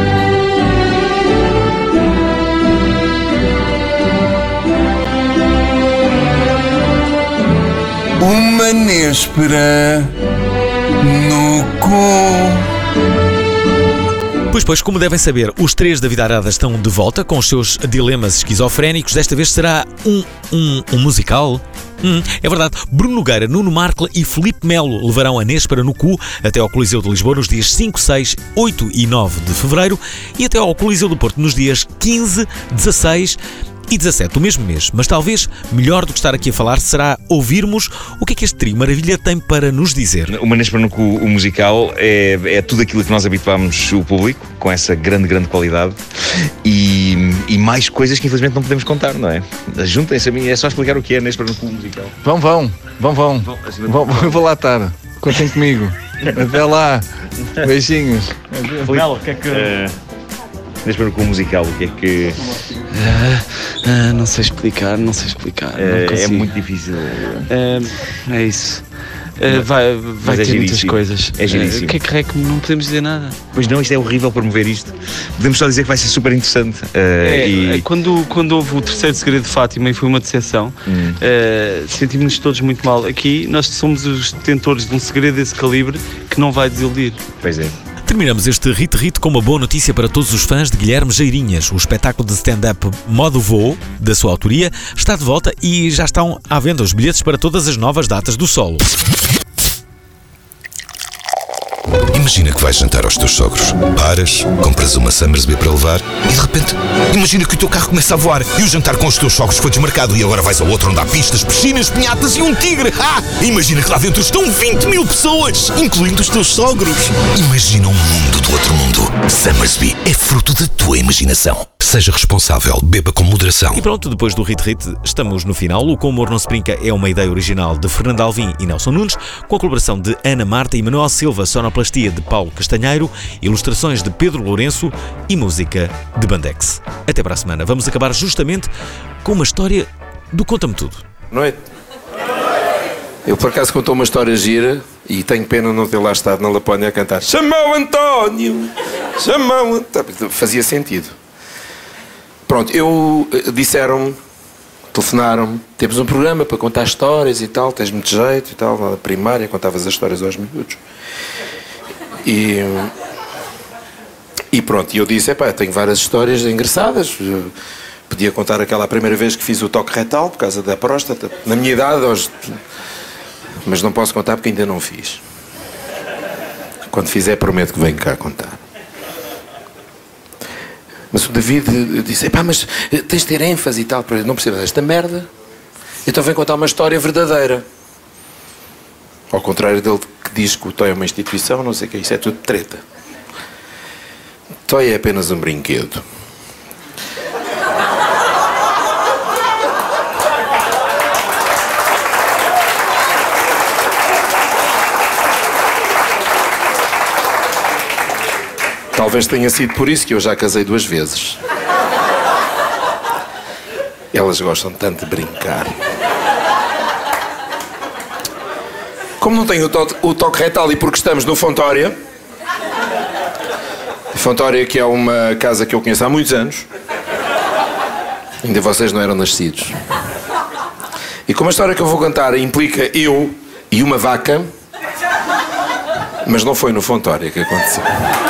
Uma néspera no cu. Pois, pois, como devem saber, os três da Vida Arada estão de volta com os seus dilemas esquizofrénicos. Desta vez será um, um, um musical. Hum, é verdade, Bruno Nogueira, Nuno Markle e Filipe Melo levarão a Néspera no cu até ao Coliseu de Lisboa nos dias cinco, seis, oito e nove de fevereiro e até ao Coliseu do Porto nos dias quinze, dezasseis e dezassete do mesmo mês. Mas talvez melhor do que estar aqui a falar será ouvirmos o que é que este trio maravilha tem para nos dizer. O Néspera no cu, o musical, é, é tudo aquilo que nós habituámos o público, com essa grande, grande qualidade e, e mais coisas que infelizmente não podemos contar, não é? Juntem-se a mim, é só explicar o que é Néspera no cu musical. Vão, vão, vão, vão, vão, vão eu vou lá estar, contem comigo. Até lá, beijinhos. Melo, o que é que... Uh... Néspera no cu musical, o que é que... Ah, ah, não sei explicar, não sei explicar. É, não é muito difícil. É, é isso. É, vai vai ter é muitas coisas. É giríssimo. O que é que rec? Não podemos dizer nada. Pois não, isto é horrível promover isto. Podemos só dizer que vai ser super interessante. Uh, é, e... é, quando, quando houve o terceiro segredo de Fátima e foi uma decepção, hum. uh, sentimos-nos todos muito mal. Aqui nós somos os detentores de um segredo desse calibre que não vai desiludir. Pois é. Terminamos este Rite Rite com uma boa notícia para todos os fãs de Guilherme Geirinhas. O espetáculo de stand-up Modo Voo, da sua autoria, está de volta e já estão à venda os bilhetes para todas as novas datas do solo. Imagina que vais jantar aos teus sogros. Paras, compras uma Summersby para levar e de repente, imagina que o teu carro começa a voar e o jantar com os teus sogros foi desmarcado e agora vais ao outro onde há pistas, piscinas, pinhatas e um tigre. Ah! Imagina que lá dentro estão vinte mil pessoas, incluindo os teus sogros. Imagina um mundo do outro mundo. Summersby é fruto da tua imaginação. Seja responsável, beba com moderação. E pronto, depois do Hit Hit, estamos no final. O Com Humor Não Se Brinca é uma ideia original de Fernando Alvim e Nelson Nunes, com a colaboração de Ana Marta e Manuel Silva, sonoplastia de Paulo Castanheiro, ilustrações de Pedro Lourenço e música de Bandex. Até para a semana. Vamos acabar justamente com uma história do Conta-me Tudo. Noite. Eu por acaso contou uma história gira e tenho pena não ter lá estado na Lapónia a cantar Chamou António, chamou António. Fazia sentido. Pronto, eu disseram-me, telefonaram-me, temos um programa para contar histórias e tal, tens muito jeito e tal, na primária contavas as histórias aos minutos. E, e pronto, e eu disse, epá, tenho várias histórias engraçadas, eu podia contar aquela primeira vez que fiz o toque retal por causa da próstata, na minha idade, hoje, mas não posso contar porque ainda não fiz. Quando fizer prometo que venho cá contar. Mas o David disse, pá, mas tens de ter ênfase e tal, não percebes desta merda? Então vem contar uma história verdadeira. Ao contrário dele que diz que o Toy é uma instituição, não sei o que, isso é tudo treta. Toy é apenas um brinquedo. Talvez tenha sido por isso que eu já casei duas vezes. Elas gostam tanto de brincar. Como não tenho o, to o toque retal e porque estamos no Fontória. Fontória que é uma casa que eu conheço há muitos anos. Ainda vocês não eram nascidos. E como a história que eu vou cantar implica eu e uma vaca, mas não foi no Fontória que aconteceu.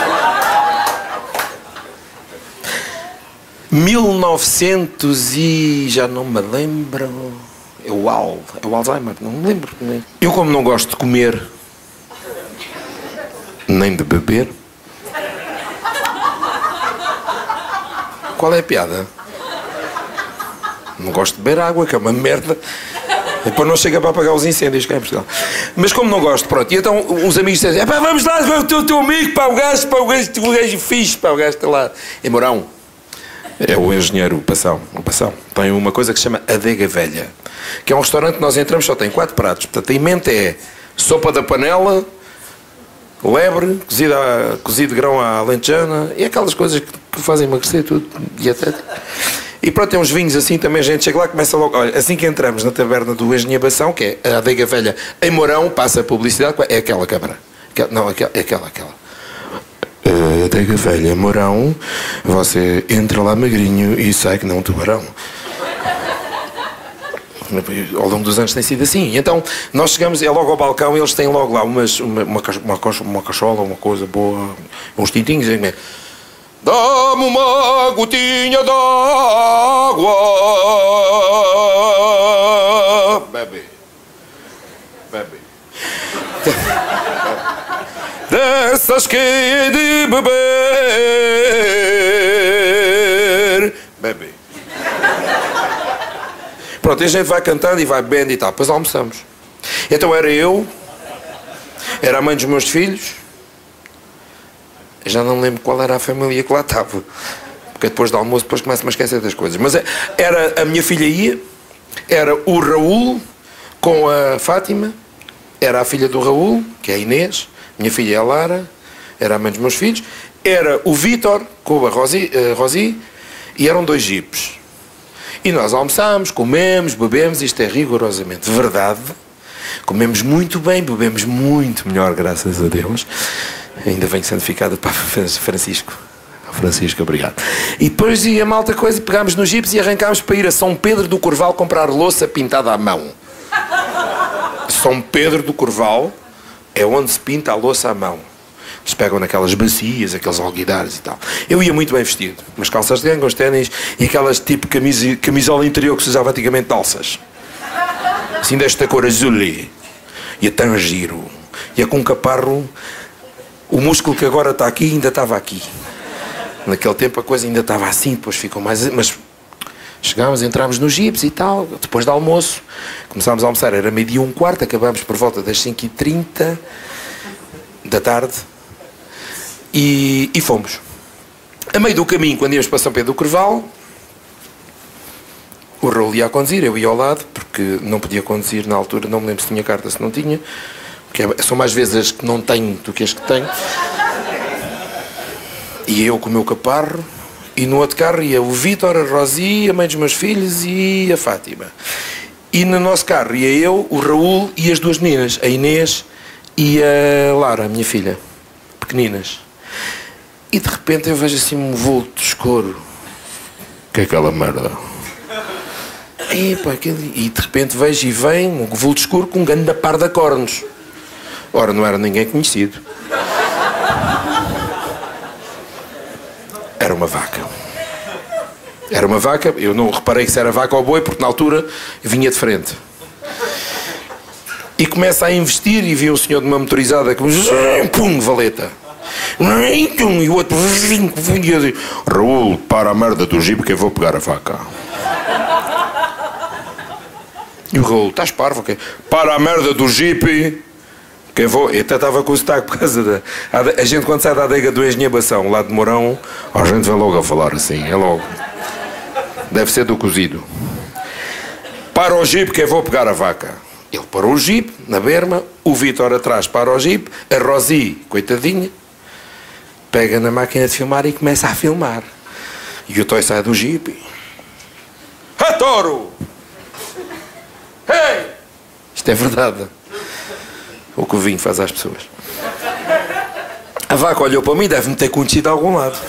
mil e novecentos e... já não me lembro... É o Al... é o Alzheimer, não me lembro. Nem. Eu como não gosto de comer, nem de beber... Qual é a piada? Não gosto de beber água, que é uma merda. Depois não chega para apagar os incêndios cá em Portugal. Mas como não gosto, pronto. E então uns amigos dizem, pá, vamos lá, o teu, teu amigo, pá, o gajo, pá, o gajo, o gajo fixe, pá, o gajo está lá. Em Mourão. É o engenheiro, o Passão, o Passão. Tem uma coisa que se chama Adega Velha, que é um restaurante que nós entramos, só tem quatro pratos. Portanto, em mente é sopa da panela, lebre, cozido, a, cozido de grão à alentejana, e aquelas coisas que, que fazem emagrecer tudo, dietético. E pronto, tem uns vinhos assim, também a gente chega lá, começa logo, olha, assim que entramos na taberna do Engenheiro Bação, que é a Adega Velha em Mourão, passa a publicidade, é aquela câmara. Não, aquela, é aquela, aquela. A Adega Velha, Mourão, você entra lá magrinho e sai que não um tubarão. Ao longo dos anos tem sido assim. Então, nós chegamos, é logo ao balcão e eles têm logo lá umas, uma, uma, uma, uma cachola, uma coisa boa, uns tintinhos. E, dá-me uma gotinha d'água. Bebe. Bebe. Dessas que é de beber. Bebe. Pronto, e a gente vai cantando e vai bebendo e tal. Depois almoçamos. Então era eu, era a mãe dos meus filhos. Eu já não me lembro qual era a família que lá estava. Porque depois do almoço depois começo-me a esquecer das coisas. Mas era a minha filha ia, era o Raul com a Fátima, era a filha do Raul, que é a Inês, minha filha é a Lara, era a mãe dos meus filhos, era o Vítor com a Rosi, a Rosi e eram dois jipes. E nós almoçámos, comemos, bebemos, isto é rigorosamente verdade. Comemos muito bem, bebemos muito melhor, graças a Deus. Ainda venho santificado para Francisco. Francisco, obrigado. E depois ia malta coisa, pegámos nos jipes e arrancámos para ir a São Pedro do Corval comprar louça pintada à mão. São Pedro do Corval é onde se pinta a louça à mão. Eles pegam naquelas bacias, aqueles alguidares e tal. Eu ia muito bem vestido. Umas calças de ganga, uns ténis e aquelas tipo camisa, camisola interior que se usava antigamente de alças. Assim desta cor azul. E a tão giro. E a com um caparro O músculo que agora está aqui ainda estava aqui. Naquele tempo a coisa ainda estava assim, depois ficou mais... Mas chegámos, entrámos nos jipes e tal, depois do almoço. Começámos a almoçar, era meio-dia e um quarto, acabámos por volta das cinco e trinta da tarde e, e fomos. A meio do caminho, quando íamos para São Pedro do Carvalho, o Raul ia a conduzir, eu ia ao lado, porque não podia conduzir na altura, não me lembro se tinha carta, se não tinha, porque são mais vezes as que não tenho do que as que tenho. E eu com o meu caparro, e no outro carro ia o Vítor, a Rosi, a mãe dos meus filhos e a Fátima. E no nosso carro ia eu, o Raul e as duas meninas, a Inês e a Lara, a minha filha, pequeninas. E de repente eu vejo assim um vulto escuro. Que é aquela merda? E, pá, aquele... e de repente vejo e vem um vulto escuro com um ganda par de cornos. Ora, não era ninguém conhecido. Era uma vaca. Era uma vaca, eu não reparei se era vaca ou boi, porque na altura vinha de frente. E começa a investir e vi um senhor de uma motorizada que... Pum, valeta. E o outro... Raul, para a merda do jipe que eu vou pegar a vaca. E o Raul, estás parvo? Okay? Para a merda do jipe... Que eu vou... Eu até estava com o sotaque por causa da... A gente quando sai da adega do Engenheiro Bação, lá de Mourão, a gente vai logo a falar assim, é logo. Deve ser do cozido. Para o jipe que eu vou pegar a vaca. Ele parou o jipe, na berma, o Vítor atrás para o jipe, a Rosi, coitadinha, pega na máquina de filmar e começa a filmar. E o Toy sai do jipe. Ah, touro! Hey! Isto é verdade. O que o vinho faz às pessoas. A vaca olhou para mim, deve-me ter conhecido a algum lado.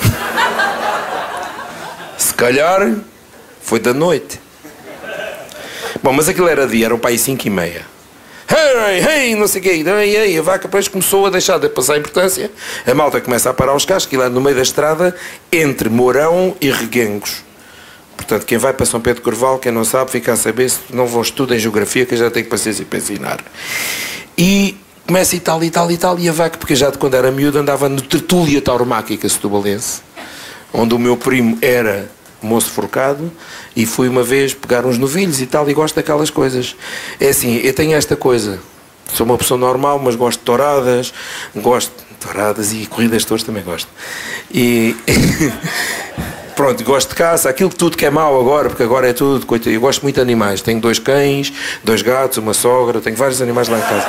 Se calhar foi da noite. Bom, mas aquilo era dia, era o pai cinco e meia. Hey, hey, não sei o quê. Hey, hey. A vaca depois começou a deixar de passar a importância. A malta começa a parar os carros, que lá no meio da estrada, entre Mourão e Reguengos. Portanto, quem vai para São Pedro de Carvalho, quem não sabe, fica a saber se não vão estudar em geografia, que eu já tenho paciência para ensinar. E começa e tal, e tal, e tal, e a vaca, porque já de quando era miúdo andava no Tertúlia Tauromáquica Setubalense, onde o meu primo era moço forcado, e fui uma vez pegar uns novilhos e tal, e gosto daquelas coisas. É assim, eu tenho esta coisa, sou uma pessoa normal, mas gosto de touradas, gosto de touradas e corridas de touros também gosto. E... Pronto, gosto de caça, aquilo que tudo que é mau agora, porque agora é tudo, coitado, eu gosto muito de animais, tenho dois cães, dois gatos, uma sogra, tenho vários animais lá em casa.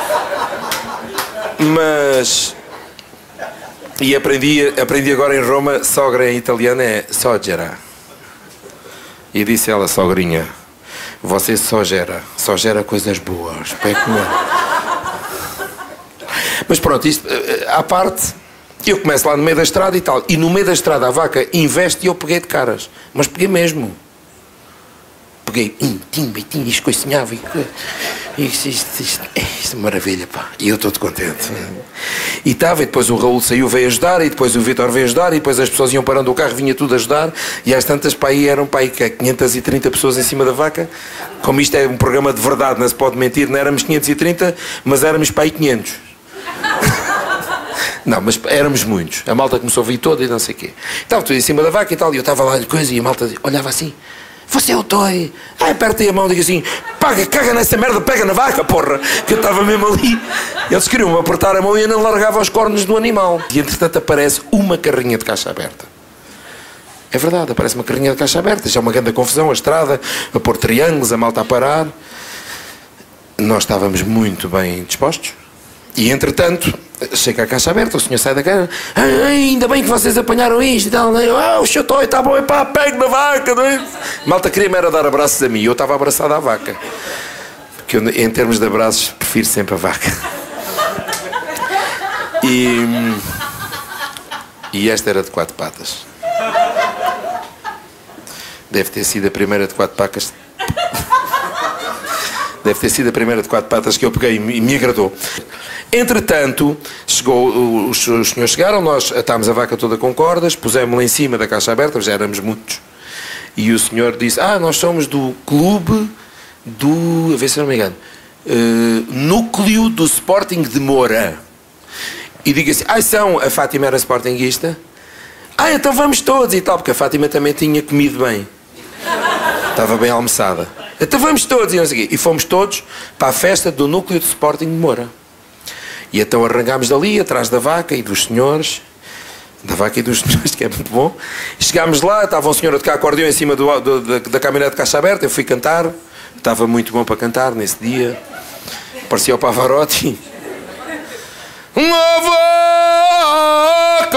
Mas, e aprendi, aprendi agora em Roma, sogra em italiano é sogera. E disse ela, sogrinha, você só gera, só gera coisas boas, para comer. Mas pronto, isto à parte... Eu começo lá no meio da estrada e tal, e no meio da estrada a vaca investe e eu peguei de caras, mas peguei mesmo. Peguei, timba, timba, escoicinhava, e isto, isto, isto, isto é maravilha, pá, e eu estou contente. E estava, e depois o Raul saiu, veio ajudar, e depois o Vítor veio ajudar, e depois as pessoas iam parando o carro, vinha tudo ajudar, e às tantas, pá, aí eram, pá, quinhentas e trinta pessoas em cima da vaca. Como isto é um programa de verdade, não se pode mentir, não éramos quinhentos e trinta, mas éramos, pá, aí quinhentos. Não, mas éramos muitos. A malta começou a vir toda e não sei o quê. Estava tudo em cima da vaca e tal, e eu estava lá de coisa e a malta olhava assim. Você é o Toy. Ah, aperta aí a mão e diga assim, paga, caga nessa merda, pega na vaca, porra. Que eu estava mesmo ali. Eles queriam apertar a mão e eu não largava os cornos do animal. E entretanto aparece uma carrinha de caixa aberta. É verdade, aparece uma carrinha de caixa aberta. Já é uma grande confusão, a estrada, a pôr triângulos, a malta a parar. Nós estávamos muito bem dispostos. E entretanto, chega a caixa aberta, o senhor sai da caixa, ah, ainda bem que vocês apanharam isto e tal, ah, o senhor Toy, está bom, é pá, pegue na vaca, não é? Malta queria-me era dar abraços a mim, eu estava abraçado à vaca, porque eu, em termos de abraços, prefiro sempre a vaca. E, e esta era de quatro patas. Deve ter sido a primeira de quatro patas. Deve ter sido a primeira de quatro patas que eu peguei e me agradou. Entretanto, chegou, os, os senhores chegaram, nós atámos a vaca toda com cordas, pusemos-la em cima da caixa aberta, já éramos muitos. E o senhor disse, ah, nós somos do clube do, a ver se não me engano, uh, núcleo do Sporting de Moura. e digo assim, ah, são, a Fátima era sportinguista, ah, então vamos todos e tal, porque a Fátima também tinha comido bem, estava bem almoçada, então vamos todos, e não sei o quê, e fomos todos para a festa do núcleo de Sporting de Moura. E então arrangámos dali, atrás da vaca e dos senhores, da vaca e dos senhores, que é muito bom. Chegámos lá, estava um senhor a tocar acordeão em cima do, do, da, da caminhonete de caixa aberta, eu fui cantar, estava muito bom para cantar nesse dia, parecia o Pavarotti. Uma vaca!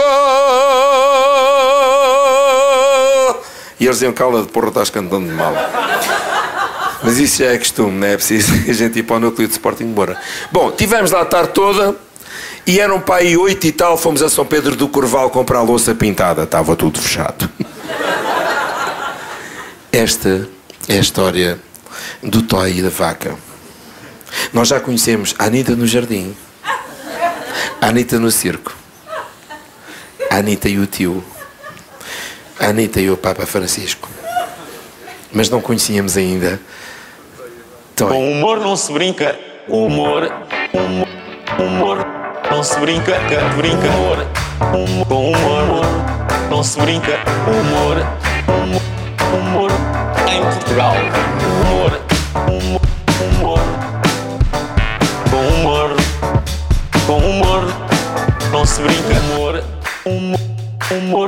E eles diziam, cala de porra, estás cantando de mal. Mas isso já é costume, não é preciso a gente ir para o núcleo de Sporting de Moura. Bom, tivemos lá a tarde toda e eram para aí oito e tal, fomos a São Pedro do Corval comprar a louça pintada, estava tudo fechado. Esta é a história do Toy e da vaca. Nós já conhecemos a Anitta no jardim, a Anitta no circo, a Anitta e o tio, a Anitta e o Papa Francisco. Mas não conhecíamos ainda Toy. Com humor não se brinca, humor, humor, humor não se brinca, brinca, humor, humor, com humor não se brinca, humor, humor, humor em Portugal, humor, humor, humor, com humor, com humor não se brinca, humor, humor, humor,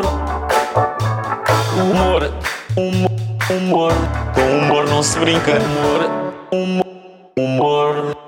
humor, humor, humor, com humor não se brinca, humor, humor, humor.